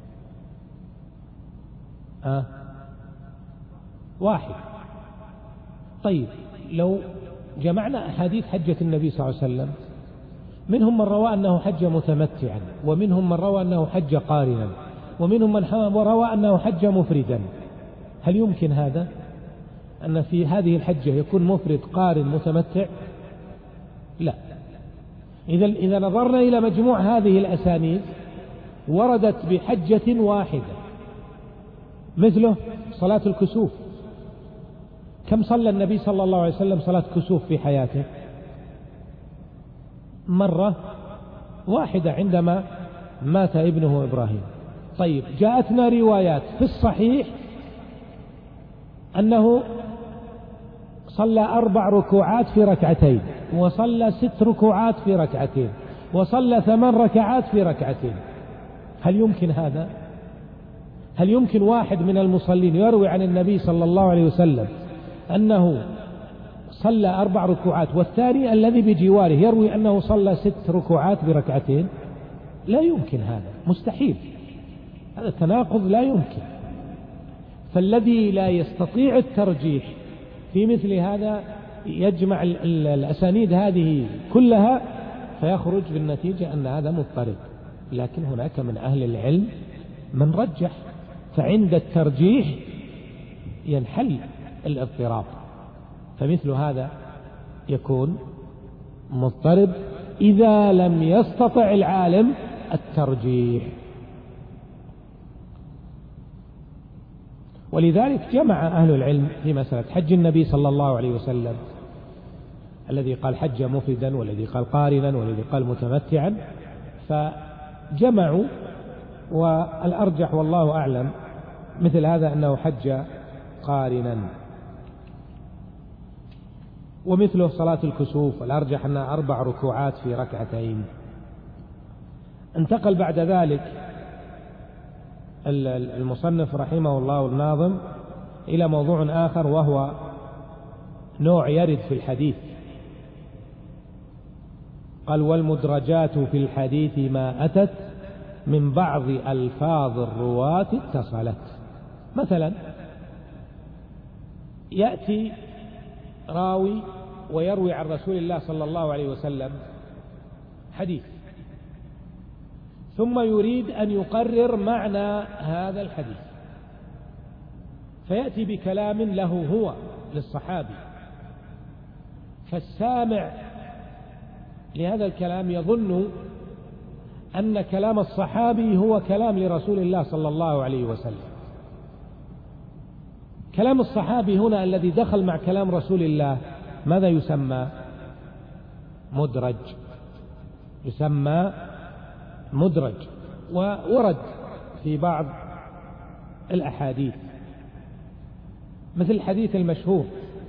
واحد. طيب لو جمعنا أحاديث حجة النبي صلى الله عليه وسلم، منهم من روى أنه حج متمتعا، ومنهم من روى أنه حج قارنا، ومنهم من روى أنه حج مفردا. هل يمكن هذا أن في هذه الحجة يكون مفرد قارن متمتع؟ لا. إذا نظرنا إلى مجموع هذه الأسانيد وردت بحجة واحدة، مثله صلاة الكسوف كم صلى النبي صلى الله عليه وسلم صلاة كسوف في حياته؟ مرة واحدة عندما مات ابنه إبراهيم. طيب، جاءتنا روايات في الصحيح أنه صلى 4 ركوعات في ركعتين، وصلى 6 ركوعات في ركعتين، وصلى 8 ركعات في ركعتين. هل يمكن هذا؟ هل يمكن واحد من المصلين يروي عن النبي صلى الله عليه وسلم أنه صلى 4 ركوعات، والثاني الذي بجواره يروي أنه صلى 6 ركوعات بركعتين؟ لا يمكن، هذا مستحيل، هذا تناقض لا يمكن. فالذي لا يستطيع الترجيح في مثل هذا يجمع الأسانيد هذه كلها فيخرج بالنتيجة أن هذا مضطرب. لكن هناك من أهل العلم من رجح، فعند الترجيح ينحل الاضطراب، فمثل هذا يكون مضطرب إذا لم يستطع العالم الترجيح. ولذلك جمع أهل العلم في مسألة حج النبي صلى الله عليه وسلم، الذي قال حج مفردا، والذي قال قارنا، والذي قال متمتعا، فجمعوا. والأرجح والله أعلم مثل هذا أنه حج قارنا. ومثله صلاة الكسوف، الأرجح أنها 4 ركوعات في ركعتين. انتقل بعد ذلك المصنف رحمه الله الناظم إلى موضوع آخر، وهو نوع يرد في الحديث. قال: والمدرجات في الحديث ما أتت من بعض ألفاظ الرواة اتصلت. مثلا يأتي راوي ويروي عن رسول الله صلى الله عليه وسلم حديث، ثم يريد أن يقرر معنى هذا الحديث، فيأتي بكلام له هو للصحابي، فالسامع لهذا الكلام يظن أن كلام الصحابي هو كلام لرسول الله صلى الله عليه وسلم. كلام الصحابي هنا الذي دخل مع كلام رسول الله ماذا يسمى؟ مدرج، يسمى مدرج. وورد في بعض الأحاديث مثل الحديث المشهور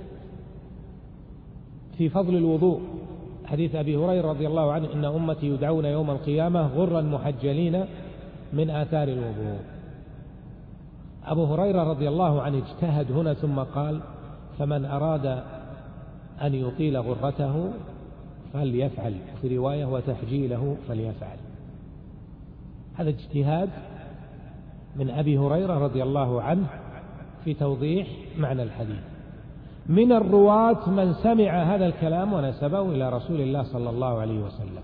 في فضل الوضوء، حديث أبي هريرة رضي الله عنه: إن أمتي يدعون يوم القيامة غرا محجلين من آثار الوضوء. أبو هريرة رضي الله عنه اجتهد هنا ثم قال: فمن أراد أن يطيل غرته فليفعل، في رواية وتحجيله فليفعل. هذا اجتهاد من أبي هريرة رضي الله عنه في توضيح معنى الحديث. من الرواة من سمع هذا الكلام ونسبه إلى رسول الله صلى الله عليه وسلم.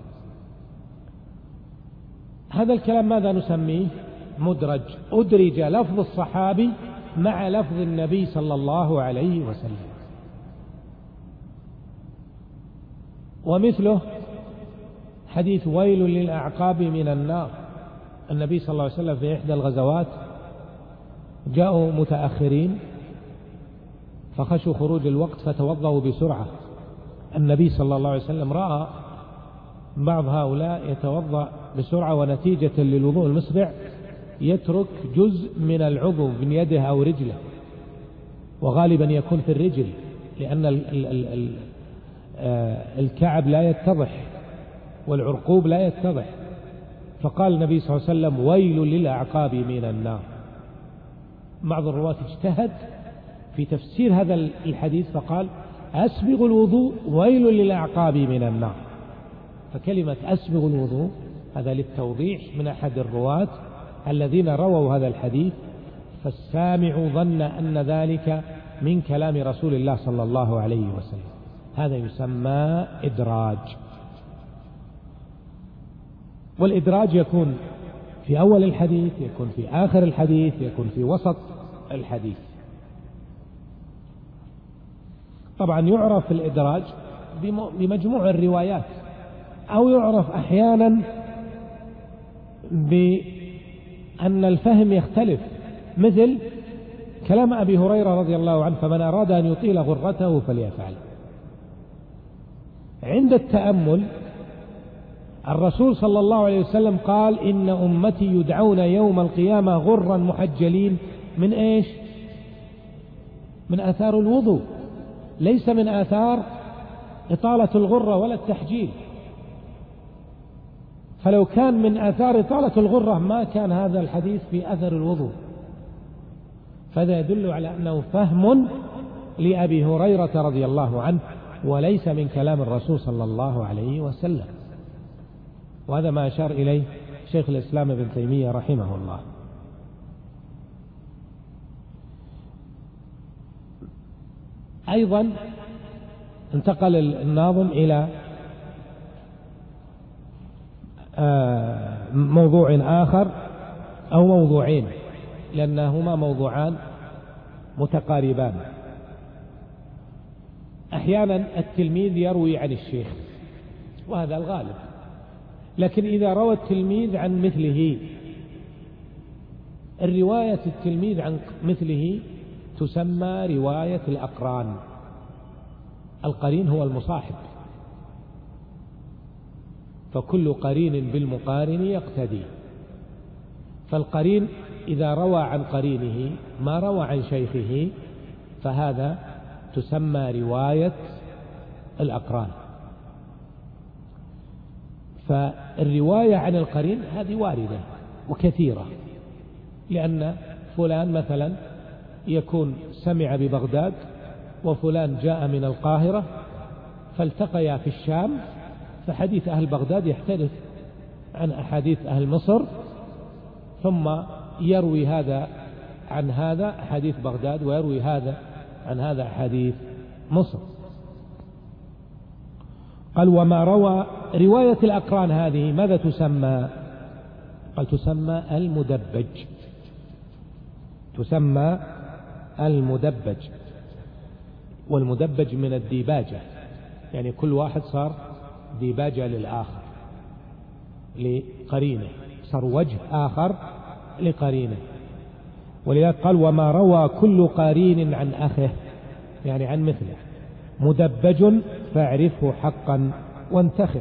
هذا الكلام ماذا نسميه؟ مدرج، أدرج لفظ الصحابي مع لفظ النبي صلى الله عليه وسلم. ومثله حديث ويل للأعقاب من النار. النبي صلى الله عليه وسلم في إحدى الغزوات جاءوا متأخرين فخشوا خروج الوقت فتوضأوا بسرعة. النبي صلى الله عليه وسلم رأى بعض هؤلاء يتوضأ بسرعة، ونتيجة للوضوء المسرع يترك جزء من العضو من يده أو رجله، وغالبا يكون في الرجل لأن الكعب لا يتضح والعرقوب لا يتضح. فقال النبي صلى الله عليه وسلم: ويل للأعقاب من النار. بعض الرواة اجتهد في تفسير هذا الحديث فقال: أسبغ الوضوء ويل للأعقاب من النار. فكلمة أسبغ الوضوء هذا للتوضيح من أحد الرواة الذين رووا هذا الحديث، فالسامع ظن أن ذلك من كلام رسول الله صلى الله عليه وسلم. هذا يسمى إدراج. والإدراج يكون في أول الحديث، يكون في آخر الحديث، يكون في وسط الحديث. طبعا يعرف الإدراج بمجموع الروايات، أو يعرف أحيانا بأن الفهم يختلف، مثل كلام أبي هريرة رضي الله عنه: فمن أراد أن يطيل غرته فليفعل. عند التأمل الرسول صلى الله عليه وسلم قال: إن أمتي يدعون يوم القيامة غرا محجلين من إيش؟ من آثار الوضوء، ليس من آثار إطالة الغرة ولا التحجيل. فلو كان من آثار إطالة الغرة ما كان هذا الحديث في أثر الوضوء. فهذا يدل على أنه فهم لأبي هريرة رضي الله عنه وليس من كلام الرسول صلى الله عليه وسلم. وهذا ما أشار إليه شيخ الإسلام ابن تيمية رحمه الله. أيضا انتقل الناظم إلى موضوع آخر أو موضوعين، لأنهما موضوعان متقاربان. أحيانا التلميذ يروي عن الشيخ وهذا الغالب، لكن إذا روى التلميذ عن مثله، الرواية التلميذ عن مثله تسمى رواية الأقران. القرين هو المصاحب، فكل قرين بالمقارن يقتدي. فالقرين إذا روى عن قرينه ما روى عن شيخه فهذا تسمى رواية الأقران. فالرواية عن القرين هذه واردة وكثيرة، لأن فلان مثلا يكون سمع ببغداد وفلان جاء من القاهرة فالتقيا في الشام، فحديث أهل بغداد يختلف عن أحاديث أهل مصر، ثم يروي هذا عن هذا حديث بغداد ويروي هذا عن هذا حديث مصر. قال: وما روى رواية الأقران هذه ماذا تسمى؟ قال: تسمى المدبج. تسمى المدبج، والمدبج من الديباجة، يعني كل واحد صار ديباجة للآخر لقرينه، صار وجه آخر لقرينه. ولذلك قال: وما روى كل قرين عن أخه، يعني عن مثله، مدبج فاعرفه حقا وانتخه.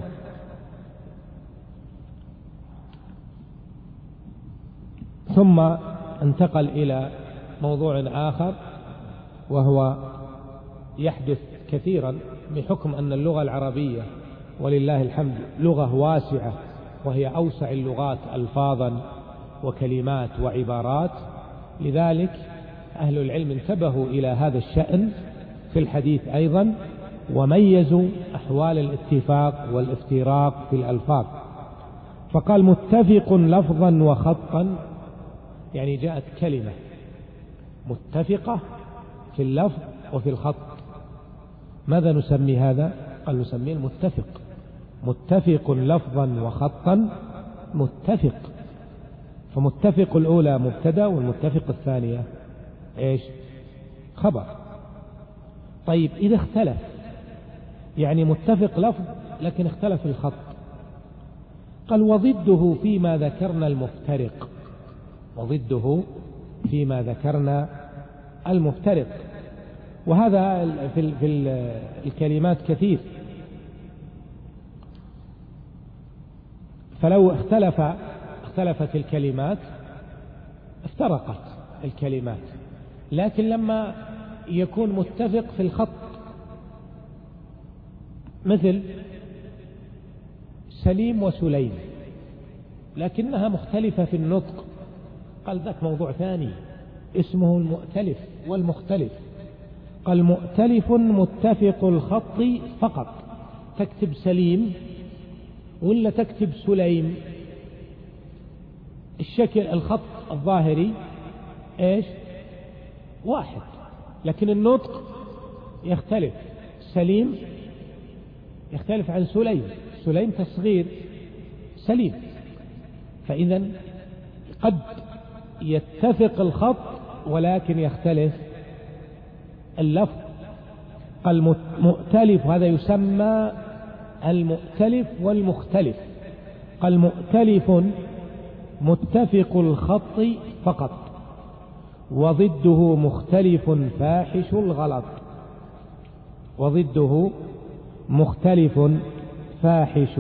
ثم انتقل إلى موضوع آخر، وهو يحدث كثيرا بحكم أن اللغة العربية ولله الحمد لغة واسعة، وهي أوسع اللغات ألفاظا وكلمات وعبارات. لذلك أهل العلم انتبهوا إلى هذا الشأن في الحديث أيضا، وميزوا أحوال الاتفاق والافتراق في الألفاظ. فقال: متفق لفظا وخطا، يعني جاءت كلمة متفقة في اللفظ وفي الخط، ماذا نسمي هذا؟ قال: نسميه المتفق. متفق لفظا وخطا متفق. فمتفق الأولى مبتدأ، والمتفق الثانية إيش؟ خبر. طيب إذا اختلف، يعني متفق لفظ لكن اختلف الخط، قال: وضده فيما ذكرنا المفترق. وضده فيما ذكرنا المفترق. وهذا في الكلمات كثير. فلو اختلفت الكلمات افترقت الكلمات، لكن لما يكون متفق في الخط، مثل سليم وسليم، لكنها مختلفة في النطق، قال: ذاك موضوع ثاني اسمه المؤتلف والمختلف. قال: مؤتلف متفق الخط فقط، تكتب سليم ولا تكتب سليم، الشكل الخط الظاهري ايش؟ واحد، لكن النطق يختلف. سليم يختلف عن سليم، سليم تصغير سليم. فإذا قد يتفق الخط ولكن يختلف اللفظ. قال: مؤتلف، هذا يسمى المؤتلف والمختلف. قال: مؤتلف متفق الخط فقط، وضده مختلف فاحش الغلط. وضده مختلف فاحش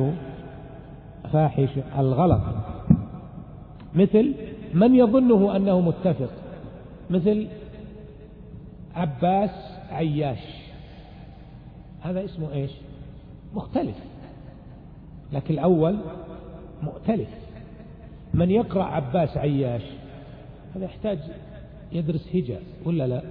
الغلط، مثل من يظنه أنه متفق، مثل عباس عياش، هذا اسمه إيش؟ مختلف، لكن الأول مؤتلف. من يقرأ عباس عياش هذا يحتاج يدرس هجاء ولا لا؟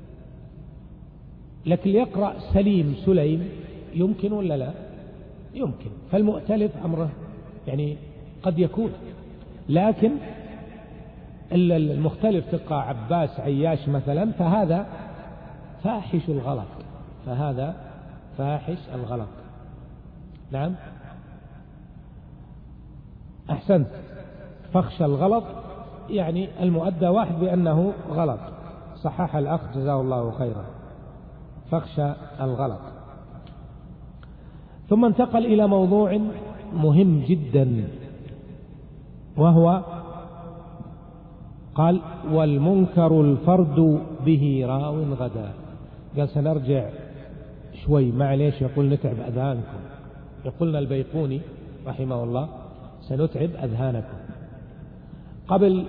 لكن يقرأ سليم سليم يمكن ولا لا؟ يمكن. فالمؤتلف أمره يعني قد يكون، لكن المختلف تقرأ عباس عياش مثلا، فهذا فاحش الغلط، فهذا فاحش الغلط. نعم أحسنت. فخش الغلط يعني المؤدى واحد بأنه غلط، صحح الأخ جزاه الله خيرا، فخش الغلط. ثم انتقل إلى موضوع مهم جدا، وهو قال والمنكر الفرد به راو غدا. قال سنرجع شوي، معليش يقول نتعب أذهانكم، يقولنا البيقوني رحمه الله سنتعب أذهانكم. قبل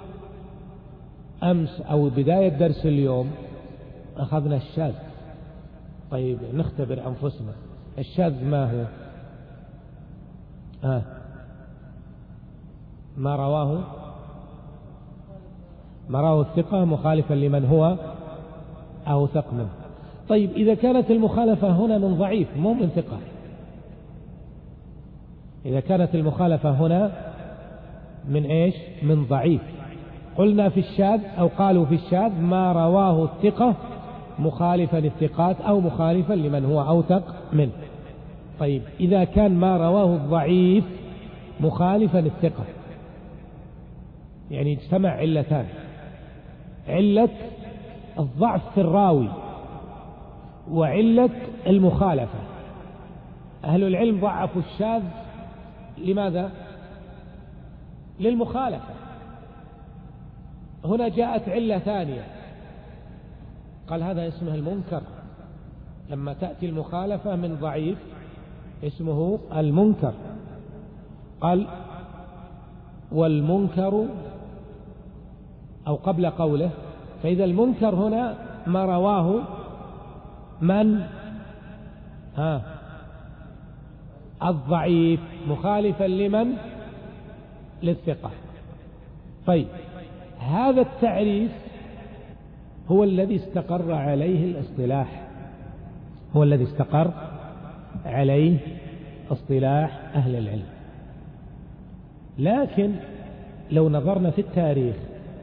أمس أو بداية درس اليوم أخذنا الشاذ. طيب نختبر أنفسنا، الشاذ ما هو؟ ما رواه الثقة مخالفا لمن هو أوثق منه. طيب إذا كانت المخالفة هنا من ضعيف مو من ثقة، إذا كانت المخالفة هنا من إيش؟ من ضعيف. قلنا في الشاذ أو قالوا في الشاذ ما رواه الثقة مخالفا للثقات أو مخالفا لمن هو أوثق منه. طيب إذا كان ما رواه الضعيف مخالفا للثقة، يعني اجتمع علتان: علة الضعف في الراوي وعلة المخالفة. أهل العلم ضعفوا الشاذ لماذا؟ للمخالفة. هنا جاءت علة ثانية، قال هذا اسمه المنكر. لما تأتي المخالفة من ضعيف اسمه المنكر. قال والمنكر، أو قبل قوله، فإذا المنكر هنا ما رواه من الضعيف مخالفا لمن؟ للثقة. طيب هذا التعريف هو الذي استقر عليه الاصطلاح، هو الذي استقر عليه اصطلاح أهل العلم. لكن لو نظرنا في التاريخ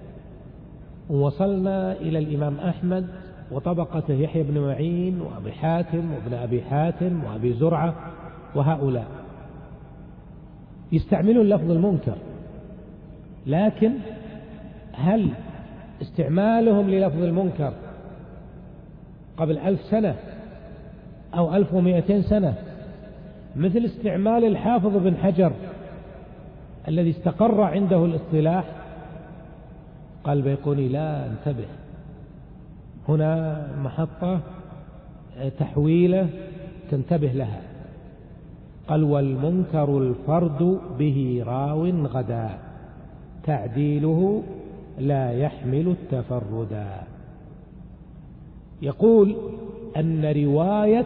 ووصلنا إلى الإمام أحمد وطبقته يحيى بن معين وأبي حاتم وابن أبي حاتم وأبي زرعة، وهؤلاء يستعملون لفظ المنكر، لكن هل استعمالهم للفظ المنكر قبل 1000 سنة أو 1200 سنة مثل استعمال الحافظ بن حجر الذي استقر عنده الاصطلاح؟ قال بيقوني لا، انتبه، هنا محطة تحويلة تنتبه لها. قال والمنكر الفرد به راو غدا تعديله لا يحمل التفردا. يقول أن رواية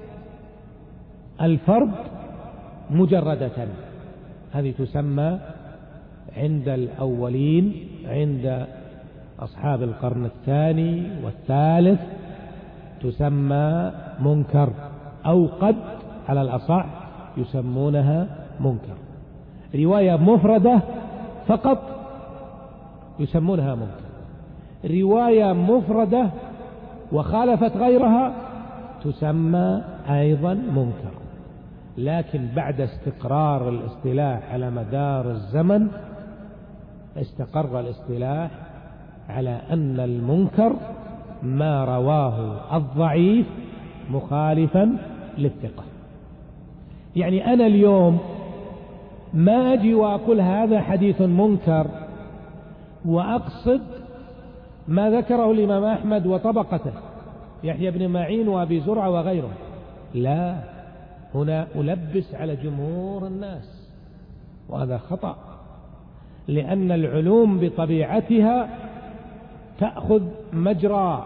الفرد مجردة هذه تسمى عند الأولين، عند أصحاب القرن الثاني والثالث تسمى منكر، أو قد على الأصح يسمونها منكر. رواية مفردة فقط يسمونها منكر، رواية مفردة وخالفت غيرها تسمى أيضا منكر. لكن بعد استقرار الاصطلاح على مدار الزمن استقر الاصطلاح على أن المنكر ما رواه الضعيف مخالفا للثقة. يعني أنا اليوم ما أجي وأقول هذا حديث منكر وأقصد ما ذكره الإمام أحمد وطبقته يحيى بن معين وأبي زرعة وغيره، لا، هنا ألبس على جمهور الناس، وهذا خطأ، لأن العلوم بطبيعتها تأخذ مجرى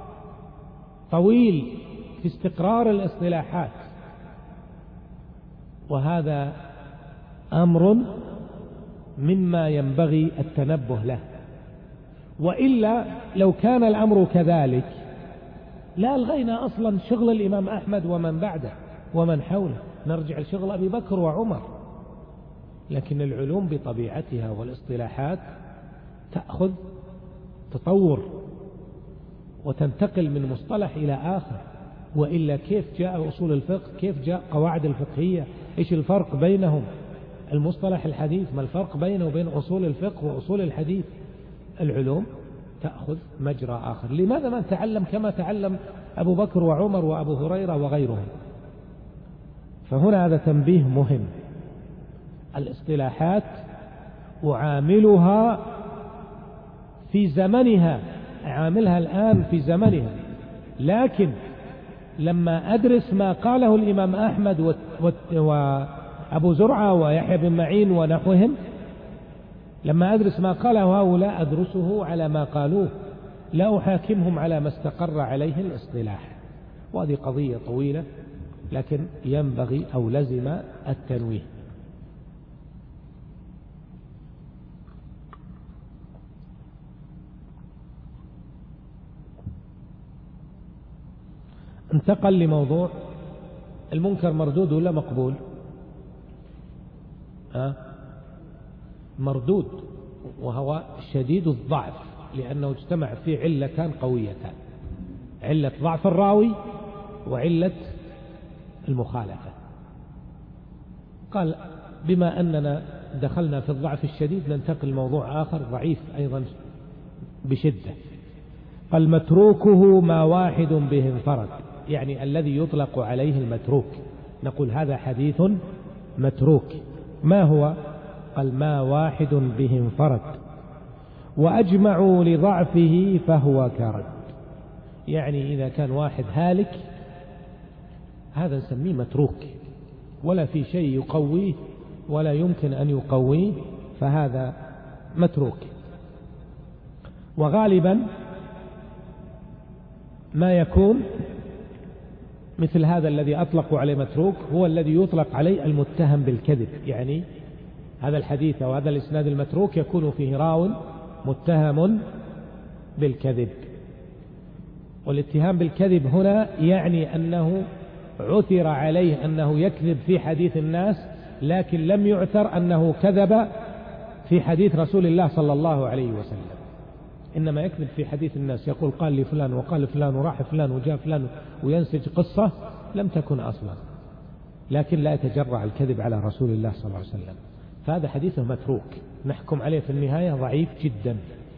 طويل في استقرار الاصطلاحات، وهذا أمر مما ينبغي التنبه له. وإلا لو كان الأمر كذلك لا ألغينا أصلا شغل الإمام أحمد ومن بعده ومن حوله، نرجع لشغل أبي بكر وعمر. لكن العلوم بطبيعتها والاصطلاحات تأخذ تطور وتنتقل من مصطلح إلى آخر، وإلا كيف جاء أصول الفقه، كيف جاء قواعد الفقهية، إيش الفرق بينهم؟ المصطلح الحديث ما الفرق بينه وبين أصول الفقه وأصول الحديث؟ العلوم تأخذ مجرى آخر. لماذا ما نتعلم كما تعلم أبو بكر وعمر وأبو هريرة وغيرهم؟ فهنا هذا تنبيه مهم. الاصطلاحات أعاملها في زمنها، أعاملها الآن في زمنها، لكن لما أدرس ما قاله الإمام أحمد وأبو زرعة ويحيى بن معين ونحوهم، لما أدرس ما قاله هؤلاء أدرسه على ما قالوه، لا أحاكمهم على ما استقر عليه الاصطلاح. وهذه قضية طويلة، لكن ينبغي أو لزم التنويه. انتقل لموضوع المنكر مردود ولا مقبول؟ مردود، وهو شديد الضعف، لأنه اجتمع فيه علتان قويتان، علة ضعف الراوي وعلة المخالفة. قال بما أننا دخلنا في الضعف الشديد ننتقل لموضوع آخر ضعيف أيضا بشدة. قال متروكه ما واحد به انفرد، يعني الذي يطلق عليه المتروك، نقول هذا حديث متروك. ما هو؟ قال ما واحد به انفرد وأجمعوا لضعفه فهو كرد. يعني إذا كان واحد هالك هذا نسميه متروك، ولا في شيء يقويه ولا يمكن أن يقويه، فهذا متروك. وغالبا ما يكون مثل هذا الذي أطلقوا عليه متروك هو الذي يطلق عليه المتهم بالكذب، يعني هذا الحديث أو هذا الإسناد المتروك يكون فيه راو متهم بالكذب. والاتهام بالكذب هنا يعني أنه عثر عليه أنه يكذب في حديث الناس، لكن لم يعثر أنه كذب في حديث رسول الله صلى الله عليه وسلم، إنما يكذب في حديث الناس، يقول قال لي فلان وقال فلان وراح فلان وجاء فلان وينسج قصة لم تكن أصلا، لكن لا يتجرع الكذب على رسول الله صلى الله عليه وسلم، فهذا حديثه متروك، نحكم عليه في النهاية ضعيف جدا.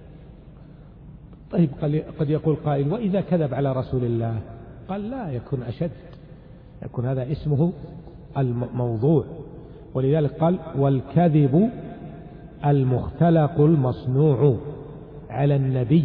طيب قد يقول قائل وإذا كذب على رسول الله؟ قال لا، يكون أشد، يكون هذا اسمه الموضوع. ولذلك قال والكذب المختلق المصنوع على النبي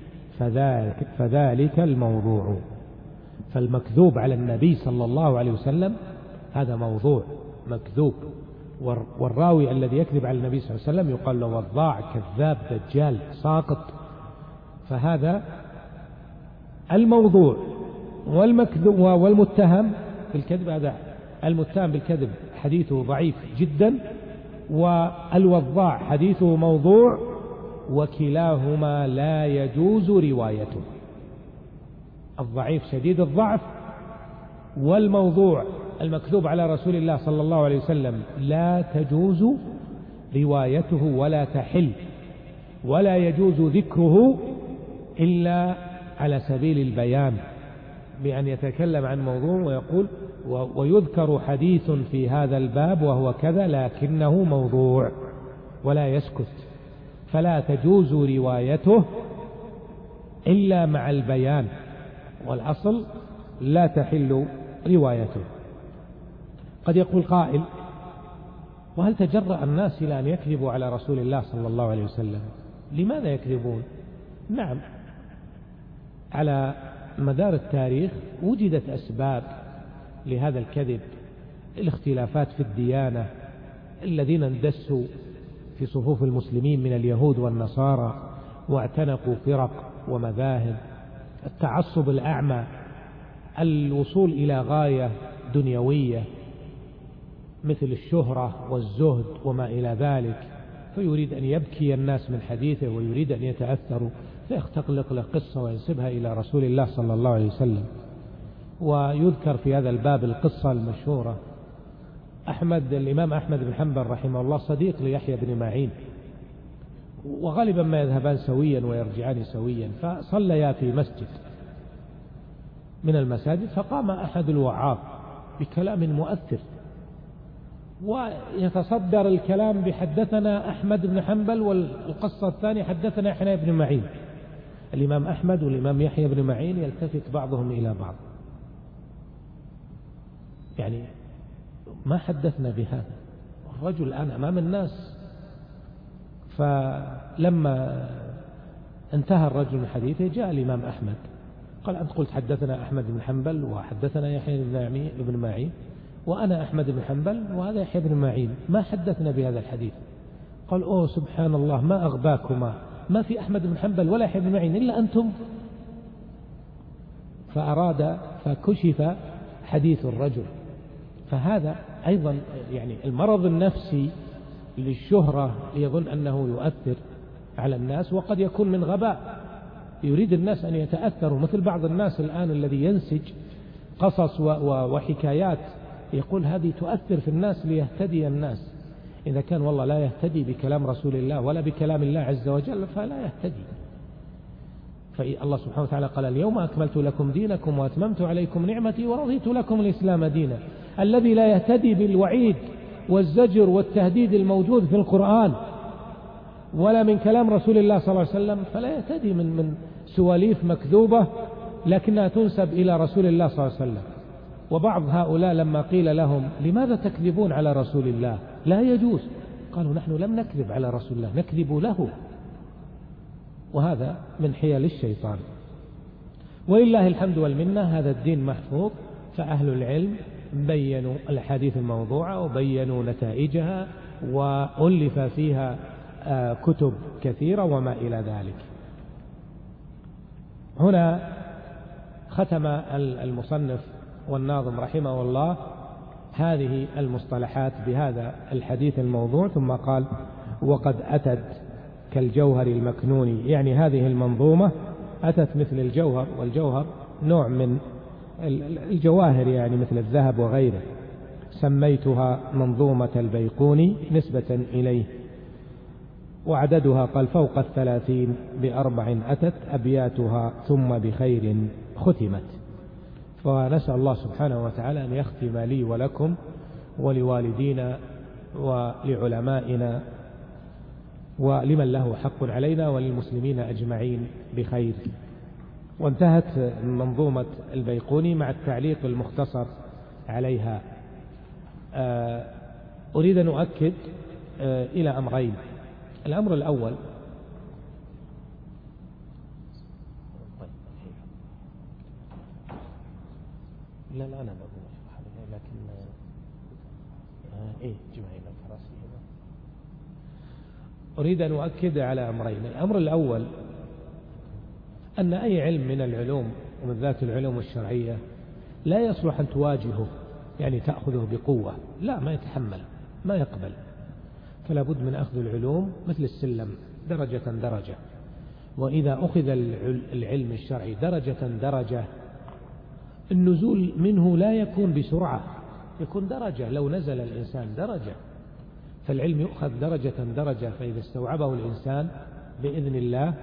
فذلك الموضوع. فالمكذوب على النبي صلى الله عليه وسلم هذا موضوع مكذوب، والراوي الذي يكذب على النبي صلى الله عليه وسلم يقال له وضاع كذاب دجال ساقط. فهذا الموضوع والمكذوب والمتهم بالكذب، هذا المتهم بالكذب حديثه ضعيف جدا، والوضاع حديثه موضوع، وكلاهما لا يجوز روايته. الضعيف شديد الضعف والموضوع المكذوب على رسول الله صلى الله عليه وسلم لا تجوز روايته ولا تحل، ولا يجوز ذكره إلا على سبيل البيان، بأن يتكلم عن موضوع ويقول ويذكر حديث في هذا الباب وهو كذا لكنه موضوع، ولا يسكت، فلا تجوز روايته إلا مع البيان، والأصل لا تحل روايته. قد يقول قائل وهل تجرأ الناس إلى أن يكذبوا على رسول الله صلى الله عليه وسلم؟ لماذا يكذبون؟ نعم، على مدار التاريخ وجدت أسباب لهذا الكذب، الاختلافات في الديانة، الذين اندسوا في صفوف المسلمين من اليهود والنصارى واعتنقوا فرق ومذاهب، التعصب الأعمى، الوصول إلى غاية دنيوية مثل الشهرة والزهد وما إلى ذلك، فيريد أن يبكي الناس من حديثه ويريد أن يتأثروا، فيختلق له قصة وينسبها إلى رسول الله صلى الله عليه وسلم. ويذكر في هذا الباب القصة المشهورة، الإمام أحمد بن حنبل رحمه الله صديق ليحيى بن معين، وغالبا ما يذهبان سويا ويرجعان سويا، فصليا في مسجد من المساجد، فقام أحد الوعاظ بكلام مؤثر ويتصدر الكلام بحدثنا أحمد بن حنبل، والقصة الثانية حدثنا يحيى بن معين. الإمام أحمد والإمام يحيى بن معين يلتفت بعضهم إلى بعض، يعني ما حدثنا بهذا، الرجل الآن أمام الناس. فلما انتهى الرجل من حديثه جاء الإمام أحمد قال: أنت قلت حدثنا أحمد بن حنبل وحدثنا يحيى بن معين، وأنا أحمد بن حنبل وهذا يحيى بن معين، ما حدثنا بهذا الحديث. قال: أوه سبحان الله، ما أغباكما، ما في أحمد بن حنبل ولا يحيى بن معين إلا أنتم. فكشف حديث الرجل. فهذا أيضا يعني المرض النفسي للشهرة يظن أنه يؤثر على الناس، وقد يكون من غباء، يريد الناس أن يتأثروا، مثل بعض الناس الآن الذي ينسج قصص وحكايات يقول هذه تؤثر في الناس ليهتدي الناس. إذا كان والله لا يهتدي بكلام رسول الله ولا بكلام الله عز وجل فلا يهتدي. فالله سبحانه وتعالى قال: اليوم أكملت لكم دينكم وأتممت عليكم نعمتي ورضيت لكم الإسلام دينا. الذي لا يهتدي بالوعيد والزجر والتهديد الموجود في القرآن ولا من كلام رسول الله صلى الله عليه وسلم فلا يهتدي من سواليف مكذوبة لكنها تنسب إلى رسول الله صلى الله عليه وسلم. وبعض هؤلاء لما قيل لهم: لماذا تكذبون على رسول الله؟ لا يجوز. قالوا: نحن لم نكذب على رسول الله، نكذب له. وهذا من حيل الشيطان. ولله الحمد والمنة، هذا الدين محفوظ، فأهل العلم بينوا الأحاديث الموضوعة وبينوا نتائجها وألف فيها كتب كثيرة وما إلى ذلك. هنا ختم المصنف والناظم رحمه الله هذه المصطلحات بهذا الحديث الموضوع، ثم قال: وقد أتت كالجوهر المكنون، يعني هذه المنظومة أتت مثل الجوهر، والجوهر نوع من الجواهر يعني مثل الذهب وغيره. سميتها منظومة البيقوني نسبة إليه، وعددها قال فوق 30 ب4 أتت أبياتها ثم بخير ختمت. فنسأل الله سبحانه وتعالى أن يختم لي ولكم ولوالدينا ولعلمائنا ولمن له حق علينا وللمسلمين أجمعين بخير. وانتهت منظومة البيقوني مع التعليق المختصر عليها. أريد أن أؤكد إلى أمرين. الأمر الأول: لا أنا بقول لكن جمعي الكراسي هنا. أريد أن أؤكد على أمرين. الأمر الأول أن أي علم من العلوم ومن ذات العلوم الشرعية لا يصلح أن تواجهه، يعني تأخذه بقوة، لا، ما يتحمل، ما يقبل. فلا بد من أخذ العلوم مثل السلم درجة درجة. وإذا أخذ العلم الشرعي درجة درجة، النزول منه لا يكون بسرعة، يكون درجة، لو نزل الإنسان درجة. فالعلم يؤخذ درجة درجة، فإذا استوعبه الإنسان بإذن الله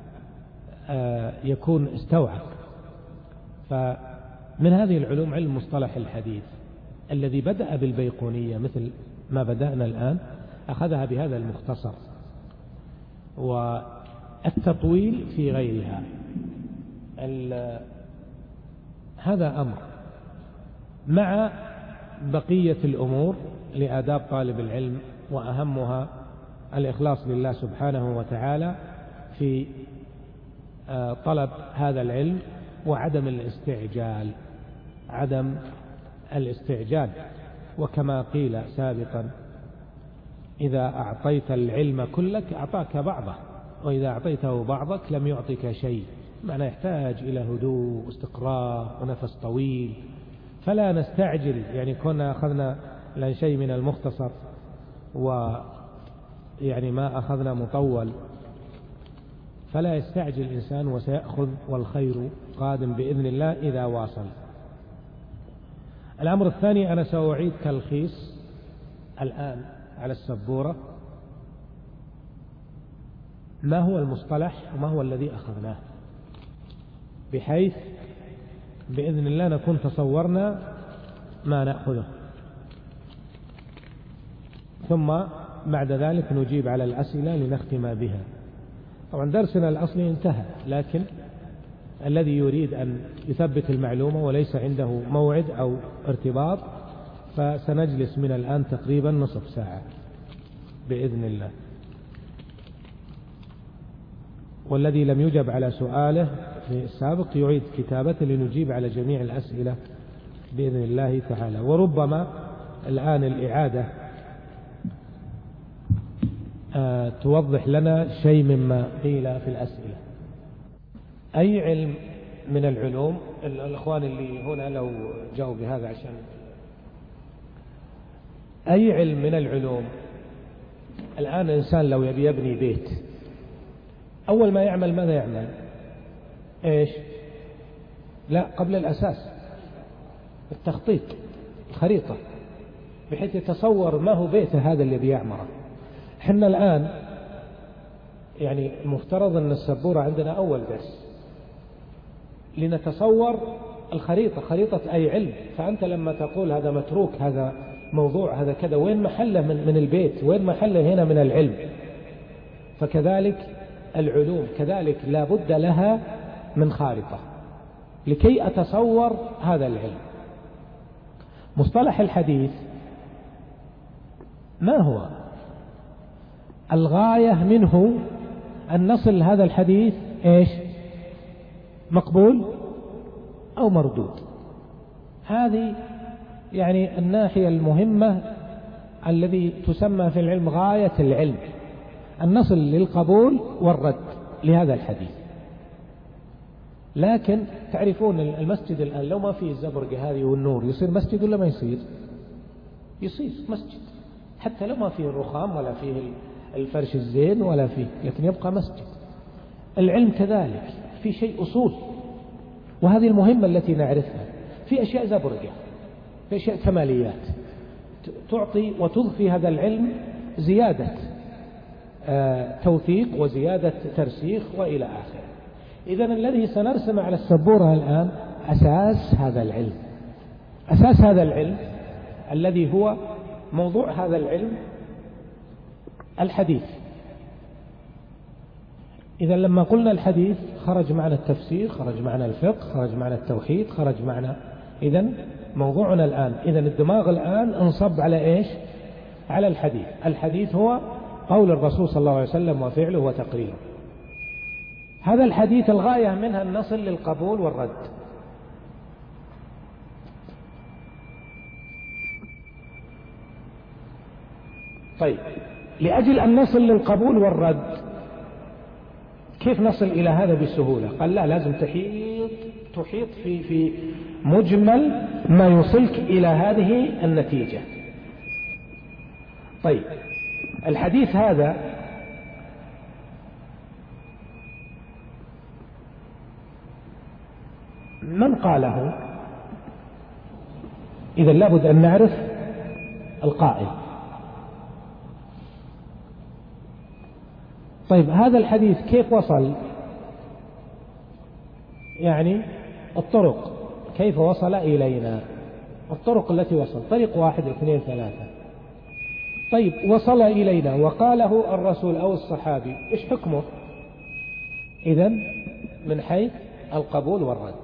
يكون استوعب. فمن هذه العلوم علم مصطلح الحديث الذي بدأ بالبيقونية مثل ما بدأنا الآن، أخذها بهذا المختصر، والتطويل في غيرها. هذا أمر مع بقية الأمور لآداب طالب العلم، وأهمها الإخلاص لله سبحانه وتعالى في طلب هذا العلم وعدم الاستعجال. وكما قيل سابقا: إذا أعطيت العلم كلك أعطاك بعضه، وإذا أعطيته بعضك لم يعطيك شيء. معنى يحتاج إلى هدوء واستقرار ونفس طويل، فلا نستعجل. يعني كنا أخذنا شيء من المختصر ويعني ما أخذنا مطول، فلا يستعجل الإنسان وسيأخذ، والخير قادم بإذن الله إذا واصل. الأمر الثاني، أنا سأعيد تلخيص الآن على السبورة ما هو المصطلح وما هو الذي أخذناه، بحيث بإذن الله نكون تصورنا ما نأخذه، ثم بعد ذلك نجيب على الأسئلة لنختم بها. طبعا درسنا الأصلي انتهى، لكن الذي يريد أن يثبت المعلومة وليس عنده موعد أو ارتباط فسنجلس من الآن تقريبا نصف ساعة بإذن الله. والذي لم يجب على سؤاله في السابق يعيد كتابته لنجيب على جميع الأسئلة بإذن الله تعالى. وربما الآن الإعادة توضح لنا شيء مما قيل في الأسئلة. أي علم من العلوم، الأخوان اللي هنا لو جاوب بهذا عشان أي علم من العلوم. الآن الإنسان لو يبني بيت، أول ما يعمل ماذا يعمل؟ إيش؟ لا، قبل الأساس التخطيط، الخريطة، بحيث يتصور ما هو بيته هذا الذي يعمره. حنا الآن يعني مفترض أن السبورة عندنا أول درس لنتصور الخريطة، خريطة أي علم. فأنت لما تقول هذا متروك، هذا موضوع، هذا كذا، وين محله من البيت، وين محله هنا من العلم. فكذلك العلوم كذلك لا بد لها من خارطة لكي أتصور هذا العلم. مصطلح الحديث ما هو؟ الغاية منه أن نصل هذا الحديث إيش؟ مقبول أو مردود. هذه يعني الناحية المهمة الذي تسمى في العلم غاية العلم، أن نصل للقبول والرد لهذا الحديث. لكن تعرفون المسجد الآن لو ما فيه الزبرقة هذه والنور يصير مسجد ولا ما يصير؟ يصير مسجد، حتى لو ما فيه الرخام ولا فيه الفرش الزين ولا فيه، لكن يبقى مسجد. العلم كذلك في شيء أصول، وهذه المهمة التي نعرفها. في أشياء زبرقة، في أشياء كماليات تعطي وتضفي هذا العلم زيادة توثيق وزيادة ترسيخ وإلى آخره. إذن الذي سنرسم على السبورة الآن أساس هذا العلم، أساس هذا العلم الذي هو موضوع هذا العلم الحديث. إذا لما قلنا الحديث خرج معنا التفسير، خرج معنا الفقه، خرج معنا التوحيد، خرج معنا. إذن موضوعنا الآن، إذن الدماغ الآن انصب على إيش؟ على الحديث. الحديث هو قول الرسول صلى الله عليه وسلم وفعله وتقريره. هذا الحديث الغاية منها أن نصل للقبول والرد. طيب، لأجل أن نصل للقبول والرد كيف نصل إلى هذا بسهولة؟ قال لا، لازم تحيط في مجمل ما يوصلك إلى هذه النتيجة. طيب، الحديث هذا من قاله؟ إذا لابد أن نعرف القائل. طيب، هذا الحديث كيف وصل؟ يعني الطرق كيف وصل إلينا؟ الطرق التي وصل، طريق 1 2 3. طيب، وصل إلينا وقاله الرسول أو الصحابي، إيش حكمه؟ إذن من حيث القبول والرد.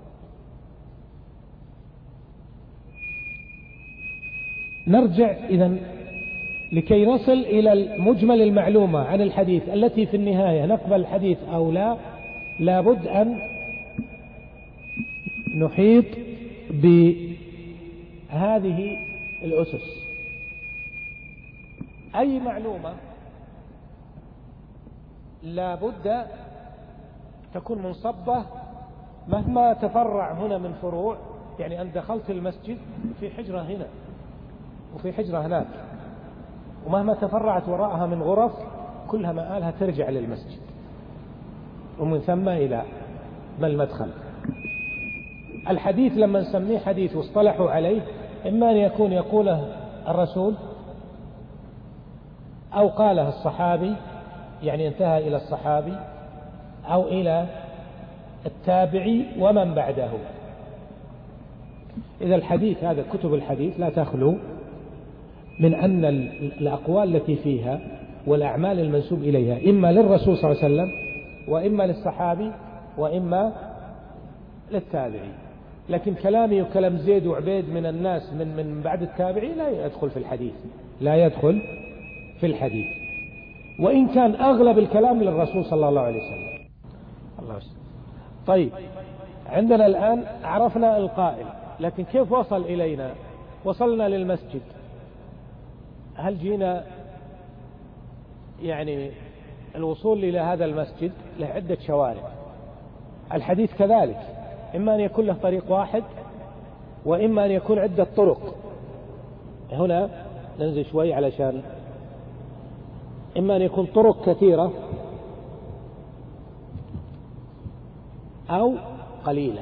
نرجع إذن لكي نصل إلى مجمل المعلومة عن الحديث التي في النهاية نقبل الحديث أو لا. لابد أن نحيط بهذه الأسس. أي معلومة لابد تكون منصبة مهما تفرع هنا من فروع. يعني أن دخلت المسجد في حجرة هنا وفي حجرة هناك، ومهما تفرعت وراءها من غرف كلها مآلها ترجع للمسجد، ومن ثم إلى ما المدخل. الحديث لما نسميه حديث واصطلحوا عليه، إما أن يكون يقوله الرسول أو قاله الصحابي، يعني انتهى إلى الصحابي أو إلى التابعي ومن بعده. إذا الحديث هذا كتب الحديث لا تخلو من أن الأقوال التي فيها والأعمال المنسوب إليها إما للرسول صلى الله عليه وسلم وإما للصحابي وإما للتابعي. لكن كلامي وكلام زيد وعبيد من الناس من بعد التابعي لا يدخل في الحديث، لا يدخل في الحديث، وإن كان أغلب الكلام للرسول صلى الله عليه وسلم. الله يسلم. طيب، عندنا الآن عرفنا القائل، لكن كيف وصل إلينا؟ وصلنا للمسجد، هل جينا يعني الوصول إلى هذا المسجد له عدة شوارع. الحديث كذلك، إما أن يكون له طريق واحد وإما أن يكون عدة طرق. هنا ننزل شوي علشان إما أن يكون طرق كثيرة أو قليلة.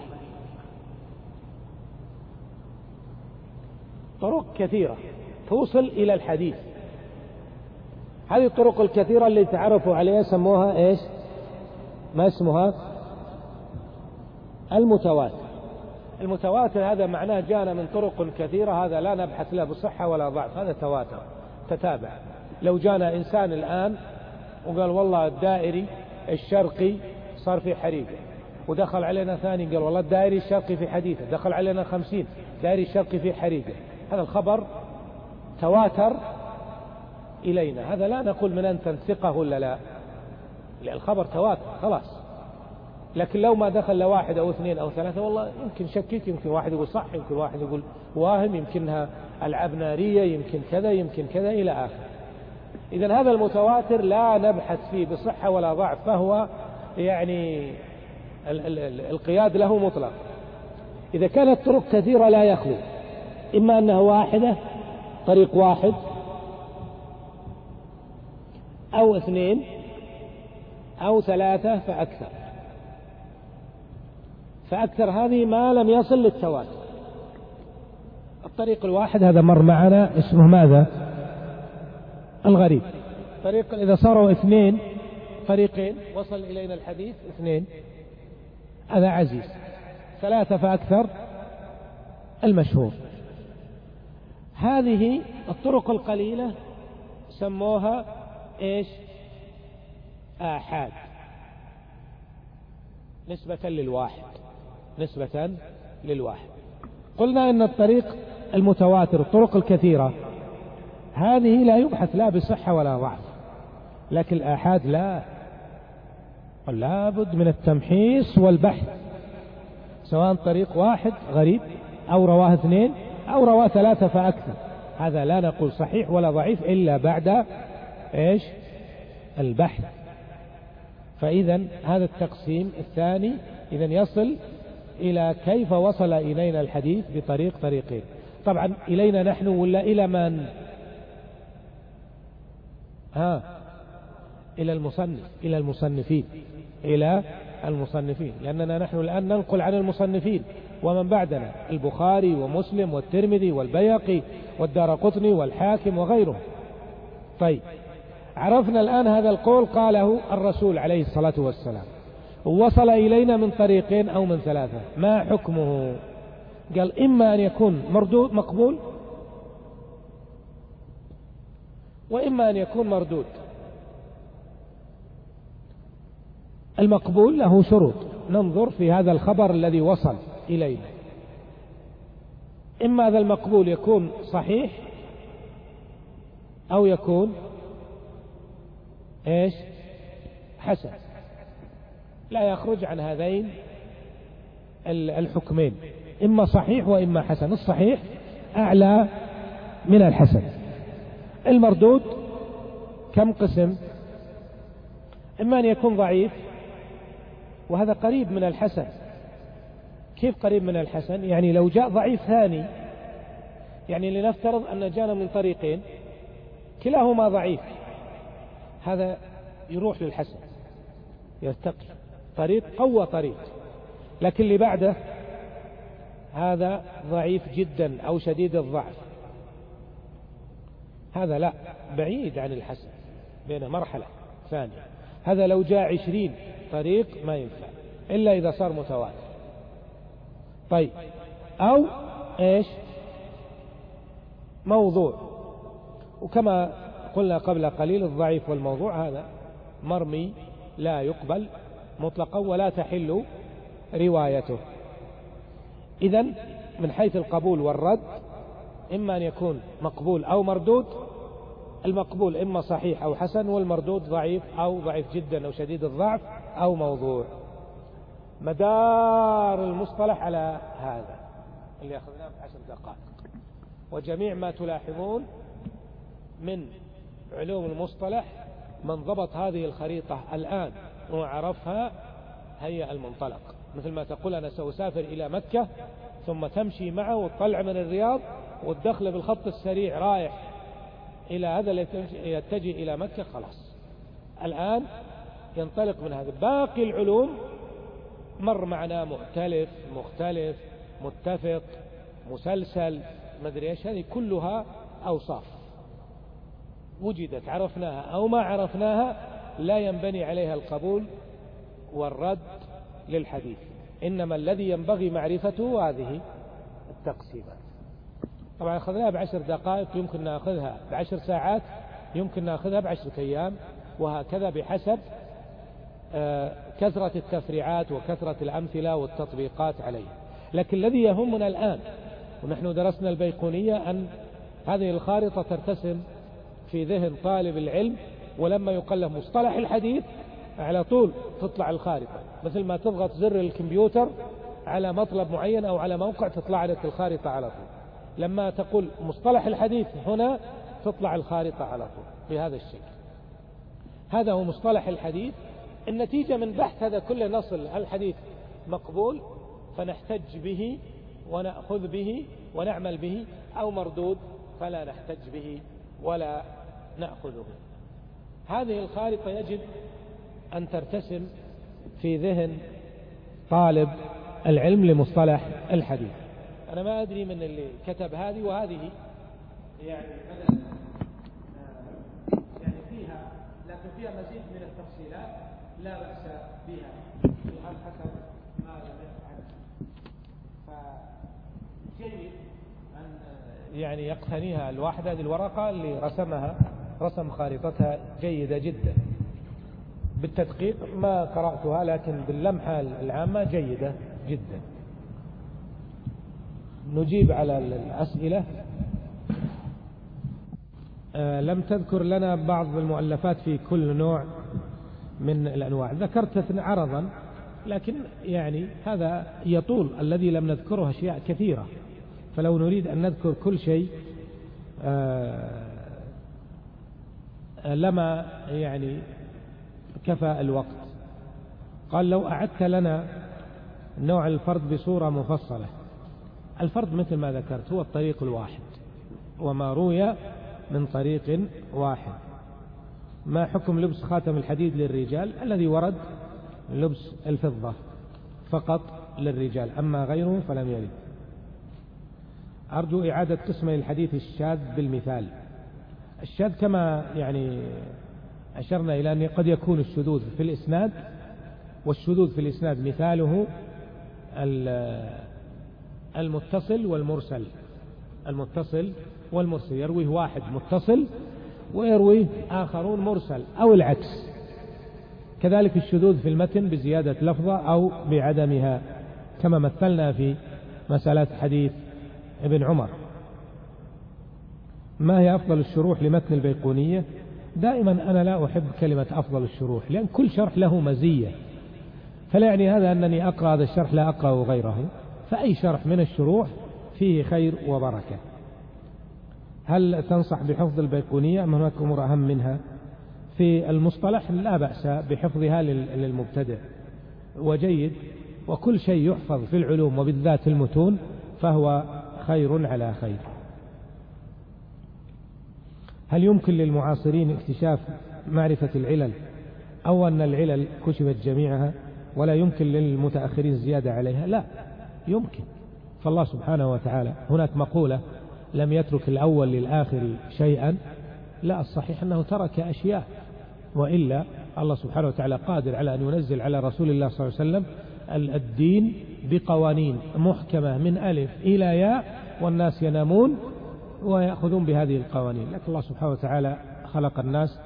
طرق كثيرة توصل إلى الحديث. هذه الطرق الكثيرة اللي تعرفوا عليها سموها إيش؟ ما اسمها؟ المتواتر. المتواتر هذا معناه جاءنا من طرق كثيرة، هذا لا نبحث له بصحة ولا ضعف، هذا تواتر تتابع. لو جانا إنسان الآن وقال والله الدائري الشرقي صار في حريقة، ودخل علينا ثاني قال والله الدائري الشرقي في حديثة، دخل علينا 50 دائري الشرقي في حريقة، هذا الخبر تواتر إلينا. هذا لا نقول من أن تنثقه ولا لا، لأن الخبر تواتر خلاص. لكن لو ما دخل لواحد أو اثنين أو ثلاثة والله يمكن شكك، يمكن واحد يقول صح، يمكن واحد يقول واهم، يمكنها ألعاب نارية، يمكن كذا يمكن كذا إلى آخر. إذن هذا المتواتر لا نبحث فيه بصحة ولا ضعف، فهو يعني القياد له مطلق. إذا كانت طرق كثيرة لا يخلو، إما أنها واحدة طريق واحد أو اثنين أو ثلاثة فأكثر هذه ما لم يصل للتواتر. الطريق الواحد هذا مر معنا اسمه ماذا؟ الغريب. طريق إذا صاروا اثنين طريقين وصل إلينا الحديث اثنين، هذا عزيز. ثلاثة فأكثر المشهور. هذه الطرق القليلة سموها إيش؟ آحاد، نسبة للواحد. قلنا إن الطريق المتواتر الطرق الكثيرة هذه لا يبحث لا بصحة ولا ضعف، لكن الآحاد لا بد من التمحيص والبحث، سواء طريق واحد غريب أو رواه اثنين أو رواه ثلاثة فأكثر، هذا لا نقول صحيح ولا ضعيف إلا بعد إيش؟ البحث. فإذا هذا التقسيم الثاني إذا يصل إلى كيف وصل إلينا الحديث طريقين. طبعا إلينا نحن ولا إلى من؟ إلى المصنفين، لأننا نحن الآن ننقل عن المصنفين ومن بعدنا، البخاري ومسلم والترمذي والبيهقي والدارقطني والحاكم وغيرهم. طيب، عرفنا الآن هذا القول قاله الرسول عليه الصلاة والسلام، وصل إلينا من طريقين أو من ثلاثة، ما حكمه؟ قال إما أن يكون مقبول وإما أن يكون مردود. المقبول له شروط، ننظر في هذا الخبر الذي وصل إلينا، إما هذا المقبول يكون صحيح أو يكون إيش؟ حسن. لا يخرج عن هذين الحكمين، إما صحيح وإما حسن. الصحيح أعلى من الحسن. المردود كم قسم؟ إما أن يكون ضعيف وهذا قريب من الحسن. كيف قريب من الحسن؟ يعني لو جاء ضعيف ثاني، يعني لنفترض أن جاءنا من طريقين كلاهما ضعيف، هذا يروح للحسن، يرتقي طريق قوى طريق. لكن اللي بعده هذا ضعيف جدا أو شديد الضعف، هذا لا، بعيد عن الحسن، بين مرحلة ثانية. هذا لو جاء 20 طريق ما ينفع إلا إذا صار متواتر. طيب، أو إيش؟ موضوع. وكما قلنا قبل قليل الضعيف والموضوع هذا مرمي لا يقبل مطلقا ولا تحل روايته. إذن من حيث القبول والرد إما أن يكون مقبول أو مردود. المقبول إما صحيح أو حسن، والمردود ضعيف أو ضعيف جدا أو شديد الضعف أو موضوع. مدار المصطلح على هذا اللي أخذناه في 10 دقائق. وجميع ما تلاحظون من علوم المصطلح من ضبط هذه الخريطة الآن وعرفها هي المنطلق. مثل ما تقول أنا سأسافر إلى مكة، ثم تمشي معه وتطلع من الرياض والدخل بالخط السريع رايح إلى هذا اللي يتجه إلى مكة، خلاص الآن ينطلق من هذا. باقي العلوم مر معنا مؤتلف، مختلف، متفق، مسلسل، مدري ايش، هذه كلها أوصاف وجدت عرفناها أو ما عرفناها، لا ينبني عليها القبول والرد للحديث. إنما الذي ينبغي معرفته هذه التقسيمات. طبعا أخذناها ب10 دقائق، يمكن نأخذها ب10 ساعات، يمكن نأخذها ب10 أيام، وهكذا بحسب كثرة التفريعات وكثرة الأمثلة والتطبيقات عليه. لكن الذي يهمنا الآن ونحن درسنا البيقونية أن هذه الخارطة ترتسم في ذهن طالب العلم، ولما يقال له مصطلح الحديث على طول تطلع الخارطة، مثل ما تضغط زر الكمبيوتر على مطلب معين أو على موقع تطلع لك الخارطة على طول. لما تقول مصطلح الحديث هنا تطلع الخارطة على طول بهذا الشكل. هذا هو مصطلح الحديث. النتيجة من بحث هذا كله نصل الحديث مقبول فنحتج به ونأخذ به ونعمل به، أو مردود فلا نحتج به ولا نأخذه. هذه الخارطة يجب أن ترتسم في ذهن طالب العلم لمصطلح الحديث. أنا ما أدري من اللي كتب هذه، وهذه يعني فيها، لكن فيها مزيد من التفصيلات لا بأس بها حسب ما لم يفعل. فجيد أن يعني يقتنيها الواحد. هذه الورقة اللي رسمها رسم خارطتها جيدة جدا. بالتدقيق ما قرأتها، لكن باللمحة العامة جيدة جدا. نجيب على الأسئلة. لم تذكر لنا بعض المؤلفات في كل نوع من الأنواع، ذكرت عرضا، لكن يعني هذا يطول. الذي لم نذكره أشياء كثيرة، فلو نريد أن نذكر كل شيء لما يعني كفى الوقت. قال لو أعدت لنا نوع الفرد بصورة مفصلة. الفرد مثل ما ذكرت هو الطريق الواحد وما روي من طريق واحد. ما حكم لبس خاتم الحديد للرجال؟ الذي ورد لبس الفضة فقط للرجال، أما غيره فلم يرد. أرجو إعادة قسم الحديث الشاذ بالمثال. الشاذ كما يعني أشرنا إلى أن قد يكون الشذوذ في الإسناد، والشذوذ في الإسناد مثاله المتصل والمرسل. المتصل والمرسل يرويه واحد متصل ويرويه آخرون مرسل أو العكس. كذلك الشذوذ في المتن بزيادة لفظة أو بعدمها، كما مثلنا في مسألة حديث ابن عمر. ما هي أفضل الشروح لمتن البيقونية؟ دائما أنا لا أحب كلمة أفضل الشروح، لأن كل شرح له مزية. فلا يعني هذا أنني أقرأ هذا الشرح لا أقرأ غيره، فأي شرح من الشروح فيه خير وبركة. هل تنصح بحفظ البيقونية أم هناك أمور أهم منها؟ في المصطلح لا بأس بحفظها للمبتدئ، وجيد، وكل شيء يحفظ في العلوم وبالذات المتون فهو خير على خير. هل يمكن للمعاصرين اكتشاف معرفة العلل، أو أن العلل كشفت جميعها ولا يمكن للمتأخرين زيادة عليها؟ لا، يمكن. فالله سبحانه وتعالى هناك مقولة لم يترك الأول للآخر شيئا، لا، الصحيح أنه ترك أشياء، وإلا الله سبحانه وتعالى قادر على أن ينزل على رسول الله صلى الله عليه وسلم الدين بقوانين محكمة من ألف إلى ياء، والناس ينامون ويأخذون بهذه القوانين. لكن الله سبحانه وتعالى خلق الناس،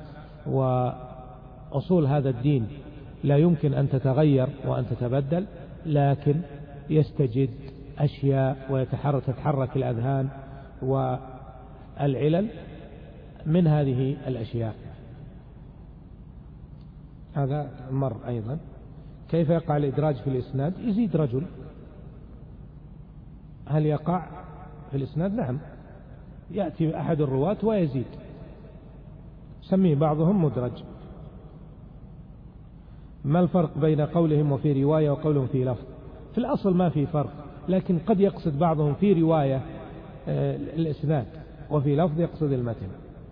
وأصول هذا الدين لا يمكن أن تتغير وأن تتبدل، لكن يستجد أشياء وتتحرك الأذهان والعلل من هذه الأشياء. هذا مر أيضا. كيف يقع الإدراج في الإسناد؟ يزيد رجل. هل يقع في الإسناد؟ نعم، يأتي أحد الرواة ويزيد، سميه بعضهم مدرج. ما الفرق بين قولهم وفي رواية وقولهم في لفظ؟ في الأصل ما في فرق، لكن قد يقصد بعضهم في رواية الإسناد وفي لفظ يقصد المتن.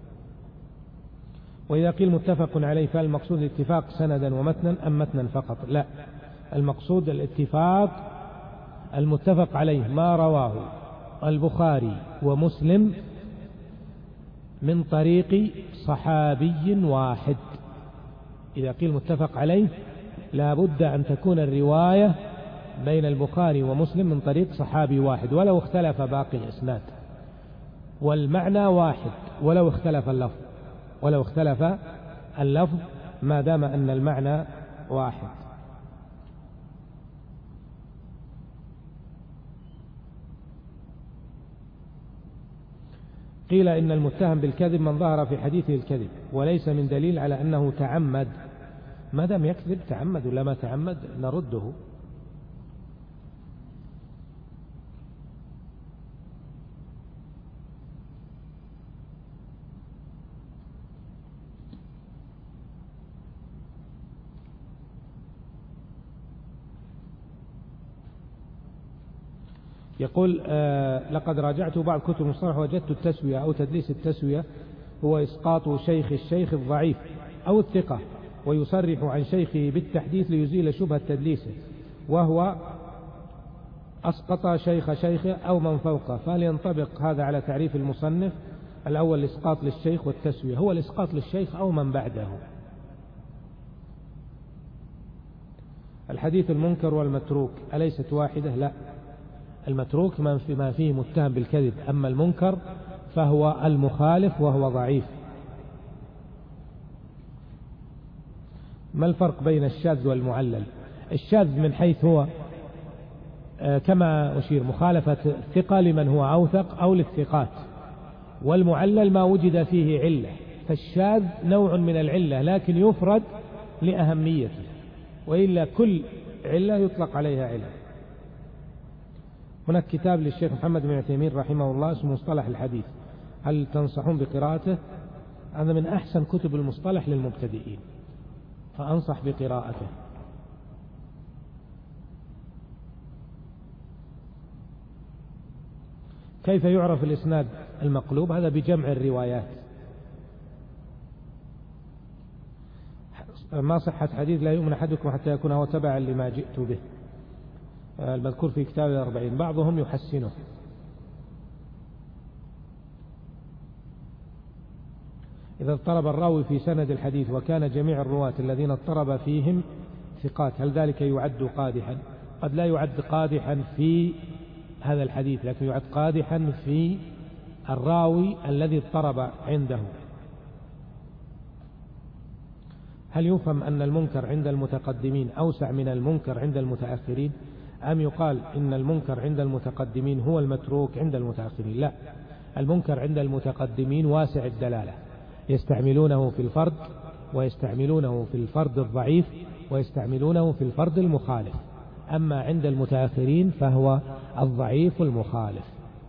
وإذا قيل متفق عليه فالمقصود الاتفاق سندا ومتنا أم متنا فقط؟ لا، المقصود الاتفاق المتفق عليه ما رواه البخاري ومسلم من طريق صحابي واحد. إذا قيل متفق عليه لا بد أن تكون الرواية بين البخاري ومسلم من طريق صحابي واحد، ولو اختلف باقي الإسناد، والمعنى واحد ولو اختلف اللفظ ما دام أن المعنى واحد. قيل إن المتهم بالكذب من ظهر في حديثه الكذب، وليس من دليل على أنه تعمد. ما دام يكذب تعمد ولا ما تعمد نرده. يقول لقد راجعت بعض كتب المصطلح وجدت التسوية أو تدليس التسوية هو إسقاط شيخ الشيخ الضعيف أو الثقة ويصرح عن شيخه بالتحديث ليزيل شبهة تدليسه، وهو أسقط شيخ شيخه أو من فوقه. فهل ينطبق هذا على تعريف المصنف الأول الإسقاط للشيخ والتسوية؟ هو الإسقاط للشيخ أو من بعده. الحديث المنكر والمتروك أليست واحدة؟ لا، المتروك ما فيه متهم بالكذب، أما المنكر فهو المخالف وهو ضعيف. ما الفرق بين الشاذ والمعلل؟ الشاذ من حيث هو كما أشير مخالفة الثقة لمن هو أوثق أو للثقات، والمعلل ما وجد فيه علة. فالشاذ نوع من العلة لكن يفرد لأهميته، وإلا كل علة يطلق عليها علة. هناك كتاب للشيخ محمد بن عثيمين رحمه الله اسمه مصطلح الحديث، هل تنصحون بقراءته؟ هذا من أحسن كتب المصطلح للمبتدئين، فأنصح بقراءته. كيف يعرف الإسناد المقلوب؟ هذا بجمع الروايات. ما صحة حديث لا يؤمن أحدكم حتى يكون هو تبعا لما جئت به، المذكور في كتاب 40، بعضهم يحسنه. إذا اضطرب الراوي في سند الحديث وكان جميع الرواة الذين اضطرب فيهم ثقات، هل ذلك يعد قادحا؟ قد لا يعد قادحا في هذا الحديث، لكن يعد قادحا في الراوي الذي اضطرب عنده. هل يفهم أن المنكر عند المتقدمين أوسع من المنكر عند المتأخرين، أم يقال إن المنكر عند المتقدمين هو المتروك عند المتأخرين؟ لا، المنكر عند المتقدمين واسع الدلالة، يستعملونه في الفرد ويستعملونه في الفرد الضعيف ويستعملونه في الفرد المخالف. أما عند المتأخرين فهو الضعيف المخالف.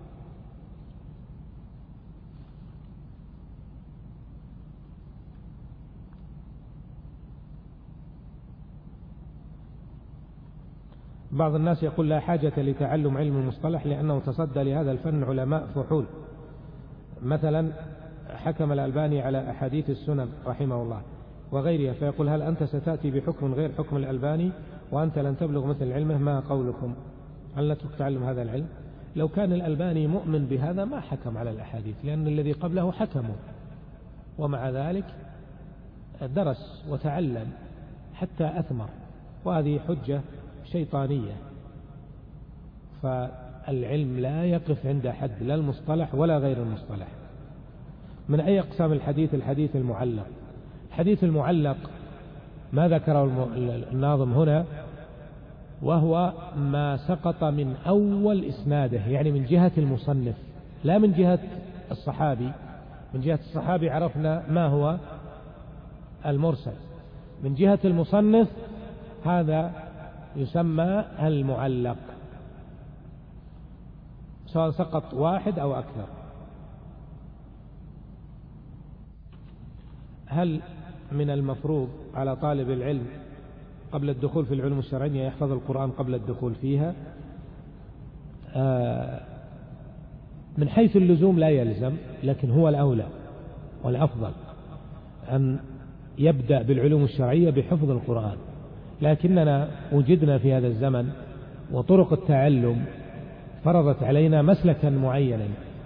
بعض الناس يقول لا حاجة لتعلم علم المصطلح لأنه تصدى لهذا الفن علماء فحول، مثلا حكم الألباني على أحاديث السنن رحمه الله وغيرها، فيقول هل أنت ستأتي بحكم غير حكم الألباني وأنت لن تبلغ مثل علمه؟ ما قولكم؟ هل نترك تعلم هذا العلم؟ لو كان الألباني مؤمن بهذا ما حكم على الأحاديث، لأن الذي قبله حكموا، ومع ذلك درس وتعلم حتى أثمر، وهذه حجة شيطانية. فالعلم لا يقف عند حد لا المصطلح ولا غير المصطلح. من أي أقسام الحديث؟ الحديث المعلق. الحديث المعلق ما ذكره الناظم هنا، وهو ما سقط من أول إسناده، يعني من جهة المصنف لا من جهة الصحابي. من جهة الصحابي عرفنا ما هو المرسل، من جهة المصنف هذا يسمى المعلق، سواء سقط واحد أو أكثر. هل من المفروض على طالب العلم قبل الدخول في العلوم الشرعية يحفظ القرآن قبل الدخول فيها؟ من حيث اللزوم لا يلزم، لكن هو الأولى والأفضل أن يبدأ بالعلوم الشرعية بحفظ القرآن. لكننا وجدنا في هذا الزمن وطرق التعلم فرضت علينا مسلكا معينا،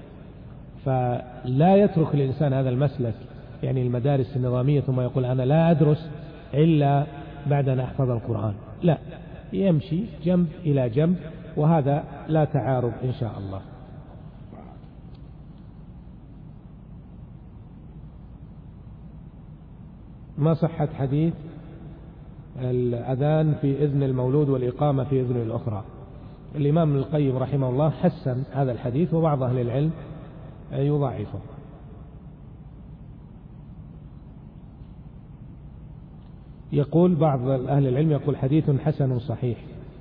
فلا يترك الإنسان هذا المسلك، يعني المدارس النظامية، ثم يقول أنا لا أدرس إلا بعد أن أحفظ القرآن. لا، يمشي جنب إلى جنب، وهذا لا تعارض إن شاء الله. ما صحة حديث الأذان في إذن المولود والإقامة في إذن الأخرى؟ الإمام ابن القيم رحمه الله حسن هذا الحديث، وبعض أهل العلم يضاعفه. يقول بعض أهل العلم يقول حديث حسن صحيح.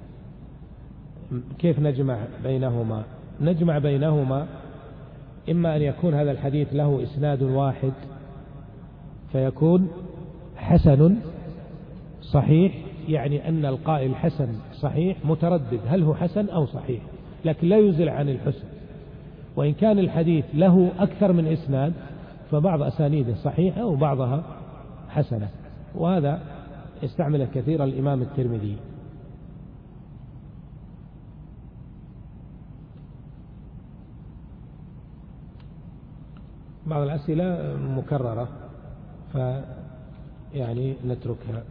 كيف نجمع بينهما؟ نجمع بينهما إما أن يكون هذا الحديث له إسناد واحد فيكون حسن صحيح، يعني أن القائل حسن صحيح متردد هل هو حسن أو صحيح، لكن لا يزل عن الحسن. وإن كان الحديث له أكثر من إسناد فبعض أسانيده صحيحة وبعضها حسنة، وهذا استعمل كثير الإمام الترمذي. بعض الأسئلة مكررة فيعني نتركها.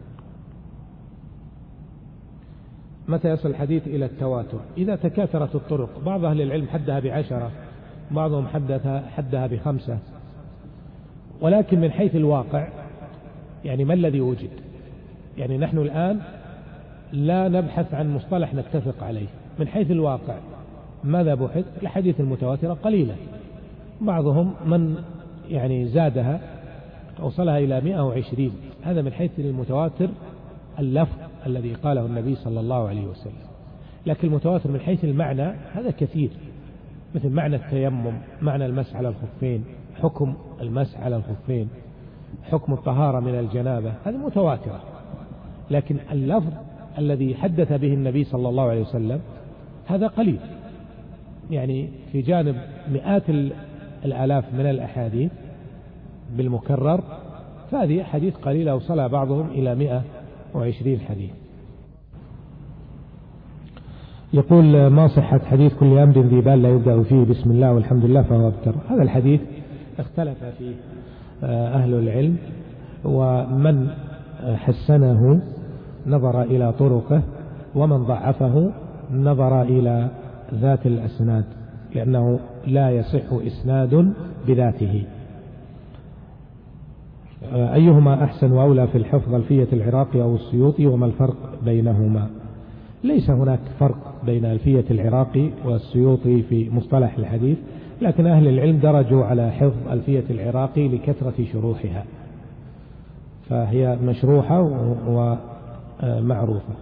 متى يصل الحديث إلى التواتر؟ إذا تكاثرت الطرق. بعض أهل العلم حدها ب10، بعضهم حدها ب5، ولكن من حيث الواقع يعني ما الذي وجد؟ يعني نحن الآن لا نبحث عن مصطلح نتفق عليه، من حيث الواقع ماذا بحث؟ الحديث المتواترة قليلة، بعضهم من يعني زادها أوصلها إلى 120. هذا من حيث المتواتر اللفظ الذي قاله النبي صلى الله عليه وسلم. لكن المتواتر من حيث المعنى هذا كثير، مثل معنى التيمم، معنى المسح على الخفين، حكم المسح على الخفين، حكم الطهارة من الجنابة، هذه متواترة. لكن اللفظ الذي حدث به النبي صلى الله عليه وسلم هذا قليل، يعني في جانب مئات الآلاف من الأحاديث بالمكرر، فهذه حديث قليلة وصل بعضهم إلى 120 حديث. يقول ما صحة حديث كل أمر ذي بال لا يبدأ فيه بسم الله والحمد لله فهو أبتر؟ هذا الحديث اختلف فيه أهل العلم، ومن حسنه نظر إلى طرقه، ومن ضعفه نظر إلى ذات الأسناد، لأنه لا يصح إسناد بذاته. أيهما أحسن وأولى في الحفظ، ألفية العراقي أو السيوطي، وما الفرق بينهما؟ ليس هناك فرق بين ألفية العراقي والسيوطي في مصطلح الحديث، لكن أهل العلم درجوا على حفظ ألفية العراقي لكثرة شروحها، فهي مشروحة معروفة.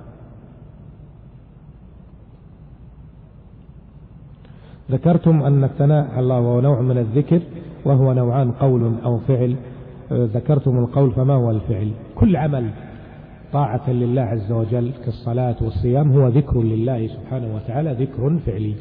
ذكرتم أن الثناء على الله هو نوع من الذكر وهو نوعان، قول أو فعل. ذكرتم القول، فما هو الفعل؟ كل عمل طاعة لله عز وجل كالصلاة والصيام هو ذكر لله سبحانه وتعالى، ذكر فعلي.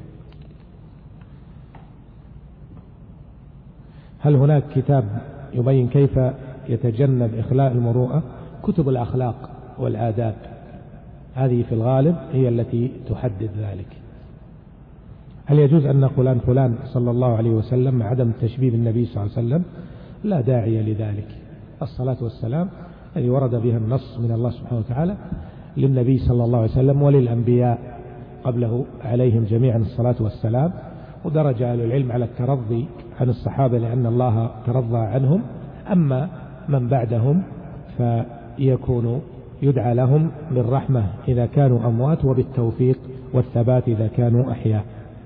هل هناك كتاب يبين كيف يتجنب إخلاء المروءة؟ كتب الأخلاق والآداب هذه في الغالب هي التي تحدد ذلك. هل يجوز أن نقول فلان صلى الله عليه وسلم مع عدم التشبيه بالنبي صلى الله عليه وسلم؟ لا داعي لذلك. الصلاة والسلام الذي ورد بها النص من الله سبحانه وتعالى للنبي صلى الله عليه وسلم وللأنبياء قبله عليهم جميعا الصلاة والسلام. ودرج أهل العلم على الترضي عن الصحابة لأن الله ترضى عنهم، أما من بعدهم فيكون يدعى لهم بالرحمة إذا كانوا أموات وبالتوفيق والثبات إذا كانوا أحياء.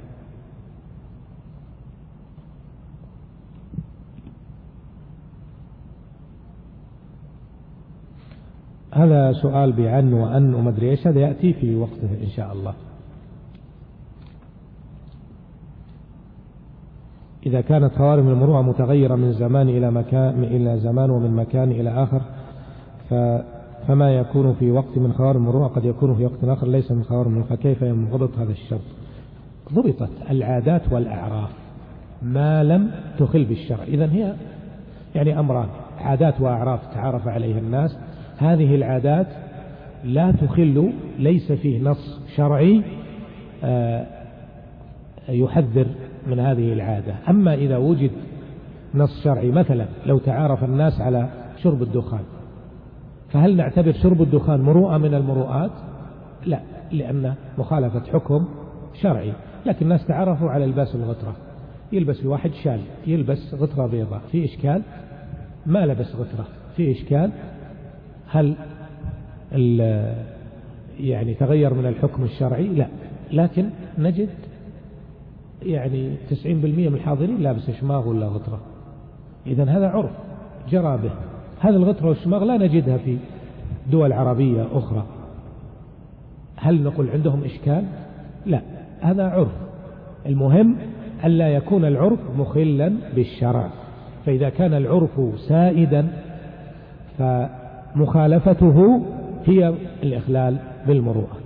هذا سؤال بعن وأن ومدري إيش، هذا يأتي في وقته إن شاء الله. إذا كانت خوارم المروءة متغيرة من زمان إلى مكان إلى زمان ومن مكان إلى آخر، فما يكون في وقت من خوارم المروءة قد يكون في وقت آخر ليس من خوارم المروءة، فكيف ينضبط هذا الشرط؟ ضبطت العادات والأعراف ما لم تخل بالشرع. إذن هي يعني أمران، عادات وأعراف تعارف عليها الناس، هذه العادات لا تخل، ليس فيه نص شرعي يحذر من هذه العادة. أما إذا وجد نص شرعي، مثلا لو تعارف الناس على شرب الدخان، فهل نعتبر شرب الدخان مروءة من المروءات؟ لا، لأن مخالفة حكم شرعي. لكن الناس تعرفوا على لباس الغترة، يلبس الواحد شال، يلبس غترة بيضاء، في إشكال؟ ما لبس غترة، في إشكال؟ هل يعني تغير من الحكم الشرعي؟ لا. لكن نجد يعني 90% من الحاضرين لابس شماغ ولا غترة، إذن هذا عرف جرى به. هذا الغترة والشماغ لا نجدها في دول عربية أخرى، هل نقول عندهم إشكال؟ لا، هذا عرف. المهم ألا يكون العرف مخلا بالشرع، فإذا كان العرف سائدا فمخالفته هي الإخلال بالمروءة.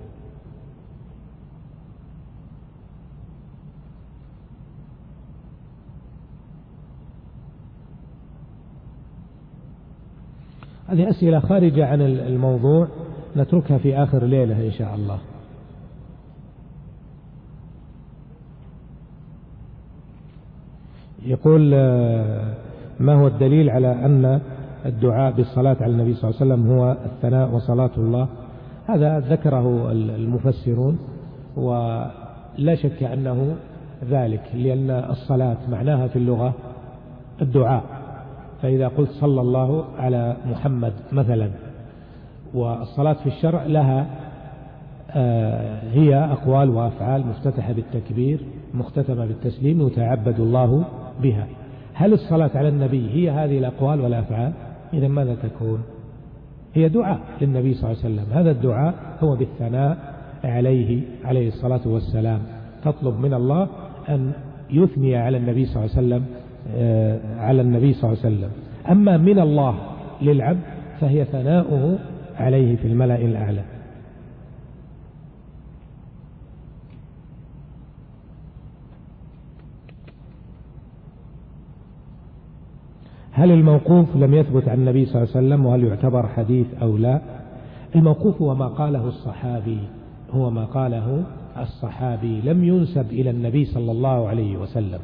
هذه أسئلة خارجة عن الموضوع نتركها في آخر ليلة إن شاء الله. يقول ما هو الدليل على أن الدعاء بالصلاة على النبي صلى الله عليه وسلم هو الثناء وصلاة الله؟ هذا ذكره المفسرون ولا شك أنه ذلك، لأن الصلاة معناها في اللغة الدعاء، فإذا قلت صلى الله على محمد مثلا، والصلاة في الشرع لها هي أقوال وأفعال مفتتحة بالتكبير مختتمة بالتسليم يتعبد الله بها. هل الصلاة على النبي هي هذه الأقوال والأفعال؟ إذا ماذا تكون؟ هي دعاء للنبي صلى الله عليه وسلم. هذا الدعاء هو بالثناء عليه الصلاة والسلام، تطلب من الله أن يثني على النبي صلى الله عليه وسلم أما من الله للعبد فهي ثناؤه عليه في الملأ الأعلى. هل الموقوف لم يثبت عن النبي صلى الله عليه وسلم وهل يعتبر حديث أو لا؟ الموقوف هو ما قاله الصحابي، لم ينسب إلى النبي صلى الله عليه وسلم.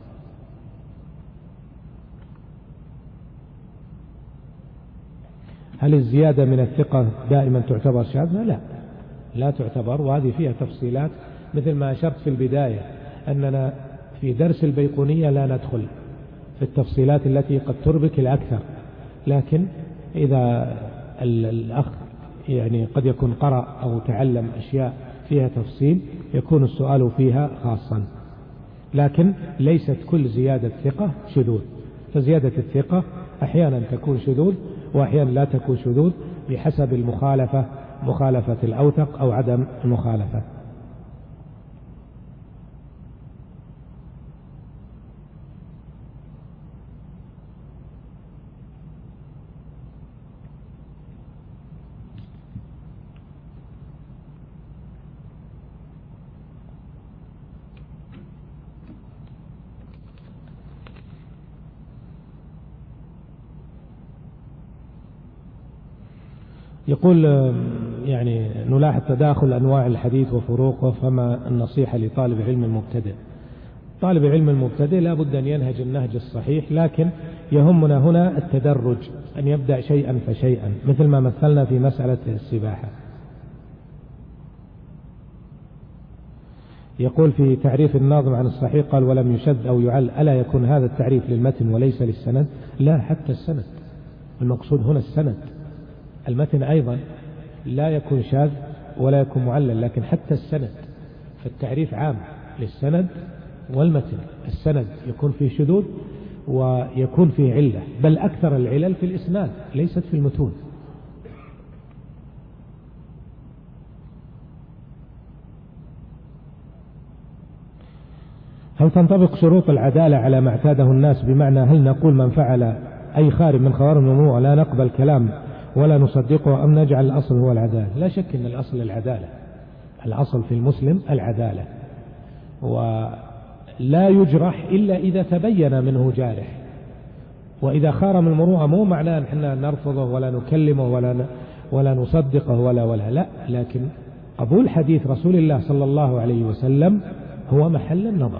هل الزيادة من الثقة دائما تعتبر شاذة؟ لا تعتبر، وهذه فيها تفصيلات مثل ما أشرت في البداية أننا في درس البيقونية لا ندخل في التفصيلات التي قد تربك الأكثر، لكن إذا الأخ يعني قد يكون قرأ أو تعلم أشياء فيها تفصيل يكون السؤال فيها خاصا. لكن ليست كل زيادة ثقة شذوذ، فزيادة الثقة أحيانا تكون شذوذ وأحيانا لا تكون شذوذ، بحسب المخالفة، مخالفة الأوثق أو عدم المخالفة. يقول يعني نلاحظ تداخل أنواع الحديث وفروقه، فما النصيحة لطالب علم المبتدئ؟ طالب العلم المبتدئ لا بد أن ينهج النهج الصحيح، لكن يهمنا هنا التدرج، أن يبدأ شيئا فشيئا، مثل ما مثلنا في مسألة السباحة. يقول في تعريف الناظم عن الصحيح قال ولم يشد أو يعل، ألا يكون هذا التعريف للمتن وليس للسند؟ لا، حتى السند، المقصود هنا السند. المتن أيضا لا يكون شاذ ولا يكون معلل، لكن حتى السند، فالتعريف عام للسند والمتن. السند يكون فيه شذوذ ويكون فيه علة، بل أكثر العلل في الإسناد ليست في المتون. هل تنطبق شروط العدالة على ما اعتاده الناس؟ بمعنى هل نقول من فعل أي خارج من خوارم المروءة لا نقبل كلام ولا نصدقه، أم نجعل الأصل هو العدالة؟ لا شك أن الأصل العدالة، الأصل في المسلم العدالة، ولا يجرح إلا إذا تبين منه جارح. وإذا خارم المروءة مو معناه أن نرفضه ولا نكلمه ولا نصدقه ولا لا، لكن قبول حديث رسول الله صلى الله عليه وسلم هو محل النظر.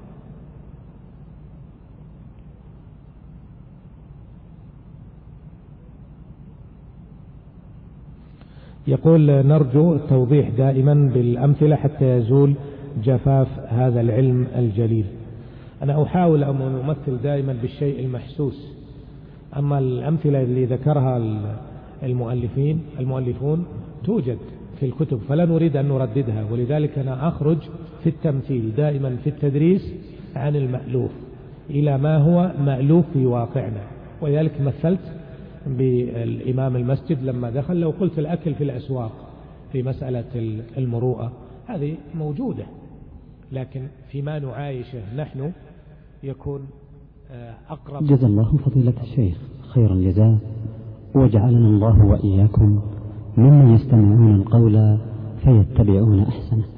يقول نرجو التوضيح دائما بالأمثلة حتى يزول جفاف هذا العلم الجليل. أنا أحاول أن أمثل دائما بالشيء المحسوس، أما الأمثلة اللي ذكرها المؤلفون توجد في الكتب، فلا نريد أن نرددها، ولذلك أنا أخرج في التمثيل دائما في التدريس عن المألوف إلى ما هو مألوف في واقعنا. ولذلك مثلت بالإمام المسجد لما دخل، لو قلت الأكل في الأسواق في مسألة المروءة هذه موجودة، لكن فيما نعايشه نحن يكون أقرب. جزا الله فضيلة الشيخ خير الجزاء، وجعلنا الله وإياكم ممن يستمعون القول فيتبعون أحسنه.